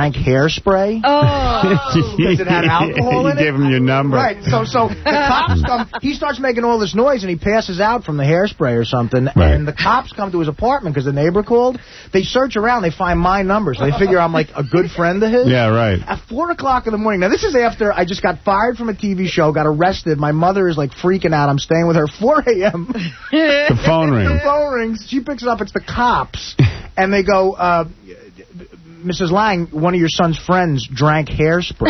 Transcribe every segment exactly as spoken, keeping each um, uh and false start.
drank hairspray. Oh. Because it had alcohol you in it. You gave him your number. Right. So so the cops come. He starts making all this noise, and he passes out from the hairspray or something. Right. And the cops come to his apartment because the neighbor called. They search around. They find my number. So they figure I'm like a good friend of his. Yeah, right. At four o'clock in the morning. Now, this is after I just got fired from a T V show, got arrested. My mother is like freaking out. I'm staying with her. four A M The phone rings. The phone rings. She picks it up. It's the cops. And they go, uh, Missus Lang, one of your son's friends drank hairspray.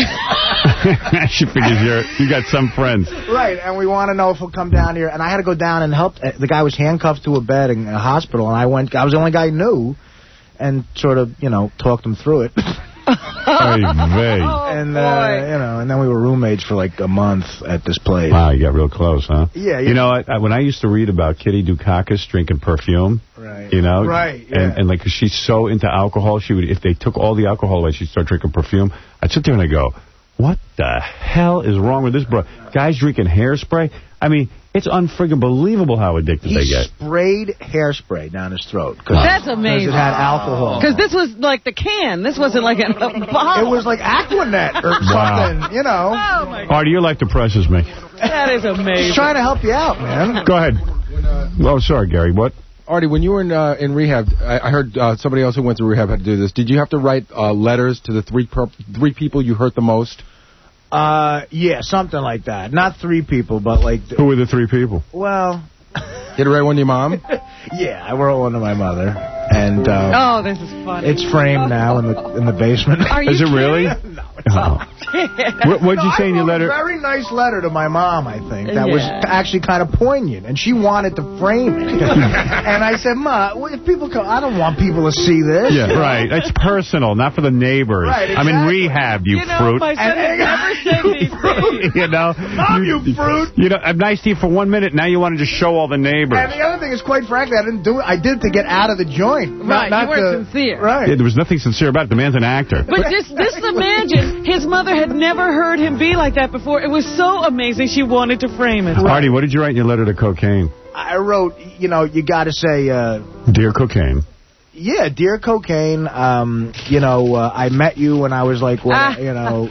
She figures you're, you got some friends. Right, and we want to know if he'll come down here. And I had to go down and help. The guy was handcuffed to a bed in a hospital, and I went. I was the only guy who knew, and sort of, you know, talked him through it. Hey, and uh, you know, and then we were roommates for like a month at this place. Wow, you got real close, huh? Yeah, yeah. You know, I, I, when I used to read about Kitty Dukakis drinking perfume, right? You know, right? Yeah. And, and like, cause she's so into alcohol, she would, if they took all the alcohol away, she'd start drinking perfume. I'd sit there and I go, what the hell is wrong with this bro? Guys drinking hairspray? I mean, it's unfriggin' believable how addicted he they get. He sprayed hairspray down his throat. Wow. That's amazing. Because it had alcohol. Because this was like the can. This wasn't like a, a bottle. It was like Aquanet or Wow. something, you know. Oh, my God. Artie, your life depresses me. That is amazing. Just trying to help you out, man. Go ahead. Oh, sorry, Gary. What? Artie, when you were in uh, in rehab, I, I heard uh, somebody else who went through rehab had to do this. Did you have to write uh, letters to the three per three people you hurt the most? Uh, yeah, something like that. Not three people, but like... Who were the three people? Well... Did you write one to your mom? Yeah, I wrote one to my mother. And, um, oh, this is funny. It's framed now in the in the basement. Are you Is it really? No, it's not. Oh. What, what'd you no, say in your I wrote letter? A very nice letter to my mom, I think. That yeah. was actually kind of poignant, and she wanted to frame it. And I said, Ma, if people come, I don't want people to see this. Yeah, right. It's personal, not for the neighbors. Right, I'm in exactly. rehab, you, you know, fruit. My son has never said these things. You know, Mom, you, you fruit. You know, I'm nice to you for one minute. Now you want to just show all the neighbors. And the other thing is, quite frankly, I didn't do it. I did it to get out of the joint. Right, not, you weren't to, sincere. Right. Yeah, there was nothing sincere about it. The man's an actor. But just, just imagine, his mother had never heard him be like that before. It was so amazing she wanted to frame it. Right. Artie, what did you write in your letter to Cocaine? I wrote, you know, you got to say... Uh, Dear Cocaine. Yeah, Dear Cocaine, um, you know, uh, I met you when I was like, well, you know,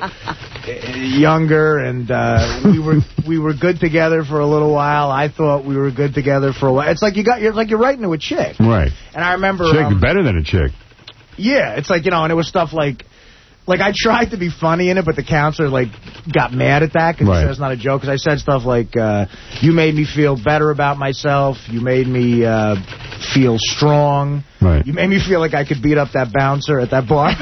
younger, and uh, we were we were good together for a little while. I thought we were good together for a while. It's like you got, you're like you're writing to a chick, right? And I remember, chick um, better than a chick. Yeah, it's like, you know, and it was stuff like. Like, I tried to be funny in it, but the counselor, like, got mad at that because right. he said it's not a joke. Because I said stuff like, uh, you made me feel better about myself. You made me uh, feel strong. Right. You made me feel like I could beat up that bouncer at that bar.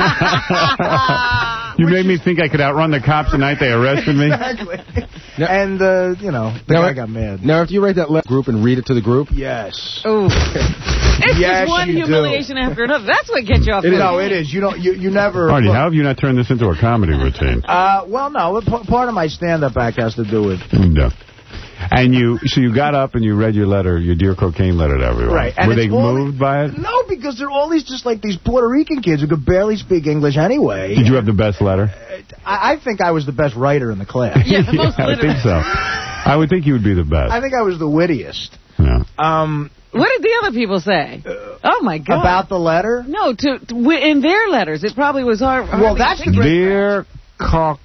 You made me think I could outrun the cops the night they arrested me. Exactly. Now, and, uh, you know, the now, guy got mad. Now, after you write that letter group and read it to the group? Yes. Ooh. It's yes, just one humiliation do. after another. That's what gets you off. It is, no, it is. You don't. You, you never. Artie, look, how have you not turned this into a comedy routine? Uh, well, no. Part of my stand-up act has to do with. No. And you, so you got up and you read your letter, your Dear Cocaine letter to everyone. Right. And were they moved by it? No, because they're all these just like these Puerto Rican kids who could barely speak English anyway. Did you have the best letter? I, I think I was the best writer in the class. Yeah, the most yeah, I think so. I would think you would be the best. I think I was the wittiest. Yeah. Um. What did the other people say? Oh, my God. About the letter? No, to, to in their letters. It probably was our... Well, that's the... Dear Cocaine.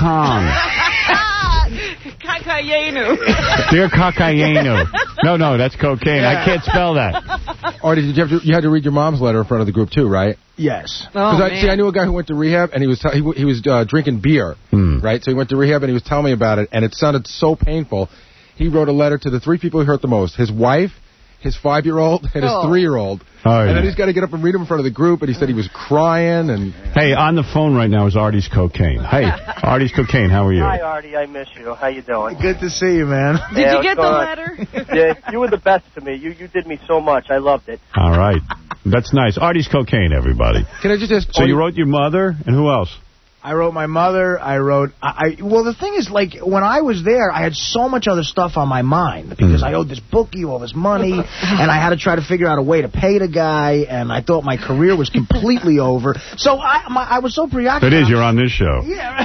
Cacayenu. Dear Cacayenu. No, no, that's cocaine. Yeah. I can't spell that. Artie, did you have to, you had to read your mom's letter in front of the group, too, right? Yes. Oh, I, see, I knew a guy who went to rehab, and he was he, he was uh, drinking beer, hmm. right? So he went to rehab, and he was telling me about it, and it sounded so painful. He wrote a letter to the three people he hurt the most. His wife, his five-year-old, and his oh. three-year-old. Oh, and yeah. then he's got to get up and read them in front of the group, and he said he was crying. And Hey, on the phone right now is Artie's Cocaine. Hey, Artie's Cocaine, how are you? Hi, Artie. I miss you. How you doing? Good to see you, man. Did yeah, you get the on? letter? Yeah, you were the best to me. You you did me so much. I loved it. All right. That's nice. Artie's Cocaine, everybody. Can I just ask... So you wrote your mother, and who else? I wrote my mother. I wrote... I, I Well, the thing is, like, when I was there, I had so much other stuff on my mind. Because mm. I owed this bookie all this money, and I had to try to figure out a way to pay the guy, and I thought my career was completely over. So I my, I was so preoccupied. It is. You're on this show. Yeah.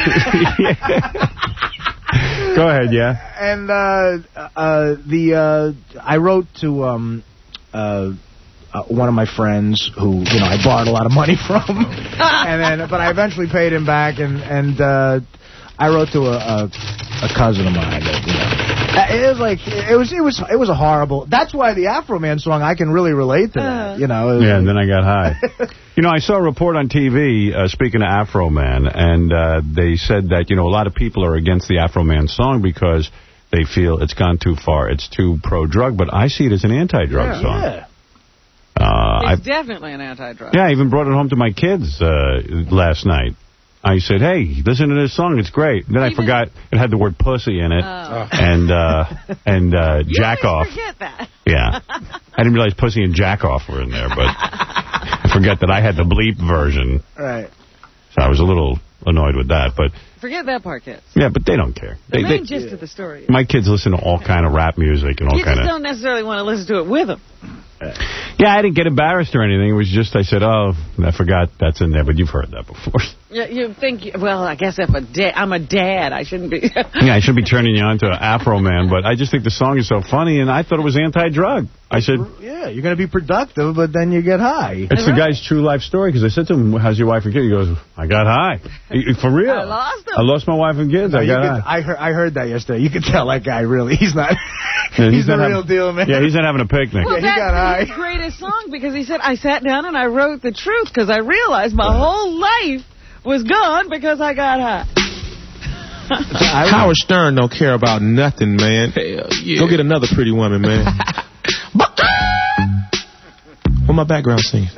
Go ahead, yeah. And uh, uh, the uh, I wrote to... Um, uh, uh, one of my friends who, you know, I borrowed a lot of money from. and then, But I eventually paid him back, and, and uh, I wrote to a, a, a cousin of mine that, you know, it was like, it was, it was, it was a horrible, that's why the Afro Man song, I can really relate to that, you know. Yeah, and then I got high. You know, I saw a report on T V, uh, speaking of Afro Man, and uh, they said that, you know, a lot of people are against the Afro Man song because they feel it's gone too far. It's too pro-drug, but I see it as an anti-drug yeah, song. Yeah. Uh, it's I, definitely an anti-drug. Yeah, I even brought it home to my kids uh, last night. I said, hey, listen to this song. It's great. Then even I forgot it had the word pussy in it. Oh. And uh, and uh, jack off. You forget that. Yeah. I didn't realize pussy and jack off were in there, but I forget that I had the bleep version. Right. So I was a little annoyed with that, but... Forget that part, kids. Yeah, but they don't care. The they, main they, gist yeah. of the story. My kids listen to all kind of rap music and all you kind of... You just don't necessarily want to listen to it with them. Yeah, I didn't get embarrassed or anything. It was just, I said, oh, I forgot that's in there, but you've heard that before. Yeah, you think, well, I guess if a da I'm a dad, I shouldn't be... Yeah, I shouldn't be turning you on to an Afro Man, but I just think the song is so funny, and I thought it was anti-drug. I said... Yeah, you're going to be productive, but then you get high. It's the guy's true life story, because I said to him, how's your wife and kid? He goes, I got high. He, for real. I lost them. I lost my wife and kids. No, I got could, high. I heard, I heard that yesterday. You could tell that guy really, he's not... Yeah, he's, he's the real having, deal, man. Yeah, he's not having a picnic. Well, yeah, he got high. That's his greatest song, because he said, I sat down and I wrote the truth, because I realized my whole life was gone because I got high. Howard Stern don't care about nothing, man. Hell yeah. Go get another pretty woman, man. What my background singing?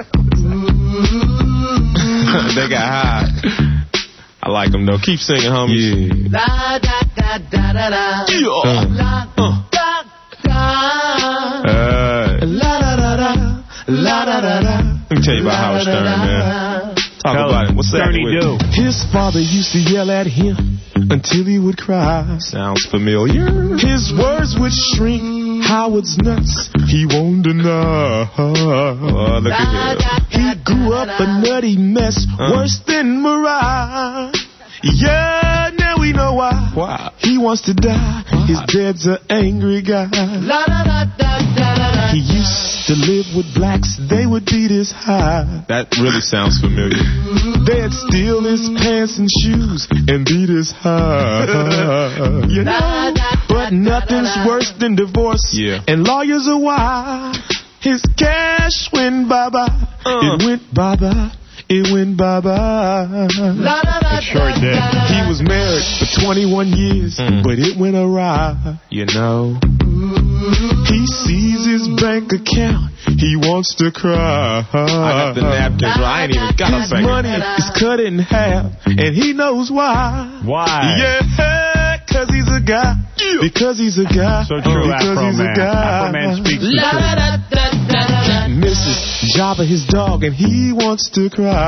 They got high. I like them, though. Keep singing, homies. Yeah. La, da, da, da, da, da. Yeah. Uh. Uh. Da, da. Uh. La, da, da, da. La, da, da, da. Let me tell you about Howard Stern, man. Talk Tell about it. What's that? Do? His father used to yell at him until he would cry. Sounds familiar. His words would shrink Howard's nuts. He won't deny. Oh, look at him. He grew up a nutty mess, uh. worse than Mariah. Yeah, now we know why. Why? He wants to die. Why? His dad's an angry guy. La, da, da, da, da, da. He used to live with blacks. They would beat his high. That really sounds familiar. They'd steal his pants and shoes and beat his high. You know? But nothing's worse than divorce. Yeah. And lawyers are why. His cash went bye-bye. Uh. It went bye-bye. It went bye-bye. It sure did. He was married for twenty-one years, mm. but it went awry. You know, he sees his bank account. He wants to cry. I got the napkins, but I ain't even got a bank. His money is cut in half, and he knows why. Why? Yeah, because he's a guy. Because he's a guy. So true, because Afro he's Man. a guy. Afro Man speaks the truth. Missus Jabba his dog, and he wants to cry.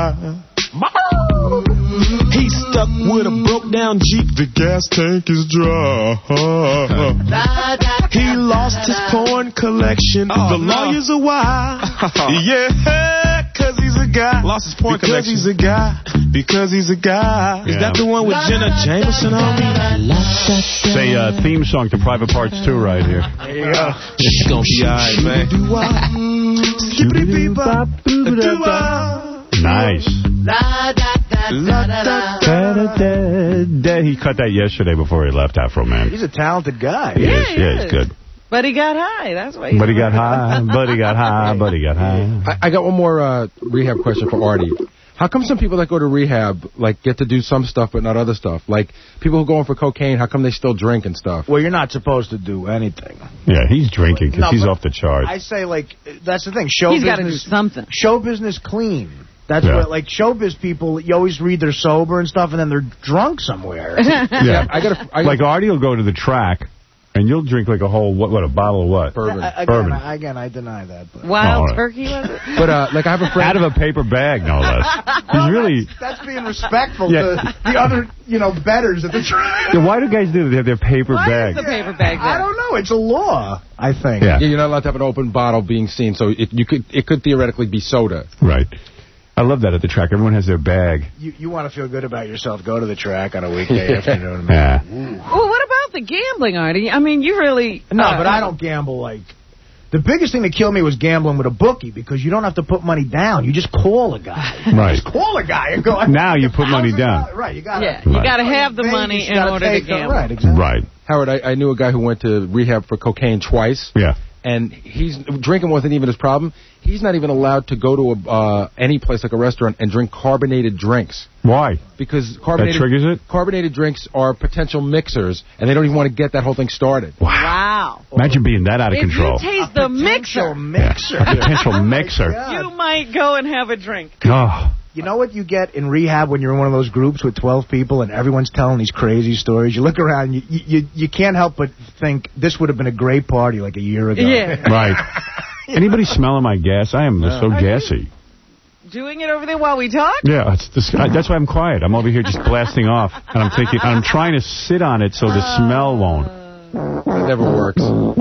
He's stuck with a broke-down Jeep. The gas tank is dry. He lost his porn collection. Oh, the no. lawyers are why. Yeah, because he's a guy. Lost his porn because collection. Because he's a guy. Because he's a guy. Yeah. Is that the one with Jenna Jameson on me? It's a uh, theme song to Private Parts two right here. There you go. It's going to be all right, man. Nice. He cut that yesterday before he left, Afro Man. He's a talented guy. He yeah, is. He yeah, is. he's good. But he got high. That's why. But he got high. But he got high. But he got high. I, I got one more uh, rehab question for Artie. How come some people that go to rehab like get to do some stuff but not other stuff? Like people who go in for cocaine, how come they still drink and stuff? Well, you're not supposed to do anything. Yeah, he's drinking because no, he's off the charts. I say, like, that's the thing. Show he's business. He's got to do something. Show business clean. That's yeah. what, like, showbiz people, you always read they're sober and stuff, and then they're drunk somewhere. Yeah, I got I like Artie will go to the track, and you'll drink like a whole, what, what a bottle of what? Bourbon. Yeah, again, Bourbon. I, again, I deny that. But. Wild oh, turkey, was it? But, uh, like, I have a friend. Out of a paper bag, no less. He's well, really... That's, that's being respectful yeah. to the other, you know, bettors at the track. Yeah, why do guys do that? They have their paper why bag. Is the paper bag there? I don't know. It's a law, I think. Yeah. Yeah, you're not allowed to have an open bottle being seen, so it, you could, it could theoretically be soda. Right. I love that at the track. Everyone has their bag. You you want to feel good about yourself, go to the track on a weekday afternoon. Yeah. Well, what about the gambling, Artie? I mean, you really... No, uh, but I don't gamble like... The biggest thing that killed me was gambling with a bookie, because you don't have to put money down. You just call a guy. Right. Just call a guy and go. Now you put money down. Right. You got Yeah, you Right. got to have the money in order to gamble. Right, exactly. Right. Howard, I, I knew a guy who went to rehab for cocaine twice. Yeah. And he's drinking wasn't even his problem. He's not even allowed to go to a, uh, any place like a restaurant and drink carbonated drinks. Why? Because carbonated That triggers it? Carbonated drinks are potential mixers, and they don't even want to get that whole thing started. Wow. Imagine being that out of If control. you taste the mixer, mixer. A potential mixer. you might go and have a drink. Oh. You know what you get in rehab when you're in one of those groups with twelve people and everyone's telling these crazy stories? You look around, you you, you can't help but think this would have been a great party like a year ago. Yeah. Right. Anybody smelling my gas? I am so gassy. Doing it over there while we talk? Yeah, it's this, I, that's why I'm quiet. I'm over here just blasting off, and I'm thinking, I'm trying to sit on it so the smell won't. It never works.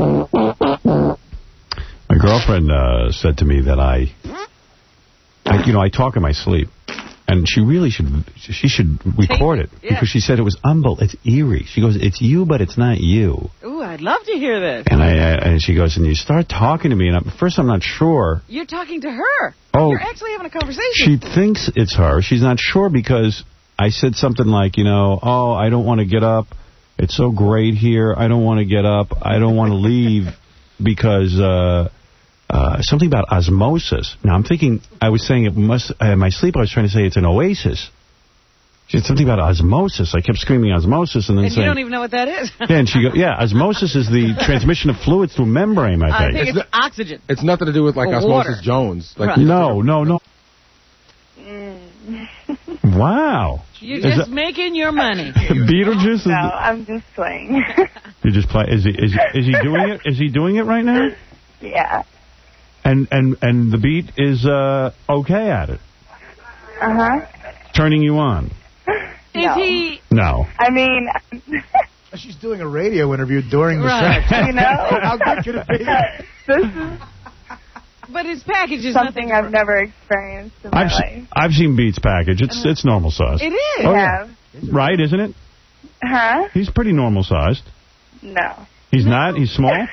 My girlfriend uh, said to me that I, I, you know, I talk in my sleep, and she really should, she should record it, Yeah. because she said it was unbelievable. It's eerie. She goes, it's you, but it's not you. Ooh, I'd love to hear this. And I, uh, and she goes, and you start talking to me, and at first I'm not sure. You're talking to her. Oh. You're actually having a conversation. She thinks it's her. She's not sure because I said something like, you know, oh, I don't want to get up. It's so great here. I don't want to get up. I don't want to leave because uh, uh, something about osmosis. Now, I'm thinking, I was saying it must, uh, in my sleep, I was trying to say it's an oasis. She said something about osmosis. I kept screaming osmosis and then and saying... you don't even know what that is. Yeah, and she go, yeah, osmosis is the transmission of fluids through membrane, I I think. think it's oxygen. It's nothing to do with like Or Osmosis water. Jones. Like Right. No, no, no. Wow. You're Is just that- making your money. Beetlejuice? Is No, I'm just playing. You just play. Is he? Is he, is he doing it? Is he doing it right now? Yeah. And and and the beat is uh, okay at it. Uh huh. Turning you on. Is No. he... No. I mean, She's doing a radio interview during the Right. sex. you know, How good could it be? this is But his package is something nothing... I've never experienced in my I've se- life. I've seen Beats package. It's it's normal size. It is. Oh, I yeah. have. Right, isn't it? Huh? He's pretty normal sized. No. He's not. He's small.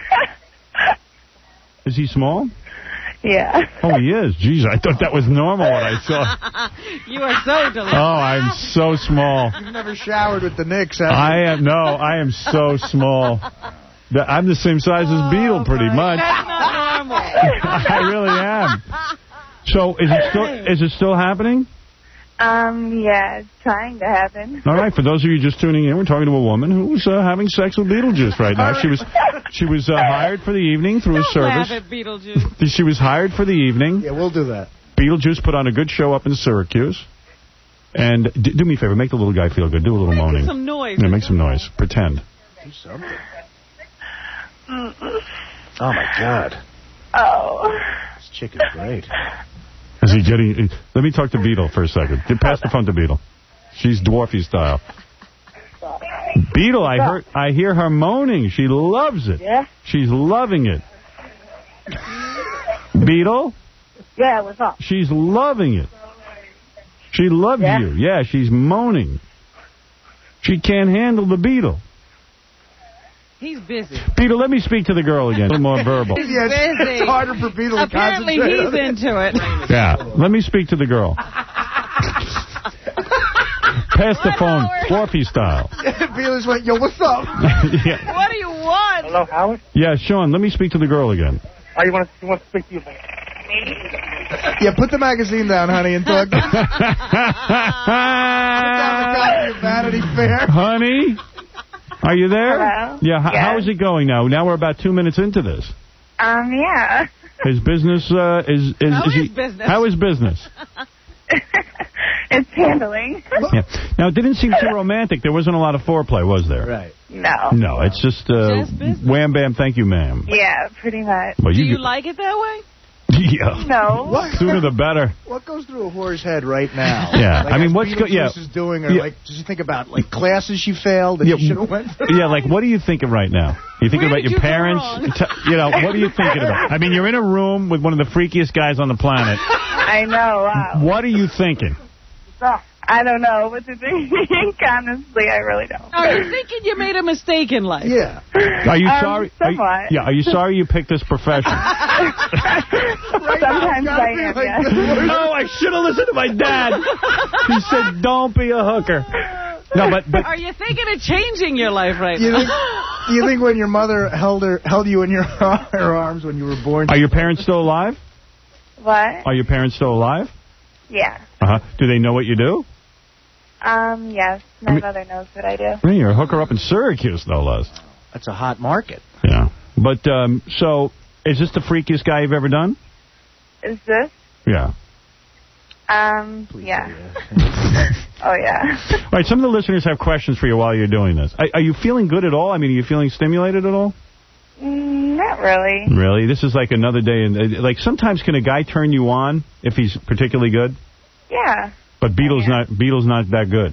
Is he small? Yeah. Oh, he is. Jeez, I thought that was normal what I saw. You are so delicious. Oh, I'm so small. You've never showered with the Knicks, have you? I am no. I am so small. The- I'm the same size as Beetle, pretty much. That's not normal. I really am. So is it still is it still happening? Um, yeah, it's trying to happen. All right. For those of you just tuning in, we're talking to a woman who's uh, having sex with Beetlejuice right now. She was she was uh, hired for the evening through a Don't laugh service. at Beetlejuice. She was hired for the evening. Yeah, we'll do that. Beetlejuice put on a good show up in Syracuse. And d- do me a favor, make the little guy feel good. Do a little Make moaning. some noise. Yeah, make some noise. Pretend. Do something. Oh, my God. Oh. This chicken's great. Is he getting... Let me talk to Beetle for a second. Get past the phone to Beetle. She's dwarfy style. Beetle, I heard, I hear her moaning. She loves it. Yeah? She's loving it. Beetle, Yeah, what's up? she's loving it. She loves Yeah? you. Yeah, she's moaning. She can't handle the Beetle. He's busy. Beetle, let me speak to the girl again. A little more verbal. He's Yeah, it's, busy. it's harder for Beetle to Apparently concentrate he's on it. into it. Yeah, let me speak to the girl. Pass the phone, dwarfy style. Beetle's went, yo, what's up? yeah. What do you want? Hello, Howard? yeah, Sean, let me speak to the girl again. Oh, you want to, you want to speak to you? Yeah, put the magazine down, honey, and talk. Put down the copy of Vanity Fair. Honey, are you there? Hello? Yeah, h- Yes. how is it going now? Now we're about two minutes into this. Um, yeah. His business uh, is... is, How is he, is business? How is business? It's handling. Yeah. Now, it didn't seem too romantic. There wasn't a lot of foreplay, was there? Right. No. No, it's just, uh, Just business. wham, bam, thank you, ma'am. Yeah, pretty much. Well, Do you, you like it that way? Yeah. No. What? Sooner the better. What goes through a whore's head right now? Yeah, Like, I mean, as what's go- Beetlejuice yeah. is doing, or Yeah. like, does she think about like classes she failed that Yeah. she should have went? Yeah, like, what are you thinking right now? You thinking Where about did your you go parents? wrong? T- you know, what are you thinking about? I mean, you're in a room with one of the freakiest guys on the planet. I know. Wow. What are you thinking? Oh, I don't know what to think. Honestly, I really don't. Are you thinking you made a mistake in life? Yeah. Are you Um, sorry? Are you, somewhat. yeah. Are you sorry you picked this profession? Sometimes I am, yeah. No, I should have listened to my dad. He said, "Don't be a hooker." No, but but Are you thinking of changing your life right You now? think, you think when your mother held her held you in your her arms when you were born? are your parents still alive? What? Are your parents still alive? Yeah. Uh huh. Do they know what you do? Um, yes. My I mean- mother knows what I do. I mean, you're a hooker up in Syracuse, no less. That's a hot market. Yeah. But um, so, is this the freakiest guy you've ever done? Is this? Yeah. Um, yeah. Oh, yeah. All right, some of the listeners have questions for you while you're doing this. Are, are you feeling good at all? I mean, are you feeling stimulated at all? Mm, not really. Really? This is like another day. In, like, sometimes can a guy turn you on if he's particularly good? Yeah. But Beetle's yeah. not Beetle's not that good.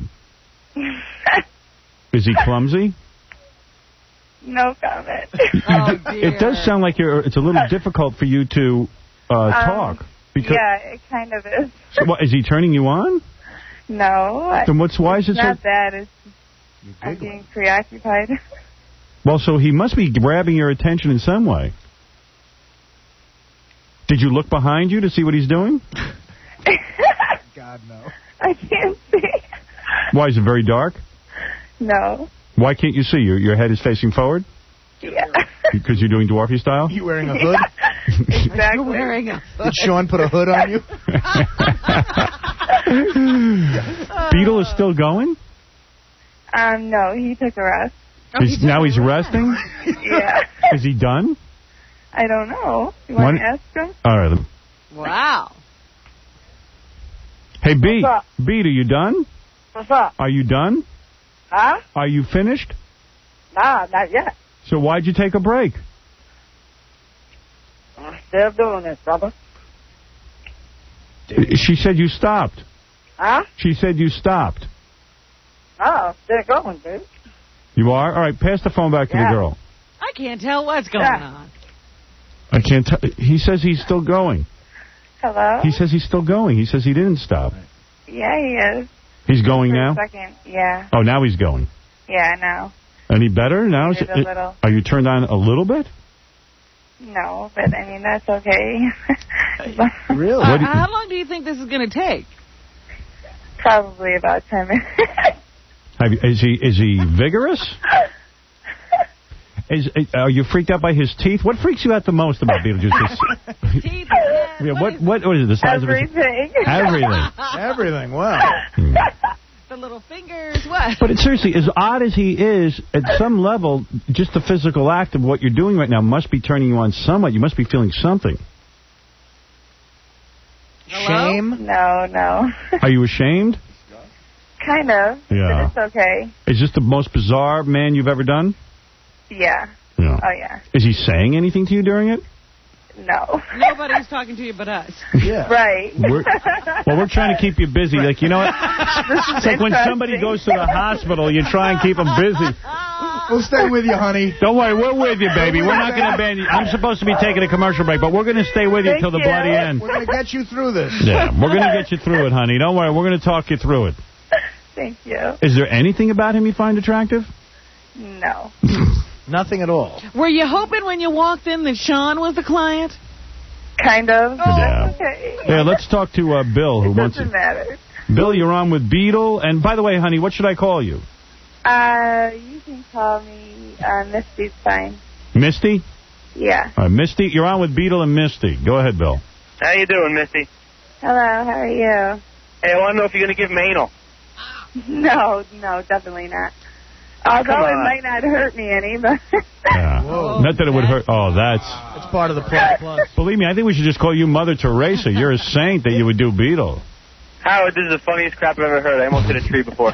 Is he clumsy? No comment. Oh, dear. It does sound like you're. It's a little difficult for you to uh, Um, talk. Because, yeah, it kind of is. So what, is he turning you on? No. I, Then what's why is it it's so? not that. It's just I'm being preoccupied. Well, so he must be grabbing your attention in some way. Did you look behind you to see what he's doing? God, no. I can't see. Why, is it very dark? No. Why can't you see? Your, your head is facing forward? Yeah. Because you're doing dwarfy style? You wearing a hood? Exactly. Wearing a Did Sean put a hood on you? Beetle is still going? Um, no, he took a rest. He's, now he's resting? Yeah. Is he done? I don't know. You want One- to ask him? All right. Wow. Hey, B. What's up? B, are you done? What's up? Are you done? Huh? Are you finished? Nah, not yet. So why'd you take a break? I'm still doing this, brother. She said you stopped. Huh? She said you stopped. Oh, still going, dude. You are? All right, pass the phone back to Yeah. the girl. I can't tell what's going Yeah. on. I can't tell. He says he's still going. Hello? He says he's still going. He says he didn't stop. Yeah, he is. He's going For now? a second. Yeah. Oh, now he's going. Yeah, no. Any better? Now is Just a it, little. are you turned on a little bit? No, but I mean, that's okay. Really? Uh, What do you- how long do you think this is going to take? Probably about ten minutes. Have you, is he is he vigorous? Is, are you freaked out by his teeth? What freaks you out the most about Beetlejuice? Teeth, yeah, Yeah, what what is- what what is it? The size Everything. of his everything. Everything. Wow. the little fingers, what? But it, seriously, as odd as he is, at some level, just the physical act of what you're doing right now must be turning you on somewhat. You must be feeling something. Hello? Shame. No, no. Are you ashamed? Kind of. Yeah. But it's okay. Is this the most bizarre man you've ever done? Yeah. Yeah. Oh, yeah. Is he saying anything to you during it? No. Nobody's talking to you but us. Yeah. Right. We're, well, we're trying to keep you busy. Like, you know what? It's like when somebody goes to the hospital, you try and keep them busy. We'll stay with you, honey. Don't worry, we're with you, baby. We're not going to abandon you. I'm supposed to be taking a commercial break, but we're going to stay with you Thank till the you. bloody end. We're going to get you through this. Yeah, we're going to get you through it, honey. Don't worry, we're going to talk you through it. Thank you. Is there anything about him you find attractive? No. Nothing at all. Were you hoping when you walked in that Sean was the client? Kind of. Yeah. That's okay. Yeah, let's talk to uh, Bill, who It wants doesn't to... matter. Bill, you're on with Beetle. And by the way, honey, what should I call you? Uh, you can call me uh, Misty's fine. Misty? Yeah. All right, Misty, you're on with Beetle and Misty. Go ahead, Bill. How you doing, Misty? Hello, how are you? Hey, I want to know if you're going to give him anal. No, no, definitely not. Although Come it on. might not hurt me any, but... Yeah. Whoa. Not that it would hurt. Oh, that's... It's part of the plus plus. Believe me, I think we should just call you Mother Teresa. You're a saint that you would do Beetle. Howard, this is the funniest crap I've ever heard. I almost hit a tree before.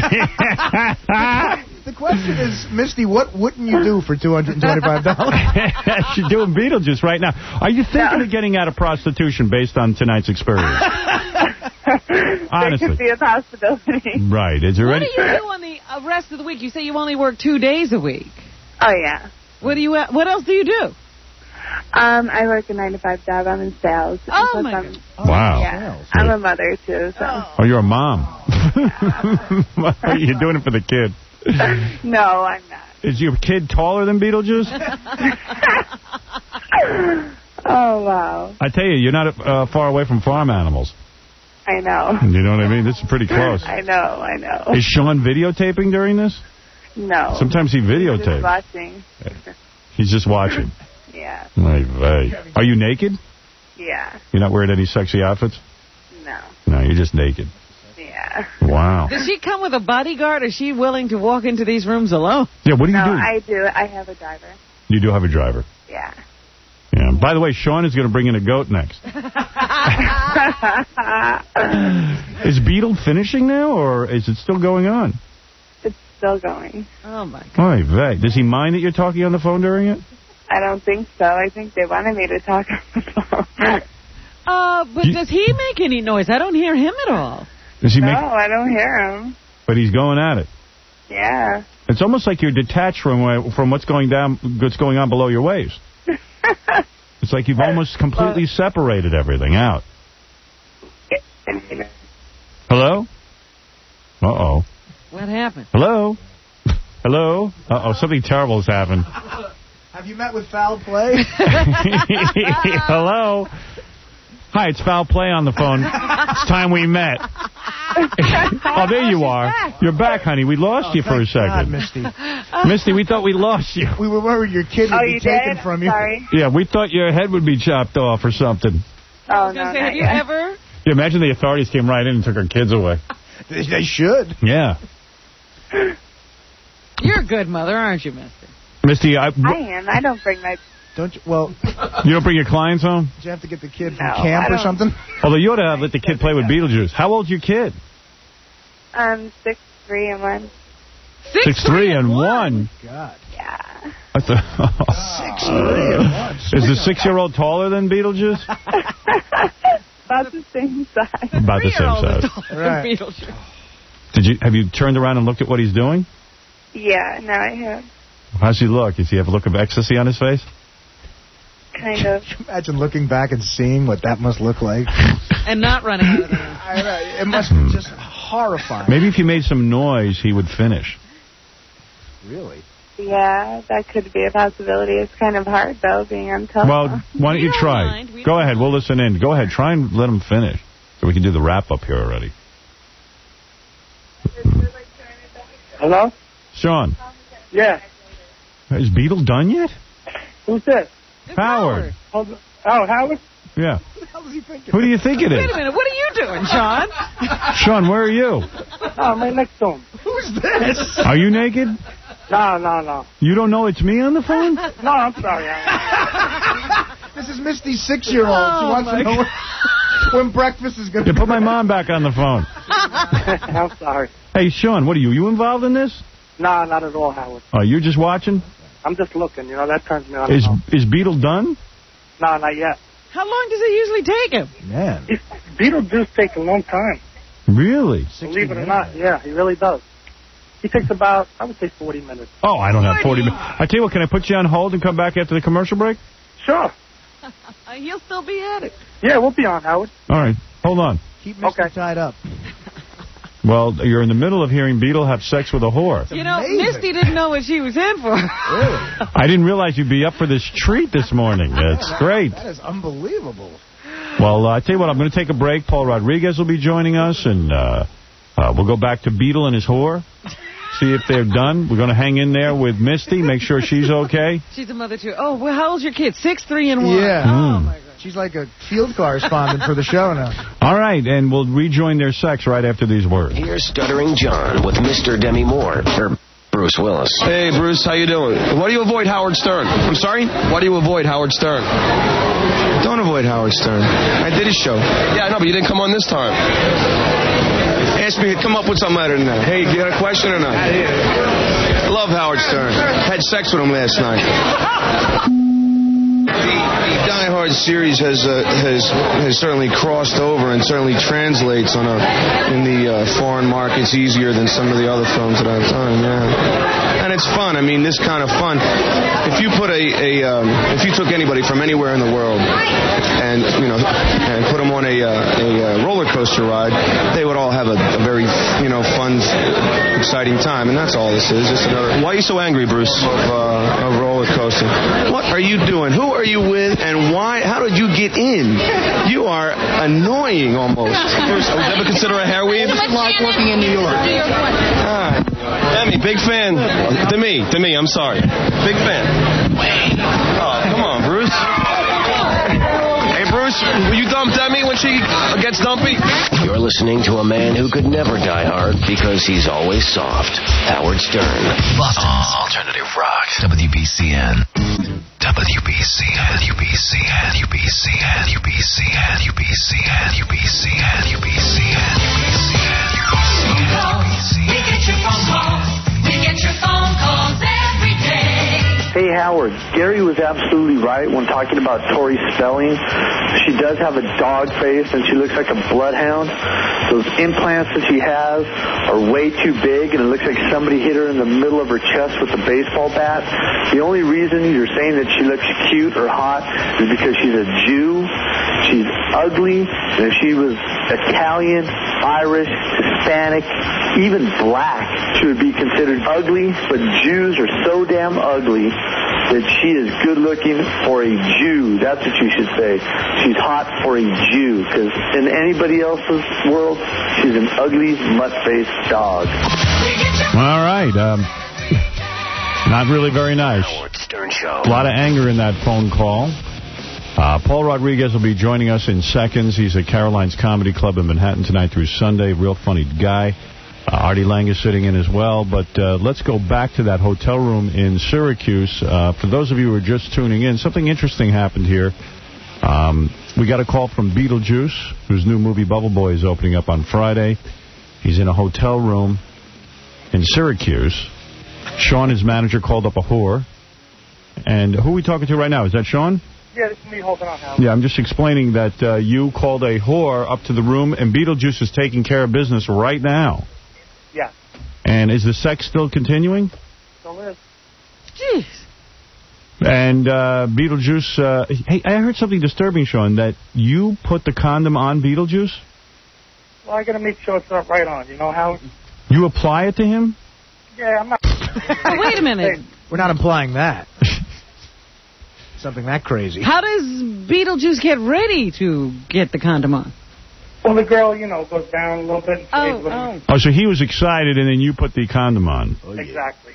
The question is, Misty, what wouldn't you do for two hundred twenty-five dollars? She's doing Beetlejuice right now. Are you thinking No. of getting out of prostitution based on tonight's experience? There Honestly. could be a possibility. Right. Is there What any... do you do on the uh, rest of the week? You say you only work two days a week. Oh, yeah. What do you? uh, What else do you do? Um, I work a nine to five job. I'm in sales. Oh, Plus my I'm, God. Wow. Yeah, I'm a mother, too, so. Oh, you're a mom. You're doing it for the kid. No, I'm not. Is your kid taller than Beetlejuice? Oh, wow. I tell you, you're not uh, far away from farm animals. I know. You know what I mean? This is pretty close. I know, I know. Is Sean videotaping during this? No. Sometimes he Just videotapes. watching. He's just watching. Yeah. Ay, vey. Are you naked? Yeah. You're not wearing any sexy outfits? No. No, you're just naked. Yeah. Wow. Does she come with a bodyguard, or is she willing to walk into these rooms alone? Yeah, what do you No, do? I do. I have a driver. You do have a driver. Yeah. Yeah. By the way, Sean is going to bring in a goat next. Is Beetle finishing now, or is it still going on? It's still going. Oh, my God. Oy vey. Does he mind that you're talking on the phone during it? I don't think so. I think they wanted me to talk on the phone. Uh, but You- does he make any noise? I don't hear him at all. Does he No, make? I don't hear him. But he's going at it. Yeah. It's almost like you're detached from uh, from what's going down, what's going on below your waist. It's like you've almost completely separated everything out. Hello? Uh-oh. What happened? Hello? Hello? Uh-oh, something terrible has happened. Have you met with foul play? Hello? Hi, it's Foul Play on the phone. It's time we met. Oh, there you are. You're back, honey. We lost Oh, you for a thank God, second. Misty. Misty, we thought we lost you. We were worried your kid would Oh, be you taken did? from you. Sorry. Yeah, we thought your head would be chopped off or something. Oh, I was no, gonna say, not have you yet. ever? Yeah, imagine the authorities came right in and took our kids away. They, they should. Yeah. You're a good mother, aren't you, Mister? Misty, I, I am. I don't bring my... Don't you? Well, you don't bring your clients home? did you have to get the kid from No, camp I or don't. something? Although you ought to have let the kid play with Beetlejuice. How old's your kid? Um, six, three, and one. Six, Six, three, and one. God. Yeah. I thought, Six, three, and one. is the six-year-old taller than Beetlejuice? About the same size. About the same Three-year-old is size. taller than Right. Beetlejuice. Did you have you turned around and looked at what he's doing? Yeah, no, I have. How's he look? Does he have a look of ecstasy on his face? Kind of. Imagine looking back and seeing what that must look like. And not running out of the room. I know, it must be just horrifying. Maybe if you made some noise, he would finish. Really? Yeah, that could be a possibility. It's kind of hard, though, being on telephone. Well, why don't We you don't try? mind. We Go don't ahead. We'll listen in. Go ahead. Try and let him finish so we can do the wrap-up here already. Hello? Sean, Yeah. is Beetle done yet? Who's this? It's Howard. Oh, oh, Howard? Yeah. What the hell is he thinking? Who do you think it Wait is? a minute. What are you doing, Sean? Sean, where are you? Oh, I'm right next to him. Who's this? Are you naked? No, no, no. You don't know it's me on the phone? No, I'm sorry. I- This is Misty's six-year-old. Oh, she wants my to know when, when breakfast is going to Yeah, be. put my mom back on the phone. I'm sorry. Hey, Sean, what are you? You involved in this? No, not at all, Howard. Oh, you're just watching? I'm just looking. You know, that turns me on. Is and is Beetle done? off. No, not yet. How long does it usually take him? Man. It- Beetlejuice takes a long time. Really? Believe it or not. Yeah, he really does. He takes about, I would say, forty minutes. Oh, I don't have forty minutes. I tell you what, can I put you on hold and come back after the commercial break? Sure. Uh, he'll still be at it. Yeah, we'll be on, Howard. All right. Hold on. Keep Misty Okay. tied up. Well, you're in the middle of hearing Beetle have sex with a whore. You know, amazing. Misty didn't know what she was in for. Really? I didn't realize you'd be up for this treat this morning. That's great. That is unbelievable. Well, uh, I tell you what, I'm going to take a break. Paul Rodriguez will be joining us, and uh, uh, we'll go back to Beetle and his whore, see if they're done. We're going to hang in there with Misty, make sure she's okay. She's a mother, too. Oh, well, how old's your kid? Six, three, and one. Yeah. Oh, Mm. my God. She's like a field correspondent for the show now. All right, and we'll rejoin their sex right after these words. Here's Stuttering John with Mister Demi Moore, or Bruce Willis. Hey, Bruce, how you doing? Why do you avoid Howard Stern? I'm sorry? Why do you avoid Howard Stern? Don't avoid Howard Stern. I did his show. Yeah, I know, but you didn't come on this time. Ask me to come up with something better than that. Hey, you got a question or not? I love Howard Stern. Had sex with him last night. The, the diehard Hard series has uh, has has certainly crossed over and certainly translates on a in the uh, foreign markets easier than some of the other films that I've done. Yeah, and it's fun. I mean, this kind of fun. If you put a, a um, if you took anybody from anywhere in the world and you know and put them on a uh, a uh, roller coaster ride, they would all have a, a very you know fun, exciting time, and that's all this is. Just another. Why are you so angry, Bruce? Of uh, a roller coaster. What are you doing? Who are you with? And why? How did you get in? You are annoying almost. Bruce, would you ever consider a hair weave? It's like working in New York. Ah, Demi, big fan. To me, to me, I'm sorry. Big fan. Oh, come on, Bruce. Hey, Bruce, will you dump Demi when she gets dumpy? You're listening to a man who could never die hard because he's always soft. Howard Stern. Boston's Alternative Rock. W B C N. W B C N. W B C N. W B C N. W B C N. W B C N. W B C N. W B C N. W B C N. We get your phone calls. We get your phone calls every day. Hey, Howard. Gary was absolutely right when talking about Tori Spelling. She does have a dog face, and she looks like a bloodhound. Those implants that she has are way too big, and it looks like somebody hit her in the middle of her chest with a baseball bat. The only reason you're saying that she looks cute or hot is because she's a Jew. She's ugly, and if she was Italian, Irish, Hispanic, even black, she would be considered ugly, but Jews are so damn ugly that she is good looking for a Jew. That's what you should say. She's hot for a Jew, because in anybody else's world, she's an ugly, mutt-faced dog. All right. Um, not really very nice. Stern Show. A lot of anger in that phone call. Uh, Paul Rodriguez will be joining us in seconds. He's at Caroline's Comedy Club in Manhattan tonight through Sunday. Real funny guy. Uh, Artie Lang is sitting in as well. But uh, let's go back to that hotel room in Syracuse. Uh, for those of you who are just tuning in, something interesting happened here. Um, we got a call from Beetlejuice, whose new movie Bubble Boy is opening up on Friday. He's in a hotel room in Syracuse. Sean, his manager, called up a whore. And who are we talking to right now? Is that Sean? Yeah, this is me holding on now. Yeah, I'm just explaining that uh, you called a whore up to the room, and Beetlejuice is taking care of business right now. Yeah. And is the sex still continuing? Still is. Jeez. And uh, Beetlejuice, uh, hey, I heard something disturbing, Sean, that you put the condom on Beetlejuice? Well, I got to make sure it's not right on. You know how? You apply it to him? Yeah, I'm not. Wait a minute. We're not implying that. Something that crazy. How does Beetlejuice get ready to get the condom on? Well, the girl, you know, goes down a little bit. And Oh, stays with oh. him. Oh, so he was excited, and then you put the condom on. Oh, yeah. Exactly.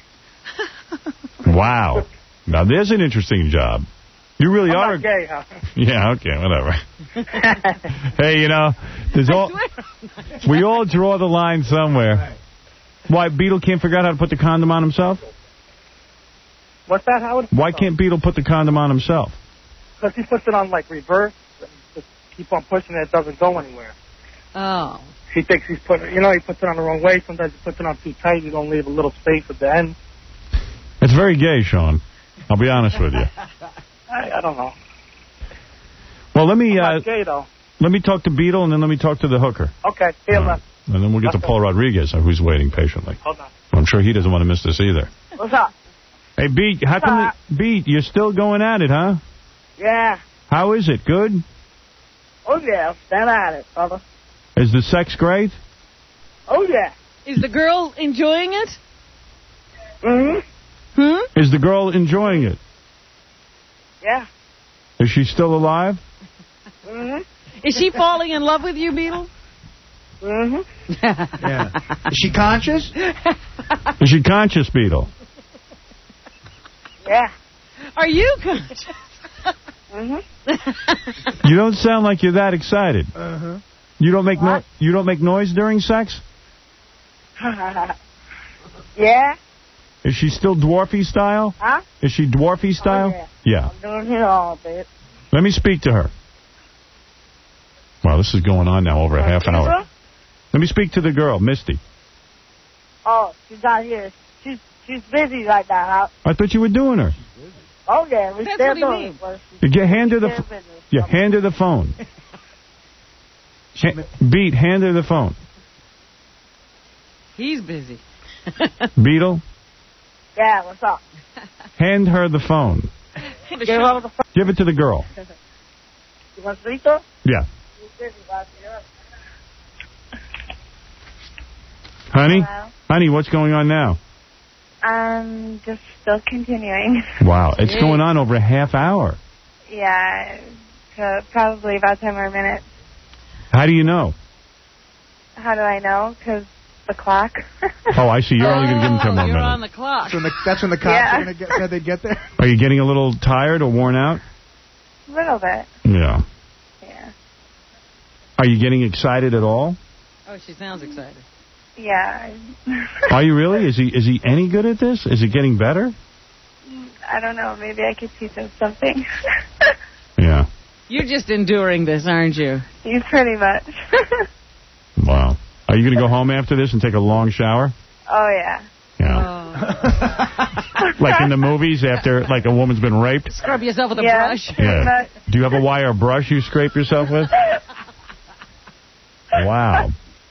Wow. Now, there's an interesting job. You really I'm are. not gay, huh? Yeah, okay, whatever. Hey, you know, there's all we all draw the line somewhere. Why, Beetle can't figure out how to put the condom on himself? What's that, Howard? Why can't Beetle put the condom on himself? Because he puts it on, like, reverse. And just keep on pushing it. It doesn't go anywhere. Oh. He thinks he's putting, you know, he puts it on the wrong way. Sometimes he puts it on too tight. You don't leave a little space at the end. It's very gay, Sean. I'll be honest with you. I, I don't know. Well, let me I'm uh, not gay, though. let me talk to Beetle, and then let me talk to the hooker. Okay, here, All right. left. And then we'll get to Paul Rodriguez, who's waiting patiently. Hold on. I'm sure he doesn't want to miss this either. What's up? Hey, Beat, how come the, Beat, you're still going at it, huh? Yeah. How is it? Good? Oh, yeah. Stand at it, brother. Is the sex great? Oh, yeah. Is the girl enjoying it? Mm-hmm. Hmm? Is the girl enjoying it? Yeah. Is she still alive? Mm-hmm. Is she falling in love with you, Beetle? Mm-hmm. Yeah. Is she conscious? Is she conscious, Beetle? Yeah. Are you conscious? Mm-hmm. You don't sound like you're that excited. Uh-huh. You don't make no you don't make noise during sex? Yeah. Is she still dwarfy style? Huh? Is she dwarfy style? Oh, yeah. Yeah. I'm doing it all, babe. Let me speak to her. Wow, this is going on now over a half an hour. Let me speak to the girl, Misty. Oh, she's not here. She's she's busy right now. I thought you were doing her. Okay, we That's still what he doing means. it. You get hand her the f yeah, hand her the phone. Ha Beat, hand her the phone. He's busy. Beetle, Yeah, what's up? hand her the phone. Give her the phone. Give it to the girl. You want Rito? Yeah. Honey? Hello? Honey, what's going on now? Um, just still continuing. Wow, it's going on over a half hour. Yeah, so probably about ten more minutes. How do you know? How do I know? Because the clock. Oh, I see. You're only going to give them ten more You're minutes. on the clock. That's when the, that's when the cops Yeah. are going to get, said they get there. Are you getting a little tired or worn out? A little bit. Yeah. Yeah. Are you getting excited at all? Oh, she sounds excited. Yeah. Are you really? Is he is he any good at this? Is it getting better? I don't know. Maybe I could teach him something. Yeah. You're just enduring this, aren't you? He's pretty much. Wow. Are you going to go home after this and take a long shower? Oh, yeah. Yeah. Like in the movies after, like, a woman's been raped? Scrub yourself with a Yeah, brush. pretty Yeah. much. Do you have a wire brush you scrape yourself with? Wow.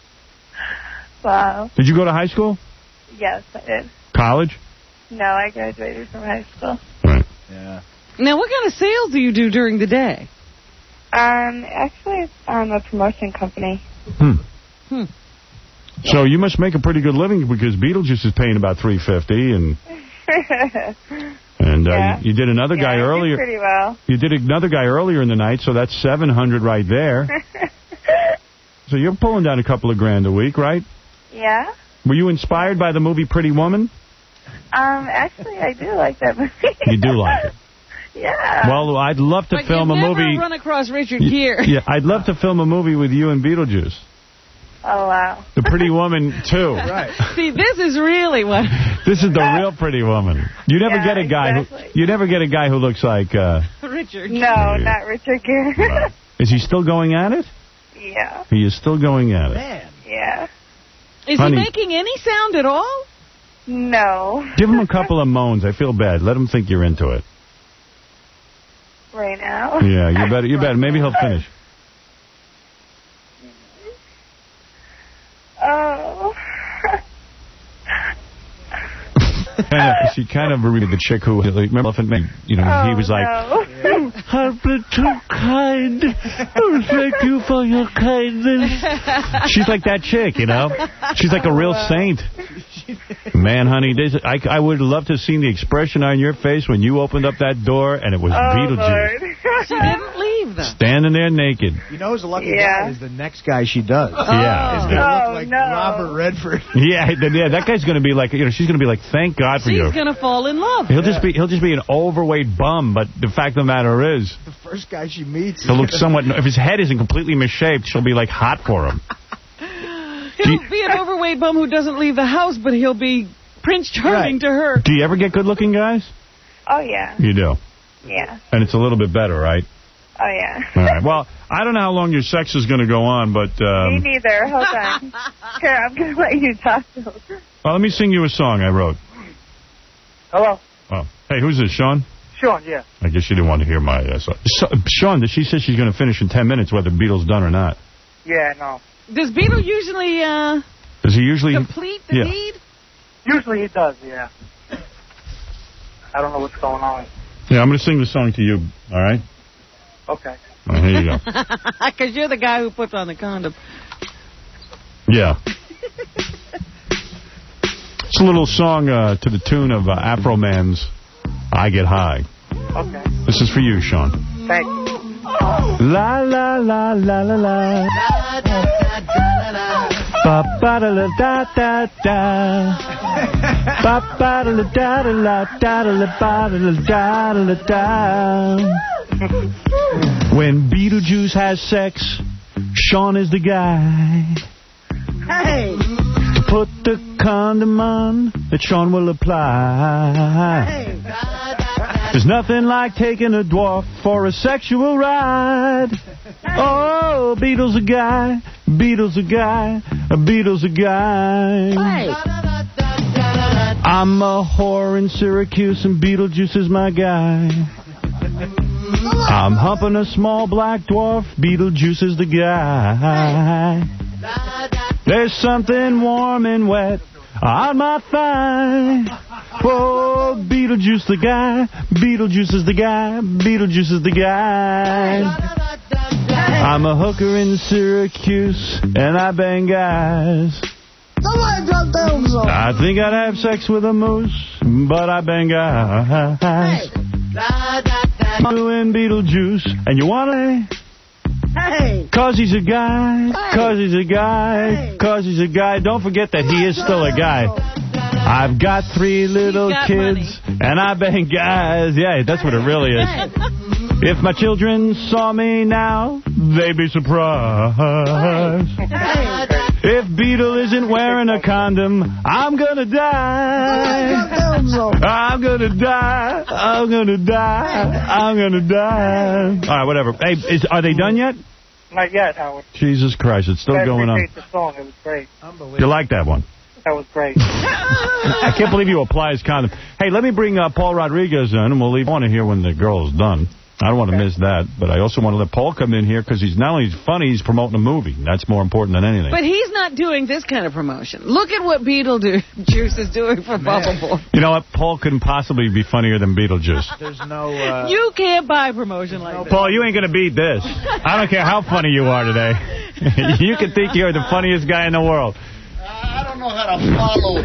Wow. Did you go to high school? Yes, I did. College? No, I graduated from high school. Right. Yeah. Now, what kind of sales do you do during the day? Um, actually, it's um, a promotion company. Hmm. Hmm. So you must make a pretty good living because Beetlejuice is paying about three fifty, and and uh, Yeah. you, you did another yeah, guy I did earlier. pretty well. You did another guy earlier in the night, so that's seven hundred right there. So you're pulling down a couple of grand a week, right? Yeah. Were you inspired by the movie Pretty Woman? Um, actually, I do like that movie. You do like it. Yeah. Well, I'd love to But film you a never movie. run across Richard Y- Gere. Yeah, I'd love to film a movie with you and Beetlejuice. Oh, wow. The Pretty Woman two. Right. See, this is really what... This is the real Pretty Woman. You never Yeah, get a guy exactly. who you never get a guy who looks like. Uh, Richard No, Yeah. not Richard Gere. is he still going at it? Yeah. He is still going at it. Man. Yeah. Is Honey. he making any sound at all? No. Give him a couple of moans. I feel bad. Let him think you're into it. Right now. Yeah, you better. You better. Maybe he'll finish. Oh. Kind of, she kind of read the chick who, like, remember Elephant Man? You know, Oh, he was like, no. I've been too kind. Oh, thank you for your kindness. She's like that chick, you know? She's like a real saint. Man, honey, this, I, I would love to have seen the expression on your face when you opened up that door and it was Oh, Beetlejuice. Lord. She didn't leave, though. Standing there naked. You know who's a lucky Yeah. guy is the next guy she does. Yeah. He's going to Oh, look like no. Robert Redford. Yeah, th- yeah, that guy's going to be like, you know, she's going to be like, thank God for She's you. going to fall in love. He'll just be he'll just be an overweight bum, but the fact of the matter is, The first guy she meets. he'll look somewhat, if his head isn't completely misshaped, she'll be like hot for him. He'll be an overweight bum who doesn't leave the house, but he'll be Prince Charming Right. to her. Do you ever get good looking guys? Oh, yeah. You do. Yeah. And it's a little bit better, right? Oh, yeah. All right. Well, I don't know how long your sex is going to go on, but Me um, neither. Hold on. Here, I'm going to let you talk to him. well, let me sing you a song I wrote. Hello? Oh, hey, who's this, Sean? Sean, yeah. I guess you didn't want to hear my uh, song. So, Sean, she says she's going to finish in ten minutes, whether Beatles done or not. Yeah, no. Does Beetle usually uh, Does he usually? complete the Yeah. deed? Usually he does, yeah. I don't know what's going on. Yeah, I'm going to sing the song to you. All right. Okay. All right, here you go. Because you're the guy who puts on the condom. Yeah. It's a little song uh, to the tune of uh, Afro Man's I Get High. Okay. This is for you, Sean. Thank you. La la la la la la. Ba ba da la da da da. Ba ba da la da da la da da la ba da la da da la da. When Beetlejuice has sex, Sean is the guy. Hey. To put the condom on that Sean will apply. Hey. There's nothing like taking a dwarf for a sexual ride. Oh, Beetle's a guy, Beetle's a guy, a Beetle's a guy. Hey. I'm a whore in Syracuse and Beetlejuice is my guy. I'm humping a small black dwarf, Beetlejuice is the guy. There's something warm and wet on my thigh. Oh, Beetlejuice the guy, Beetlejuice is the guy, Beetlejuice is the guy. I'm a hooker in Syracuse and I bang guys. I think I'd have sex with a moose, but I bang guys. I'm doing Beetlejuice, and you wanna? Hey. Cause he's a guy, cause he's a guy, cause he's a guy. Don't forget that he is still a guy. I've got three little got kids, money. And I bang guys. Yeah, that's what it really is. If my children saw me now, they'd be surprised. If Beetle isn't wearing a condom, I'm gonna die. I'm gonna die. I'm gonna die. I'm gonna die. All right, whatever. Hey, is, are they done yet? Not yet, Howard. Jesus Christ, it's still I going on. the song. It was great. You like that one? That was great. I can't believe you apply his condom. Hey, let me bring uh, Paul Rodriguez in, and we'll leave. I want to hear when the girl is done. I don't want to miss that, but I also want to let Paul come in here because he's not only funny, he's promoting a movie. That's more important than anything. But he's not doing this kind of promotion. Look at what Beetlejuice is doing for Bubble Boy. You know what? Paul couldn't possibly be funnier than Beetlejuice. There's no... Uh... You can't buy promotion like no, that. Paul, you ain't going to beat this. I don't care how funny you are today. You can think you're the funniest guy in the world. I don't know how to follow.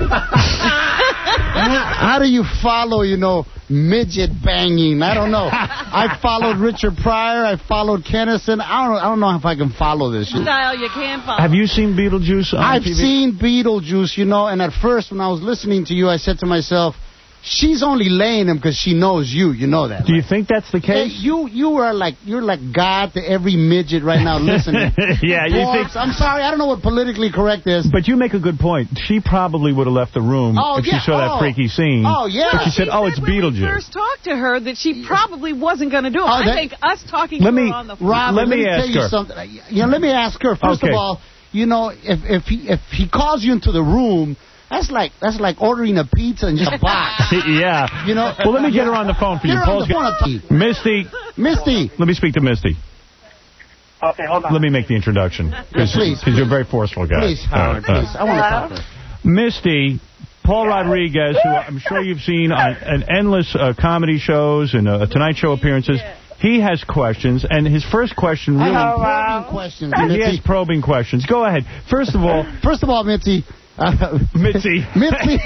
How do you follow, you know, midget banging? I don't know. I followed Richard Pryor. I followed Kennison. I don't, I don't know if I can follow this. Style you can follow. Have you seen Beetlejuice on I've T V? seen Beetlejuice, you know, and at first when I was listening to you, I said to myself, she's only laying him because she knows you. You know that. Do right? you think that's the case? Hey, you you are like you're like God to every midget right now listening. Yeah, you Boys, think? I'm sorry, I don't know what politically correct is. But you make a good point. She probably would have left the room oh, if yeah. she saw oh. that freaky scene. Oh yeah. But she, she said, "Oh, it's when Beetlejuice." We first talked to her that she probably wasn't going to do it. Oh, I that, think us talking let to me, her on the phone. Robin, let, let me, me ask tell you her. something. You know, let me ask her. First okay. of all, you know, if if he if he calls you into the room. That's like that's like ordering a pizza in just a box. Yeah. You know. Well, let me get her on the phone for you. Get her Paul's on the phone. got... Misty. Misty. Let me speak to Misty. Okay, hold on. Let me make the introduction. Yes, please. Because you're a very forceful guy. Please, Howard, uh, please. I want to talk to her. Misty, Paul Rodriguez, who I'm sure you've seen on an endless uh, comedy shows and uh, Tonight Show appearances. He has questions, and his first question really... I have probing questions, He has probing questions. Go ahead. First of all... First of all, Mitzi... Uh, Mitzi. Mitzi.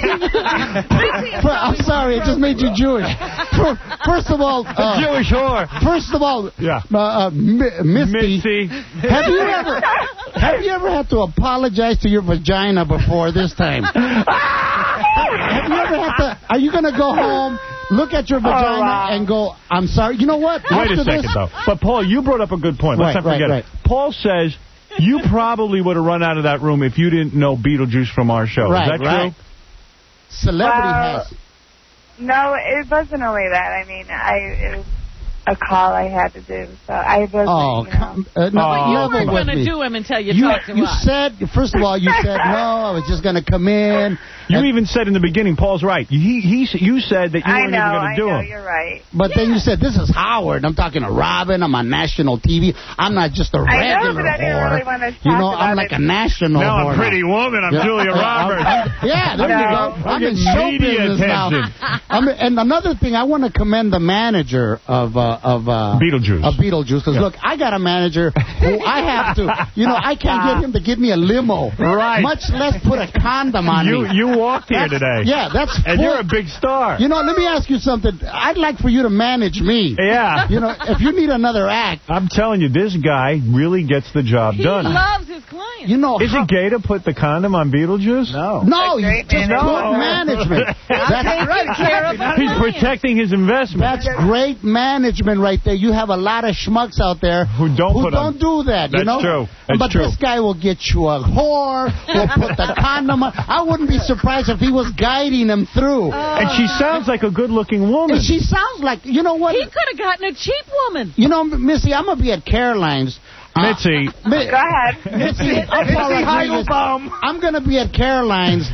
I'm sorry, it just made you Jewish. First of all... Uh, Jewish whore. First of all, yeah. uh, uh, Misty, Mitzi. Have you ever have you ever had to apologize to your vagina before this time? Have you ever had to... Are you going to go home... Look at your vagina oh, wow. and go, I'm sorry. You know what? Wait After a second, this, though. But, Paul, you brought up a good point. Let's right, not forget right, it. Right. Paul says you probably would have run out of that room if you didn't know Beetlejuice from our show. Right, Is that right. true? Celebrity well, has. No, it wasn't only that. I mean, I it was a call I had to do, so I wasn't, oh, you know. come, uh, no, oh, you weren't going to do him until you, you talked to you us. said, first of all, you said, no, I was just going to come in. You even said in the beginning, Paul's right. He, he, you said that you I weren't know, even going to do I know, him. you're right. But yeah. then you said, this is Howard. I'm talking to Robin. I'm on national T V. I'm not just a I regular know, but I didn't whore. really want to talk You know, about I'm like it. a national Now whore. I'm a pretty woman. I'm yeah. Julia Roberts. I'm, I'm, yeah, there no. you go. I'm in show business now. I'm, and another thing, I want to commend the manager of uh, of uh, Beetlejuice. Of Beetlejuice, because yeah. look, I got a manager who I have to, you know, I can't get him to give me a limo, right? Much less put a condom on you, me. You walked here that's, today. Yeah, that's. And full. you're a big star. You know, let me ask you something. I'd like for you to manage me. Yeah. You know, if you need another act. I'm telling you, this guy really gets the job he done. He loves his clients. You know, is how, it gay to put the condom on Beetlejuice? No. No, you just no. good management. That's right. Care of He's protecting his investment. That's great management right there. You have a lot of schmucks out there who don't who put don't on. do that. That's you know? true. That's but true. this guy will get you a whore. Will put the condom on. I wouldn't be surprised if he was guiding him through. Uh, and she sounds like a good-looking woman. And she sounds like, you know what? He could have gotten a cheap woman. You know, Missy, I'm going to be at Caroline's. Mitzi. Uh, Mi Go ahead. Mitzi, I'm, Mitzi I'm going to be at Caroline's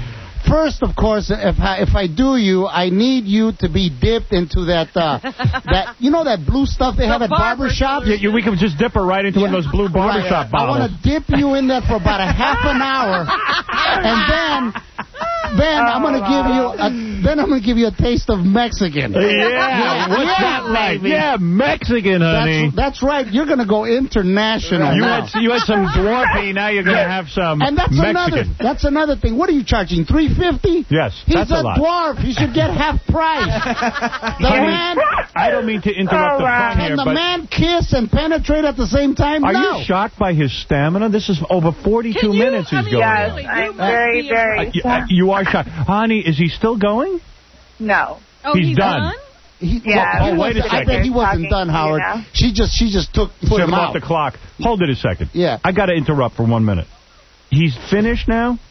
first, of course, if I, if I do you, I need you to be dipped into that, uh, that you know that blue stuff they have at barber shops? Yeah, you, we can just dip her right into one of those blue barbershop right. bottles. I want to dip you in that for about a half an hour, and then... Then oh, I'm gonna wow. give you a, then I'm gonna give you a taste of Mexican. Yeah, yeah. What's yeah, that like? baby. Yeah, Mexican, honey. That's, that's right. You're gonna go international. You now. had you had some dwarfy. Now you're gonna have some and that's Mexican. another. That's another thing. What are you charging? Three fifty? Yes, He's that's a, a lot. dwarf. He should get half price. The Honey, man. I don't mean to interrupt Oh, the wow. fun Can here, the but man kiss and penetrate at the same time? are no. you shocked by his stamina? This is over forty-two Can you- minutes I he's mean, going. Yes, on. I'm must very, be very Uh, you, uh, you are shocked, honey. Is he still going? No. Oh, He's he's done. done? He, Yeah. well, Oh, wait a I bet second. he wasn't Talking done, to you Howard. now. She just she just took put Put him him off out. the clock. Hold it a second. Yeah. I got to interrupt for one minute. He's finished now? Um,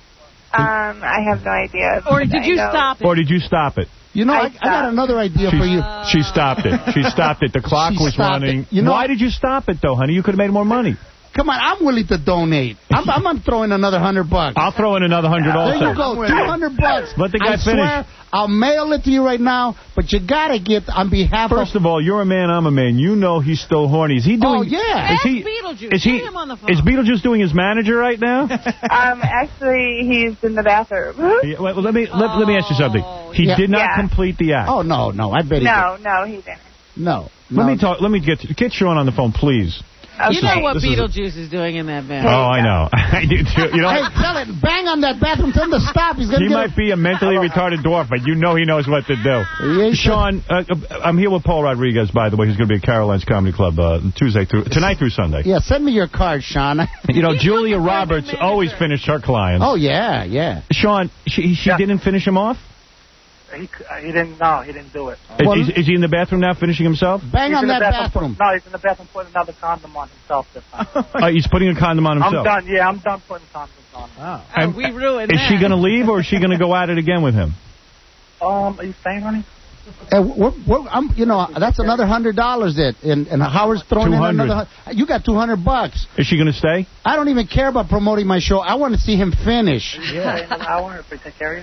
I have no idea. Or did you I know. stop it? Or did you stop it? You know, I I, I got stopped. another idea for you. She stopped it. She stopped it. The clock She was stopped running. it. You know- Why did you stop it, though, honey? You could have made more money. Come on, I'm willing to donate. I'm, I'm, I'm throwing another hundred bucks. I'll throw in another hundred also. There you go, two hundred bucks. Let the guy I finish. swear, I'll mail it to you right now, but you gotta get on behalf First of. of all, you're a man, I'm a man. You know he's still horny. Is he doing... Oh yeah. Is Ask he, Beetlejuice. is he, Get him on the phone. Is Beetlejuice doing his manager right now? Um, actually, he's in the bathroom. Yeah, well, let me let, let me ask you something. He Yeah. did not Yeah. complete the act. Oh no, no, I bet he No, no, he didn't. did. No. Let no. me talk. Let me get get Sean on the phone, please. You know what this is a- Beetlejuice is doing in that bed. Oh, I know. I do too. You know, Hey, tell it, bang on that bathroom, tell him to stop. He's gonna he get might be a mentally retarded dwarf, but you know he knows what to do. Yeah, Sean, uh, I'm here with Paul Rodriguez, by the way. He's going to be at Caroline's Comedy Club uh, Tuesday through tonight through Sunday. Yeah, send me your card, Sean. You know, Julia Roberts always finished her clients. Oh yeah, yeah. Sean, she she Yeah. didn't finish him off? He, uh, he didn't. No, he didn't do it. Is, Well- is, is he in the bathroom now finishing himself? Bang He's on in the that bathroom. Put, no, he's in the bathroom putting another condom on himself this time. Uh, he's putting a condom on I'm himself. done. Yeah, I'm done putting condoms on. Oh, And- we ruined Is that. she going to leave or is she going to go at it again with him? Um, are you staying, honey? Uh, we're, we're, I'm, you know, that's another hundred dollars. That and, and Howard's throwing in two hundred. another. hun- You got two hundred bucks. Is she going to stay? I don't even care about promoting my show. I want to see him finish. Yeah. In an hour if we take care of you.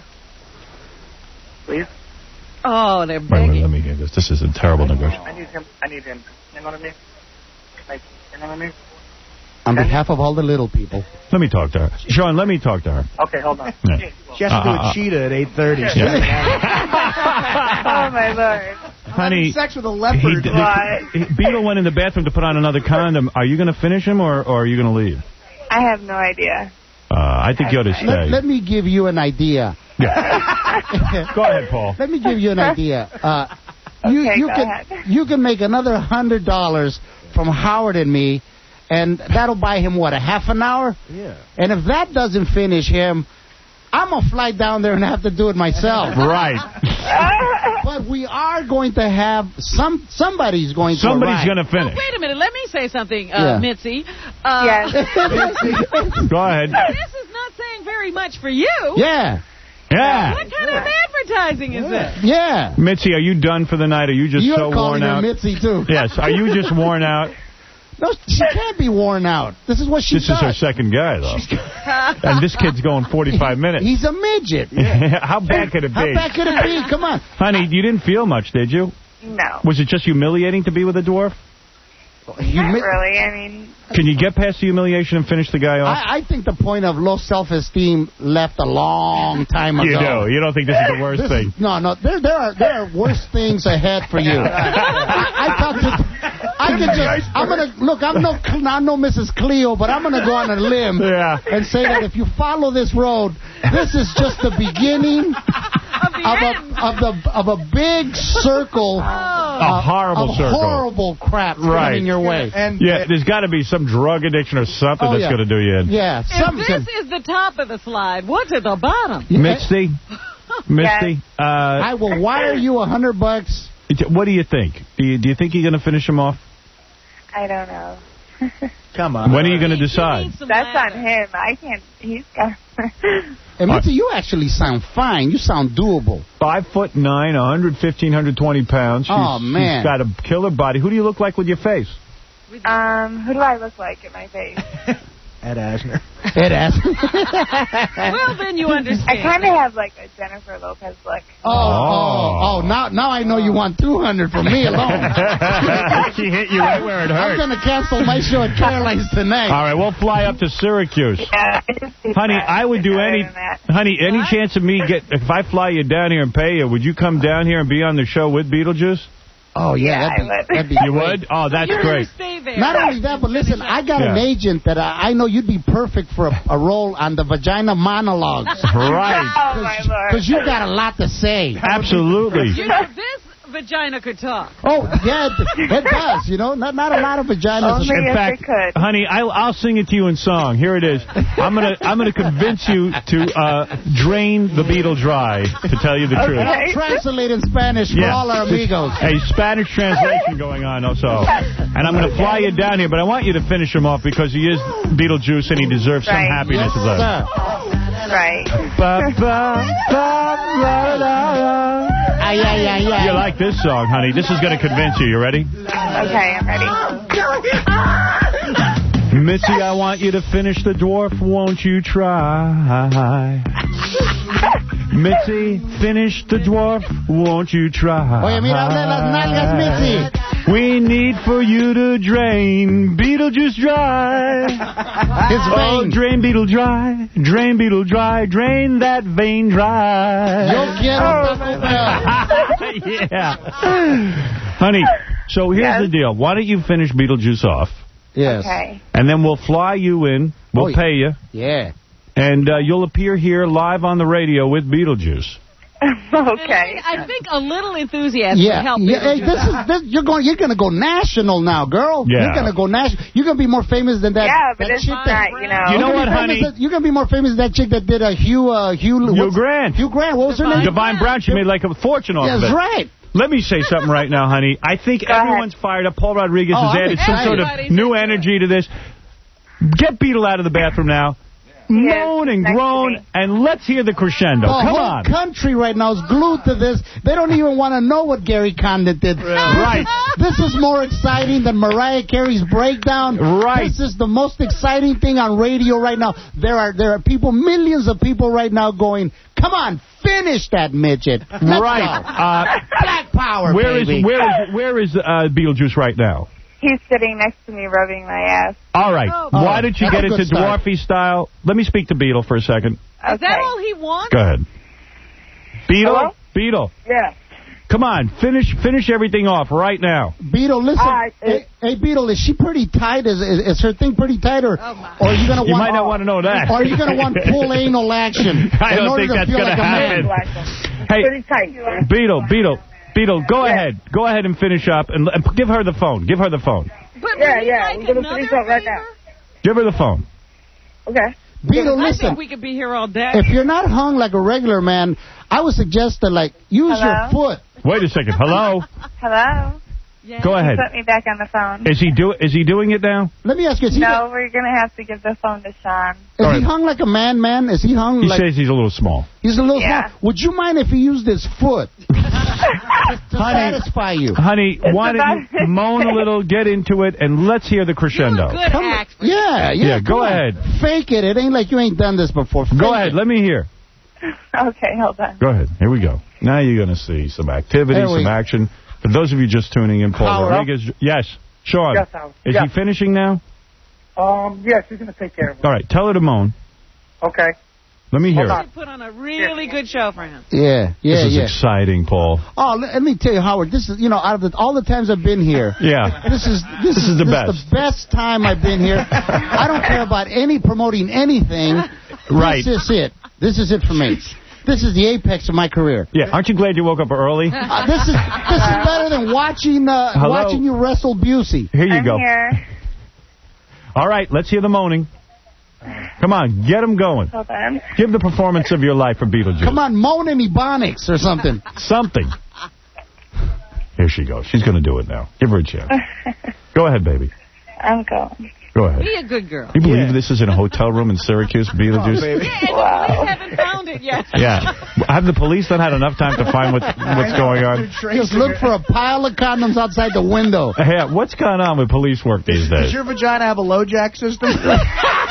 Please. Oh, they're Wait, wait, begging. let me hear this. This is a terrible negotiation. I need him. I need him. You know what I mean? Like, you know what I mean? On behalf of all the little people. Let me talk to her. Sean, let me talk to her. Okay, hold on. Yeah. She has to do Uh, a uh, cheetah at eight thirty. Oh, my Lord. Honey, sex with a he, leopard. the, What? he- Beetle went in the bathroom to put on another condom. Are you going to finish him or, or are you going to leave? I have no idea. Uh, I think you ought to stay. Let, let me give you an idea. Yeah. Go ahead, Paul. Let me give you an idea. Uh, you Okay, you go can ahead. you can make another hundred dollars from Howard and me, and that'll buy him what, a half an hour? Yeah. And if that doesn't finish him, I'm gonna fly down there and have to do it myself. Right. But we are going to have some. Somebody's going to. Somebody's arrive. going to Oh, finish. wait a minute. Let me say something, uh, Yeah. Mitzi. Uh, Yes. Go ahead. This is not saying very much for you. Yeah. Yeah. What kind of advertising is this? Yeah. Mitzi, are you done for the night? Are you just You're so calling worn her out? Mitzi too. Yes. Are you just worn out? No, she can't be worn out. This is what she This does. is her second guy, though. And this kid's going forty-five minutes. He's a midget. How bad could it be? How bad could it be? Come on. Honey, you didn't feel much, did you? No. Was it just humiliating to be with a dwarf? Not really. I mean, Can you get past the humiliation and finish the guy off? I, I think the point of low self-esteem left a long time ago. You do. You don't think this is the worst This thing? is- no, no. There, there are there are worse things ahead for you. I, I talked to. I can just. I'm gonna look. I'm no. I'm no Missus Cleo, but I'm gonna go on a limb Yeah. and say that if you follow this road, this is just the beginning of a of the of a big circle. A horrible of circle. horrible crap Right. coming your way. And Yeah, there's got to be some drug addiction or something Oh, that's yeah. going to do you in. Yeah, If something. this is the top of the slide, what's at the bottom? Misty? Misty? Uh, I will wire you a hundred bucks. what do you think? Do you, do you think you're going to finish him off? I don't know. come on. When are you going to decide? That's on him. I can't. He's got. And Mitzi, you actually sound fine. You sound doable. Five foot nine, one hundred fifteen, one hundred twenty pounds. She's, Oh, man. She's got a killer body. Who do you look like with your face? Um, who do I look like in my face? Ed Asner. Ed Asner. Well, then you understand. I kind of have like a Jennifer Lopez look. Oh, oh, oh! Now, now I know you want two hundred from me alone. She hit you right where it hurt. I'm gonna cancel my show at Caroline's tonight. All right, we'll fly up to Syracuse. Yeah, I just see Honey, that. I would do Other any, than that. honey, any chance of me get, if I fly you down here and pay you, would you come down here and be on the show with Beetlejuice? Oh, yeah, Yeah, that'd, be, I would. that'd be You great. would? Oh, that's You're great. gonna stay there. Not only that, but listen, I got an Yeah. agent that I, I know you'd be perfect for a, a role on the Vagina Monologues. Right. Oh, my Lord. Because you got a lot to say. Absolutely. You know, this vagina could talk. Oh, yeah, it, it does, you know. Not not a lot of vaginas. Only In if fact, it could. honey, I'll, I'll sing it to you in song. Here it is. I'm gonna I'm gonna convince you to uh, drain the Beetle dry. To tell you the Okay. truth. I'll translate in Spanish for Yeah. all our amigos. A Spanish translation going on also. And I'm going to fly you down here, but I want you to finish him off because he is Beetlejuice and he deserves some Right. happiness. Yes, of that. sir. Right. Ba, ba, ba, la, la, la. Ay, ay, ay, ay. You like this song, honey. This is going to convince you. You ready? Okay, I'm ready. Mitzi, I want you to finish the dwarf. Won't you try? Mitzi, finish the dwarf. Won't you try? Oye, mira, hable las nalgas, Mitzi. We need for you to drain Beetlejuice dry. His Oh, vein. drain Beetle dry. Drain Beetle dry. Drain that vein dry. Yo quiero Taco Bell. Yeah. Honey, so here's Yes. the deal. Why don't you finish Beetlejuice off? Yes. Okay. And then we'll fly you in. We'll Oh, yeah. pay you. Yeah. And uh, you'll appear here live on the radio with Beetlejuice. Okay. I think a little enthusiasm Yeah, would help. yeah. Hey, Beetlejuice this is out. this, you're going. You're going to go national now, girl. Yeah. You're going to go national. You're going to be more famous than that. Yeah, but that it's chick not, that, you know. You know You're what, gonna be honey? famous that- You're going to be more famous than that chick that did a Hugh uh, Hugh Hugh what's- Grant. Hugh Grant. What was her Divine name? Divine Brown, she made like a fortune off That's of it. right. Let me say something right now, honey. I think Go ahead. everyone's fired up. Paul Rodriguez Oh, has I'm added some sort of excited. new energy to this. Get Beetle out of the bathroom now. Moan and next to groan, me. and let's hear the crescendo. The Come whole on. country right now is glued to this. They don't even want to know what Gary Condit did. Right. This is more exciting than Mariah Carey's breakdown. Right. This is the most exciting thing on radio right now. There are there are people, millions of people right now going, come on, finish that midget. Let's Right. go. Uh, Black power, where is baby. where is where is uh, Beetlejuice right now? He's sitting next to me rubbing my ass. All right. Oh, Why oh, don't you that's get a good into start. Dwarfy style? Let me speak to Beetle for a second. Is that all he wants? Go ahead. Beetle? Hello? Beetle. Yeah. Come on, finish finish everything off right now. Beetle, listen. All right, hey, hey, Beetle, is she pretty tight? Is, is is her thing pretty tight, or, Oh, or are you gonna You want? might not want to know that. Or are you gonna want full anal action? I in don't order think to that's feel gonna like a man? happen. Hey, Pretty tight. Beetle, Beetle, Beetle, go ahead. Go ahead and finish up, and, and give her the phone. Give her the phone. But Yeah, would he yeah, like we're gonna another finish up right favor? now. Give her the phone. Okay. Beetle, I listen. think we could be here all day. If you're not hung like a regular man, I would suggest that, like, use Hello? your foot. Wait a second. Hello? Hello? Yeah. Go ahead. Put me back on the phone. Is he do is he doing it now? Let me ask you, is he, No, we're going to have to give the phone to Sean. is All he right. hung like a man, man? Is he hung He like... says he's a little small. He's a little Yeah. small. Would you mind if he used his foot to Honey. satisfy you? Honey, why don't you about- moan a little, get into it, and let's hear the crescendo. Good Come- act. Yeah, yeah. Yeah, go come on. ahead. Fake it. It ain't like you ain't done this before. Fake Go ahead. it. Let me hear. Okay, hold on. Go ahead. Here we go. Now you're going to see some activity, There we some go. action. For those of you just tuning in, Paul Howard? Rodriguez. Yes. Sean. Yes, Howard. Is Yeah. he finishing now? Um, yes, he's going to take care of it. All right. Tell her to moan. Okay. Let me hear Hold it. on. Put on a really good show for him. Yeah, yeah, This is yeah. exciting, Paul. Oh, let, let me tell you, Howard. This is, you know, out of the, all the times I've been here. Yeah. This is this, This is the this best. Is the best time I've been here. I don't care about any promoting anything. Right. This is it. This is it for me. This is the apex of my career. Yeah. Aren't you glad you woke up early? Uh, this is this is better than watching uh, Hello? watching you wrestle Busey. Here you I'm go. here. All right. Let's hear the moaning. Come on. Get him going. Hold on. Give the performance of your life for Beetlejuice. Come on, moan in Ebonics or something. Something. Here she goes. She's going to do it now. Give her a chance. Go ahead, baby. I'm going. Go ahead. Be a good girl. You believe this is in a hotel room in Syracuse, Beetlejuice? Yeah, and Wow. the police haven't found it yet. Yeah. Have the police not had enough time to find what, what's going on? Just look for a pile of condoms outside the window. Hey, what's going on with police work these Does days? your vagina have a low jack system?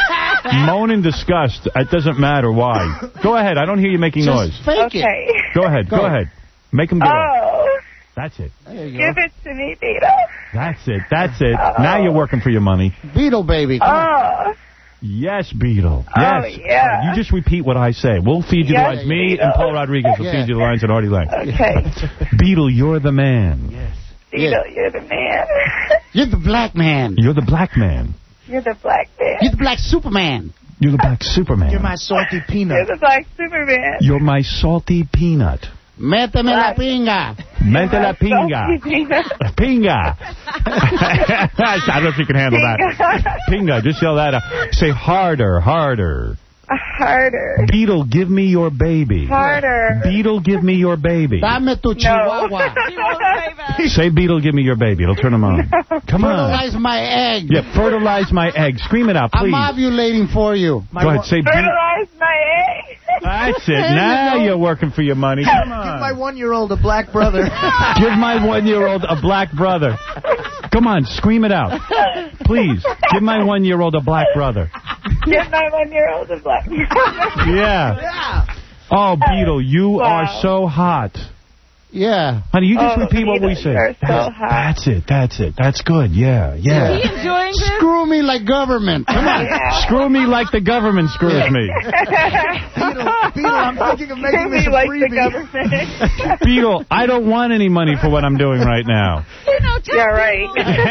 Moan in disgust. It doesn't matter why. Go ahead. I don't hear you making Just noise. fake Okay. it. Go ahead. Go, Go. ahead. Make him get up. Oh, That's it. There you give go. it to me, Beetle. That's it. That's it. Now you're working for your money. Beetle baby. Come on. Oh, Yes, Beetle. Oh, Yes. yeah. You just repeat what I say. We'll feed you Yes, the lines. Me Beetle. and Paul Rodriguez will Yeah. feed you the lines at Artie Lang. okay. Beetle, you're the man. Yes. Beetle, you're the man. You're the black man. You're the black man. You're the black man. You're the black Superman. You're the black Superman. You're my salty You're peanut. the black Superman. You're my salty peanut. Méteme la pinga. Mente la pinga. Pinga. Pinga. I don't know if you can handle that. Pinga. Just yell that out. Say harder, harder. Harder. Beetle, give me your baby. Harder. Beetle, give me your baby. Dame tu No. chihuahua. Say, Beetle, give me your baby. It'll turn him on. Come on. Fertilize my egg. Yeah, fertilize my egg. Scream it out, please. I'm ovulating for you. Go ahead, say Beetle. Fertilize my egg. That's it. Now you're working for your money. Come Give on. my one-year-old a black brother. Give my one-year-old a black brother. Come on, scream it out. Please, give my one-year-old a black brother. Give my one-year-old a black man. Yeah. Yeah. Oh, Beetle, you Wow. are so hot. Yeah. Honey, you just Oh, repeat what we Beetle, say. you're so That's, hot. that's it. That's it. That's good. Yeah. Is Yeah. he enjoying this? Screw me like government. Come on. Yeah. Screw me like the government screws me. Beetle, Beetle, I'm thinking of making Screw this me a like the freebie. government. Beetle, I don't want any money for what I'm doing right now. You know, just Yeah, right.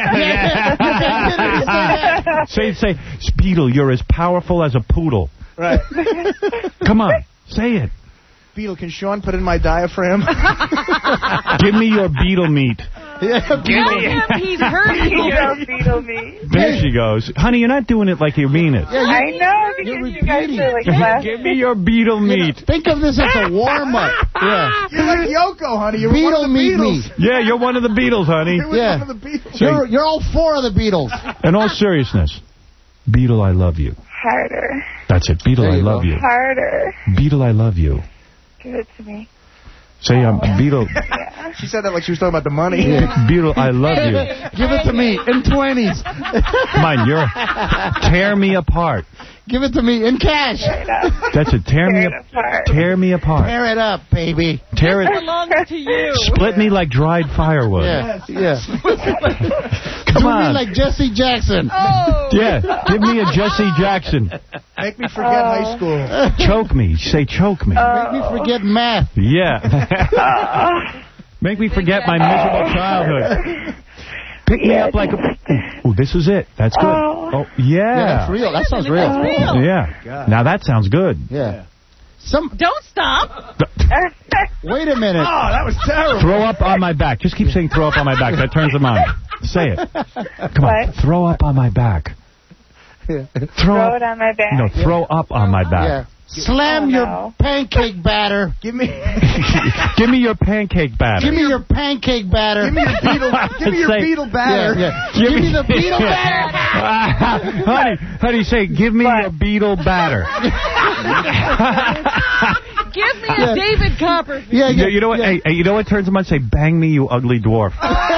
Say, say, Beetle, you're as powerful as a poodle. Right. Come on, say it. Beetle, can Sean put in my diaphragm? Give me your beetle meat. Tell him he's hurting You you. don't beetle me. There she goes. Honey, you're not doing it like you mean it. I know, because you guys are like laughing. Give me your beetle meat. Think of this as a warm-up. Yeah. You're like Yoko, honey. You're Beetle one of the meet Beatles. me. Yeah, you're one of the Beatles, honey. You're Yeah. one of the Beatles. You're, you're all four of the Beatles. In all seriousness, Beetle, I love you. Harder. That's it. Beetle, There I you love go. you. Harder. Beetle, I love you. Give it to me. Say, um, Beetle, Yeah. She said that like she was talking about the money. Beetle, I love you. Give it to me in twenties. Come on, you're tear me apart. Give it to me in cash. Right up. That's it. Tear me Tear it up. apart. Tear me apart. Tear it up, baby. Tear It it. belongs to you. Split me like dried firewood. Yeah, yeah. Come Do on. me like Jesse Jackson. Oh. Yeah, give me a Jesse Jackson. Make me forget high school. Choke me. Say choke me. Make me forget math. Yeah. Make me forget my miserable childhood. Pick me up like a... Ooh, this is it. That's good. Oh, Yeah, yeah. that's real. That sounds That's real. real. Yeah. Now that sounds good. Yeah. Some. Don't stop. Wait a minute. Oh, that was terrible. Throw up on my back. Just keep saying throw up on my back. That turns them on. Say it. Come on. What? Throw up on my back. Throw, Throw up. it on my back. No, throw up on my back. Yeah. Slam Oh, your no. pancake batter. Give me, Give me your pancake batter. Give me your pancake batter. give me your beetle, give me your Say- beetle batter. Yeah, yeah. Give me the beetle batter. honey, honey, say, give me your beetle batter. Give me Yeah. a David Copperfield. Yeah, yeah. You, you know what? Hey, hey, you know what turns them on? Say, bang me, you ugly dwarf.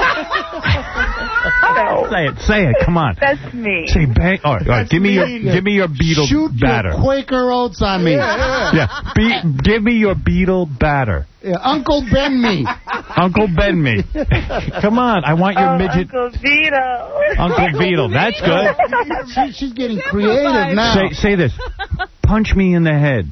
No. Say it, say it. Come on. That's me. Say bang. All right, all right. That's Give me your, mean. give me your beetle Shoot batter. your Quaker Oats on me. Yeah, be, give me your beetle batter. Yeah, Uncle Ben me. Uncle Ben me. Come on, I want your Oh, midget. Uncle Vito. Uncle Beetle. That's good. She, she's getting creative now. Say, say this. Punch me in the head.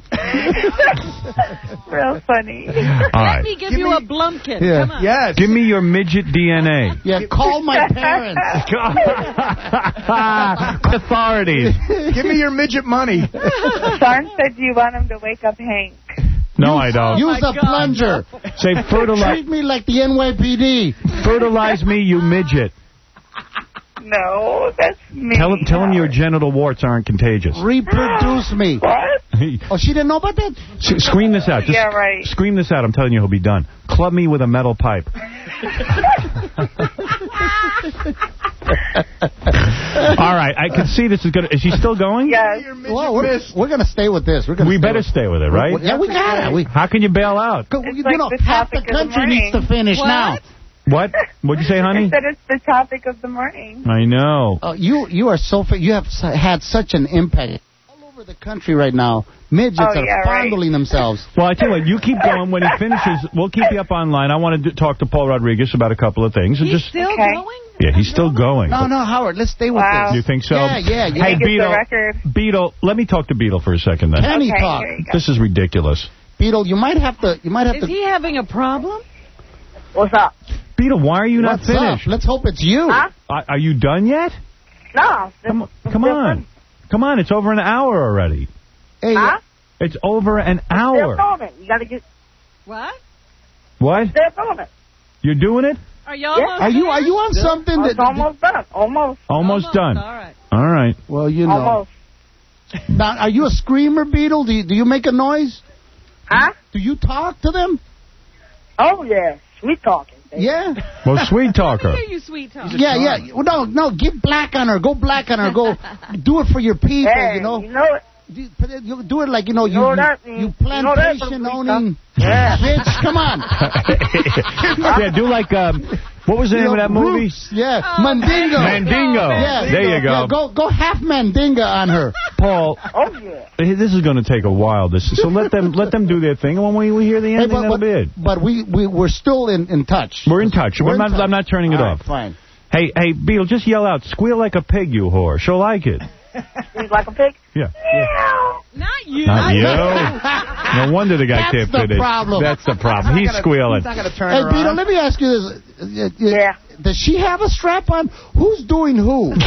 Real funny. All Let right. me give, Give you me- a Blumpkin. Yeah. Come on. Yes. Give me your midget D N A. Yeah, call my parents. Authorities. Give me your midget money. Son said you want him to wake up Hank. No, I don't. Use my a God, plunger. Say fertilize, Treat me like the N Y P D. fertilize me, you midget. No, that's me. Tell him, tell him your genital warts aren't contagious. Reproduce me. What? Oh, she didn't know about that? S- Scream this out. Just Yeah, right. Scream this out. I'm telling you, he'll be done. Club me with a metal pipe. All right, I can see this is good. Is she still going? Yes. Your midget Well, we're, miss. we're going to stay with this. We're gonna We stay better with stay with it, right? Yeah, we got it. We, How can you bail out? It's you like know, the half the topic of the country needs to morning. finish What? now. What? What'd you say, I honey? said it's the topic of the morning. I know. Oh, you you are so fa- you have su- had such an impact all over the country right now, midgets Oh, are yeah, right. fondling themselves. Well, I tell you what, you keep going. When he finishes, we'll keep you up online. I want to d- talk to Paul Rodriguez about a couple of things. And He's just still Okay. going? Yeah, he's still going. No, no, Howard, let's stay with Wow. this. You think so? Yeah, yeah, yeah. Hey, Think it's the Beetle, record. Beetle, let me talk to Beetle for a second then. Can he Okay, talk? here you go. This is ridiculous. Beetle, you might have to. You might have Is to. he having a problem? What's up? Beetle, why are you not What's up? finished? Let's hope it's you. Huh? Are, are you done yet? No. Come, come on. Come on, it's over an hour already. Hey, Huh? It's over an Still hour. doing it. You gotta get. What? What? Still doing it. You're doing it? Are you Yeah. almost are you there? are you on something Oh, that? it's almost done. Almost. Almost, Almost, done. all right. All right. Well, you know. Almost. Now, are you a screamer, Beetle? Do you, do you make a noise? Huh? Do you talk to them? Oh yeah. Sweet talking. baby. Yeah. Well, sweet talker. Hear you, sweet talk. Yeah, yeah. Well, no, no. Get black on her. Go black on her. Go do it for your people. Hey, you know. You know it. Do, you do it like you know you You know you, that you means- you know that's what plantation we owning Yeah. bitch. Come on. Yeah, do like, um, what was the name You of know, that movie? Roots, Yeah, Oh, Mandingo. Mandingo. Yeah, There you go. Yeah, go go half Mandinga on her. Paul, Oh yeah. hey, this is going to take a while. This so let them let them do their thing. And when we, we hear the Hey, ending, but, that'll but, be it. but we we we're still in, in touch. We're in touch. We're We're in not, touch. I'm not turning it All right, off. Fine. Hey, hey, Beetle, just yell out, squeal like a pig, you whore. She'll like it. He's like a pig. Yeah. Not you. Not you. No wonder the guy That's can't the fit it. problem. That's the problem. He's squealing. He's not going to turn Hey, her Beetle, on. let me ask you this. Uh, uh, Yeah. Does she have a strap on? Who's doing who? You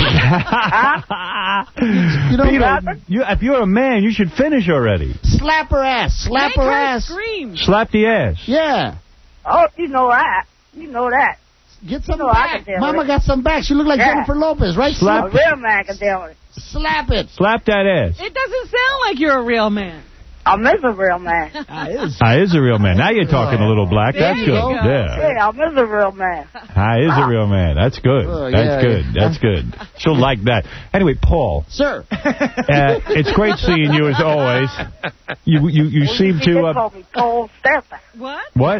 know, Beetle, you, if you're a man, you should finish already. slap her ass. Slap Make her, her ass. scream. Slap the ass. Yeah. Oh, you know that. You know that. Get some You know I back. can do Mama it. got some back. She looked like Yeah. Jennifer Lopez, right? Slap- A real man can do it. Slap it. Slap that ass. It doesn't sound like you're a real man. I'm a real man. I is a real man. Now you're talking a little black. There That's you good. go. Yeah. Yeah, I'm a real man. I is a real man. That's good. Oh, That's yeah, good. yeah. That's good. She'll like that. Anyway, Paul. Sir. Uh, it's great seeing you as always. You you you Well, seem you to. can Uh, call me Paul Stefan. What? what?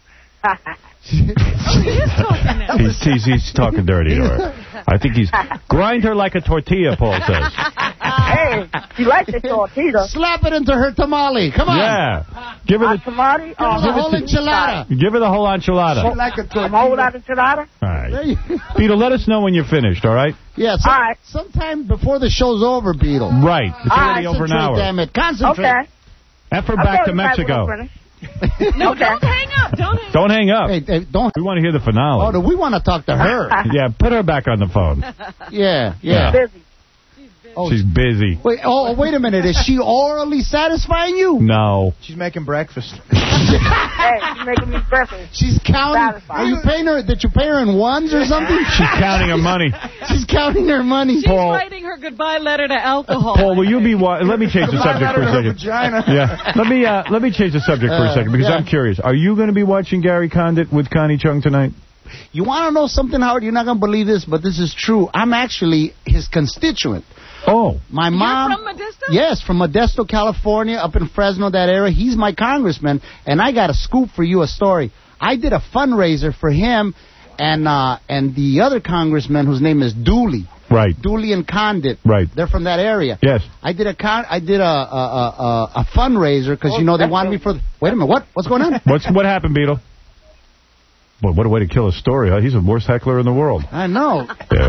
Oh, he is talking now. He's, he's, he's talking dirty to her. I think he's grind her like a tortilla. Paul says. Hey, you like the tortilla? Slap it into her tamale. Come on. Yeah. Give her A the tamale? Give her the whole enchilada. give her the whole enchilada. Like a I'm whole lot of enchilada? All right. Peter, let us know when you're finished. All right. Yeah, so, All right. sometime before the show's over, Beetle. Right. It's already over an Concentrate, hour. damn it. Concentrate. Okay. F her I'll back tell to you back when Mexico. I'm finished. No, Okay. don't hang up. Don't hang up. Don't hang up. Hey, hey, don't. We want to hear the Oh, finale. do we want to talk to her? Yeah, put her back on the phone. Yeah, yeah. Busy. Oh, She's busy. wait, oh, wait a minute. Is she orally satisfying you? No. She's making breakfast. Hey, she's making me breakfast. She's counting. Satisfying. Are you paying her? Did you pay her in ones or something? She's counting her money. She's counting her money. She's Paul. writing her goodbye letter to alcohol. Paul, will you be wa- let me change the subject for a second. Vagina. Yeah. Let me uh, let me change the subject for a Uh, second because yeah. I'm curious. Are you going to be watching Gary Condit with Connie Chung tonight? You want to know something, Howard? You're not going to believe this, but this is true. I'm actually his constituent. Oh. My mom. from Modesto? Yes, from Modesto, California, up in Fresno, that area. He's my congressman, and I got a scoop for you, a story. I did a fundraiser for him and uh, and the other congressman whose name is Dooley. Right. Dooley and Condit. Right. They're from that area. Yes. I did a con- I did a a, a, a fundraiser because you know they wanted me for. The- Wait a minute. What? What's going on? What's what happened, Beetle? Boy, what a way to kill a story. Huh? He's the worst heckler in the world. I know.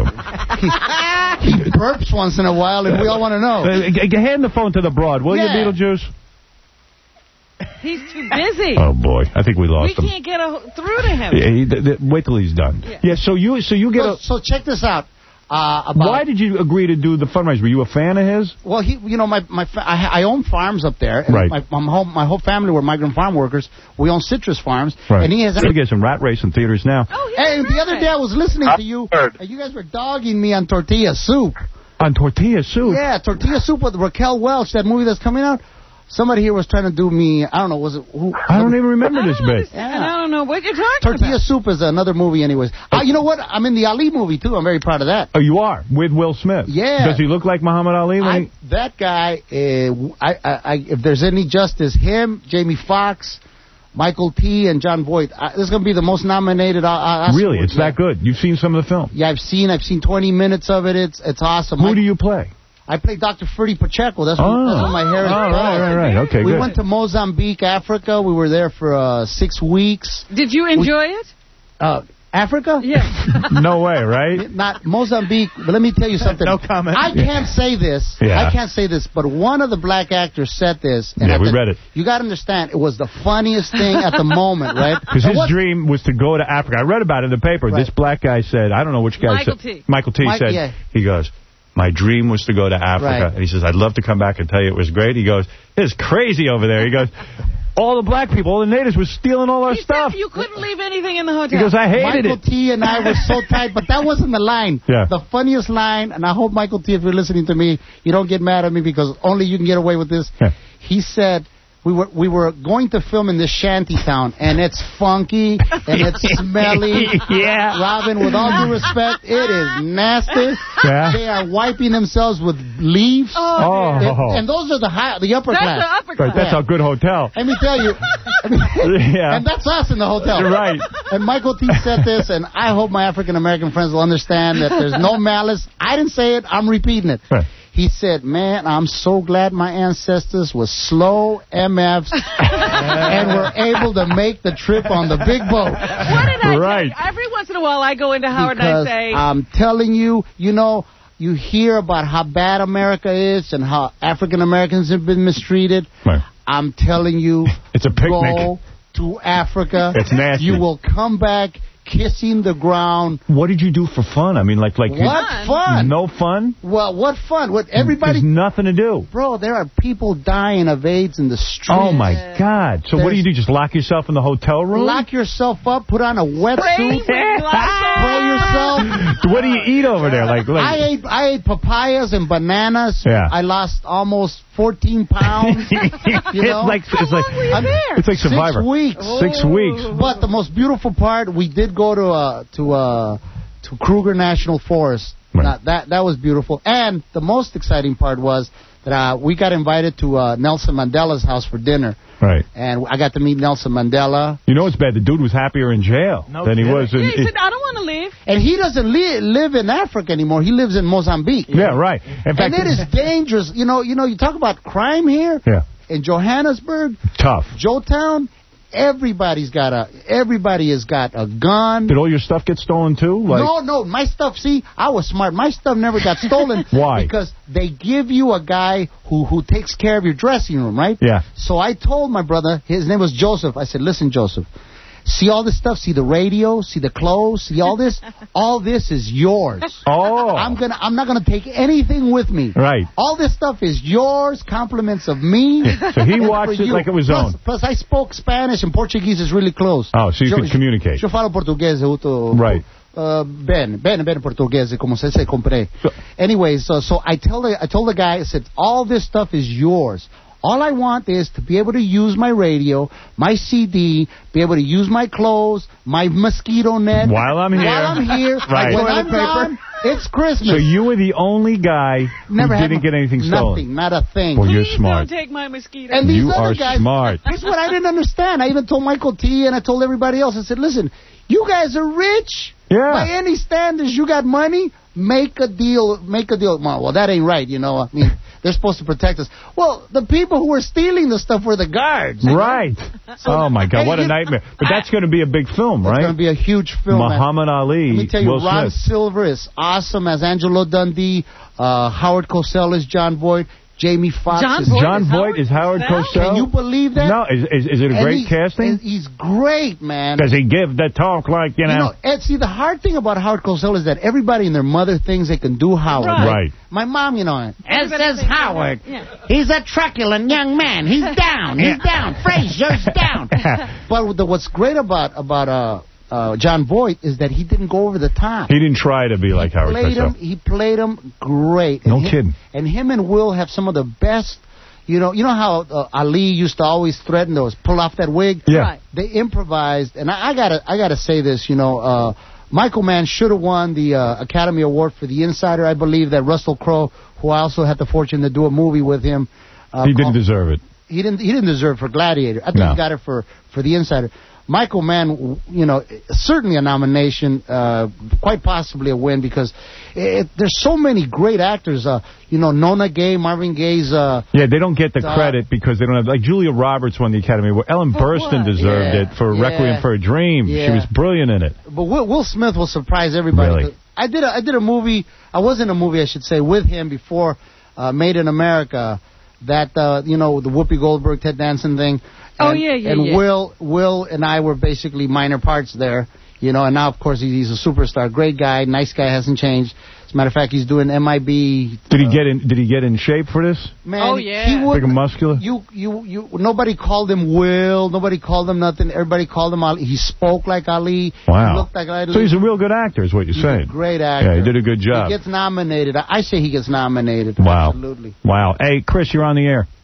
Yeah. He burps once in a while, and we all want to know. Uh, g- g- hand the phone to the broad, will Yeah. you, Beetlejuice? He's too busy. Oh boy, I think we we lost him. can't get a, through to him. Yeah, he, th- th- wait till he's done. Yeah. Yeah. So you so you get So, a. so check this out. Uh, about, Why did you agree to do the fundraiser? Were you a fan of his? Well, he, you know, my my fa- I, I own farms up there. And Right. My, my whole my whole family were migrant farm workers. We own citrus farms. Right. And he has. We get some rat race in theaters now. Oh, Hey, the other day I was listening to you, Heard. and you guys were dogging me on tortilla soup. On tortilla soup. Yeah, tortilla soup with Raquel Welch, that movie that's coming out. Somebody here was trying to do me. I don't know. Was it who? I don't even remember this bit. And I don't know what you're talking Tortilla about. Soup is another movie, anyways. Uh, you know what? I'm in the Ali movie too. I'm very proud of that. Oh, you are with Will Smith. Yeah. Does he look like Muhammad Ali? When I, he... that guy, uh, I, I, I, if there's any justice, him, Jamie Foxx, Michael T., and John Voight. Uh, this is going to be the most nominated. Uh, Oscar Really, award, it's yeah. that good. You've seen some of the film. Yeah, I've seen. I've seen twenty minutes of it. It's it's awesome. Who I, do you play? I played Doctor Freddie Pacheco. That's, Oh. what, that's what my hair is. Oh, right, right, right. Okay, we good. went to Mozambique, Africa. We were there for uh, six weeks. Did you enjoy it? Uh, Africa? Yeah. No way, right? Not Mozambique, but let me tell you something. No comment. I can't say this. Yeah. I can't say this, but one of the black actors said this. And Yeah, at we the- read it. You got to understand, it was the funniest thing at the moment, right? Because his dream was to go to Africa. I read about it in the paper. Right. This black guy said, I don't know which guy Michael said. T. Michael T. Mike- said, yeah. he goes, my dream was to go to Africa. Right. And he says, I'd love to come back and tell you it was great. He goes, it's crazy over there. He goes, all the black people, all the natives were stealing all our He stuff. said you couldn't leave anything in the hotel. He goes, I hated Michael it. T. and I were so tight, but that wasn't the line. Yeah. The funniest line, and I hope, Michael T., if you're listening to me, you don't get mad at me because only you can get away with this. Yeah. He said, we were we were going to film in this shanty town, and it's funky, and it's smelly. Yeah. Robin, with all due respect, it is nasty. Yeah. They are wiping themselves with leaves. Oh. And, and those are the high, the upper That's class. the upper class. Right, that's Yeah. a good hotel. Let me tell you. I mean, Yeah. And that's us in the hotel. You're right. And Michael T. said this, and I hope my African-American friends will understand that there's no malice. I didn't say it. I'm repeating it. Right. He said, man, I'm so glad my ancestors were slow M Fs and were able to make the trip on the big boat. What did I Right. say? Every once in a while I go into Howard Because and I say, I'm telling you, you know, you hear about how bad America is and how African-Americans have been mistreated. Right. I'm telling you, It's a picnic. go to Africa. It's nasty. You will come back kissing the ground. What did you do for fun? I mean, like, like you- What fun? No fun? Well, what fun? What everybody? There's nothing to do. Bro, there are people dying of AIDS in the streets. Oh, my God. So what do you do? Just lock yourself in the hotel room? Lock yourself up, put on a wetsuit, spray yourself. What do you eat over there? Like, like I ate I ate papayas and bananas. Yeah. I lost almost fourteen pounds. You know? It's like, it's like, were you there? it's like Survivor. Six weeks. Six weeks. But the most beautiful part, we did go to uh, to uh, to Kruger National Forest. Right. Now, that that was beautiful. And the most exciting part was that uh, we got invited to uh, Nelson Mandela's house for dinner. Right. And I got to meet Nelson Mandela. You know what's bad? The dude was happier in jail No than he kidding. was in... yeah, he in- said, I don't want to leave. And he doesn't li- live in Africa anymore. He lives in Mozambique. yeah, right. In fact, And it is dangerous. You know, you know, you talk about crime here Yeah. in Johannesburg, Tough. Joetown. Everybody's got a. Everybody has got a gun. Did all your stuff get stolen, too? Like, no, no, my stuff. See, I was smart. My stuff never got stolen. Why? Because they give you a guy who who takes care of your dressing room, right? Yeah. So I told my brother, his name was Joseph. I said, listen, Joseph. See all this stuff? See the radio? See the clothes? See all this? All this is yours. Oh. I'm gonna. I'm not gonna take anything with me. Right. All this stuff is yours. Compliments of me. So he and watched for it you. like it was plus, own. Plus, I spoke Spanish and Portuguese is really close. Oh, so you Eu- could communicate. Eu falo português, eu tô... Right. Uh, bem, bem, bem português, como se se comprei. Anyway, so so I told the I told the guy, I said, all this stuff is yours. All I want is to be able to use my radio, my C D, be able to use my clothes, my mosquito net. While I'm here. While I'm here. Right. When Toilet I'm paper. gone, it's Christmas. So you were the only guy Never who had didn't my- get anything stolen. Nothing, not a thing. Well, you're Please smart. don't take my mosquito. And these You other are guys, smart. This is what I didn't understand. I even told Michael T. and I told everybody else. I said, listen, you guys are rich. Yeah. By any standards, you got money. Make a deal. Make a deal. Well, that ain't right. You know, I mean, they're supposed to protect us. Well, the people who were stealing the stuff were the guards. Right. oh, my God. and What a you- nightmare. But that's going to be a big film, It's right? going to be a huge film. man. Muhammad Ali, Let me tell you, Will Ron Smith. Silver is awesome as Angelo Dundee. Uh, Howard Cosell is John Voight. Jamie Foxx John is Voight John is Voight is Howard Cosell? Cosell? Can you believe that? No. Is, is, is it a And great he- casting? and He's great, man. Does he give the talk like, you know? You know, Ed, see, the hard thing about Howard Cosell is that everybody and their mother thinks they can do Howard. Right. Right. My mom, you know, Ed Everybody says thinks Howard. Yeah. He's a truculent young man. He's down. He's down. Frazier's down. But the, what's great about about uh, uh, John Voight is that he didn't go over the top. He didn't try to be like Howard played him. Cosell. He played him great. No and him, kidding. And him and Will have some of the best. You know, you know how uh, Ali used to always threaten those pull off that wig. Yeah. Right. They improvised, and I, I gotta, I gotta say this. You know, uh, Michael Mann should have won the uh, Academy Award for The Insider. I believe that Russell Crowe, who I also had the fortune to do a movie with him, uh, He didn't called- deserve it. he didn't. He didn't deserve it for Gladiator. I think No. he got it for for The Insider. Michael Mann, you know, certainly a nomination, uh, quite possibly a win, because it, there's so many great actors. Uh, you know, Nona Gay, Marvin Gaye's. Uh, yeah, they don't get the uh, credit because they don't have, like Julia Roberts won the Academy Award. Ellen Burstyn deserved yeah, it for yeah, Requiem for a Dream. yeah. She was brilliant in it. But Will, Will Smith will surprise everybody. Really? I did a, I did a movie. I was in a movie, I should say, with him before, uh, Made in America. That uh, you know, the Whoopi Goldberg, Ted Danson thing. Oh, and, yeah, yeah, And yeah. Will, Will and I were basically minor parts there, you know. And now, of course, he's a superstar, great guy, nice guy, hasn't changed. As a matter of fact, he's doing M I B. Did he get in? Did he get in shape for this? Man, Oh, yeah. he would. Big and muscular. You, you, you. Nobody called him Will. Nobody called him nothing. Everybody called him Ali. He spoke like Ali. Wow. He looked like Ali. So he's a real good actor, is what you're He's saying. a great actor. Yeah, he did a good job. He gets nominated. I I say he gets nominated. Wow. Absolutely. Wow. Hey, Chris, you're on the air.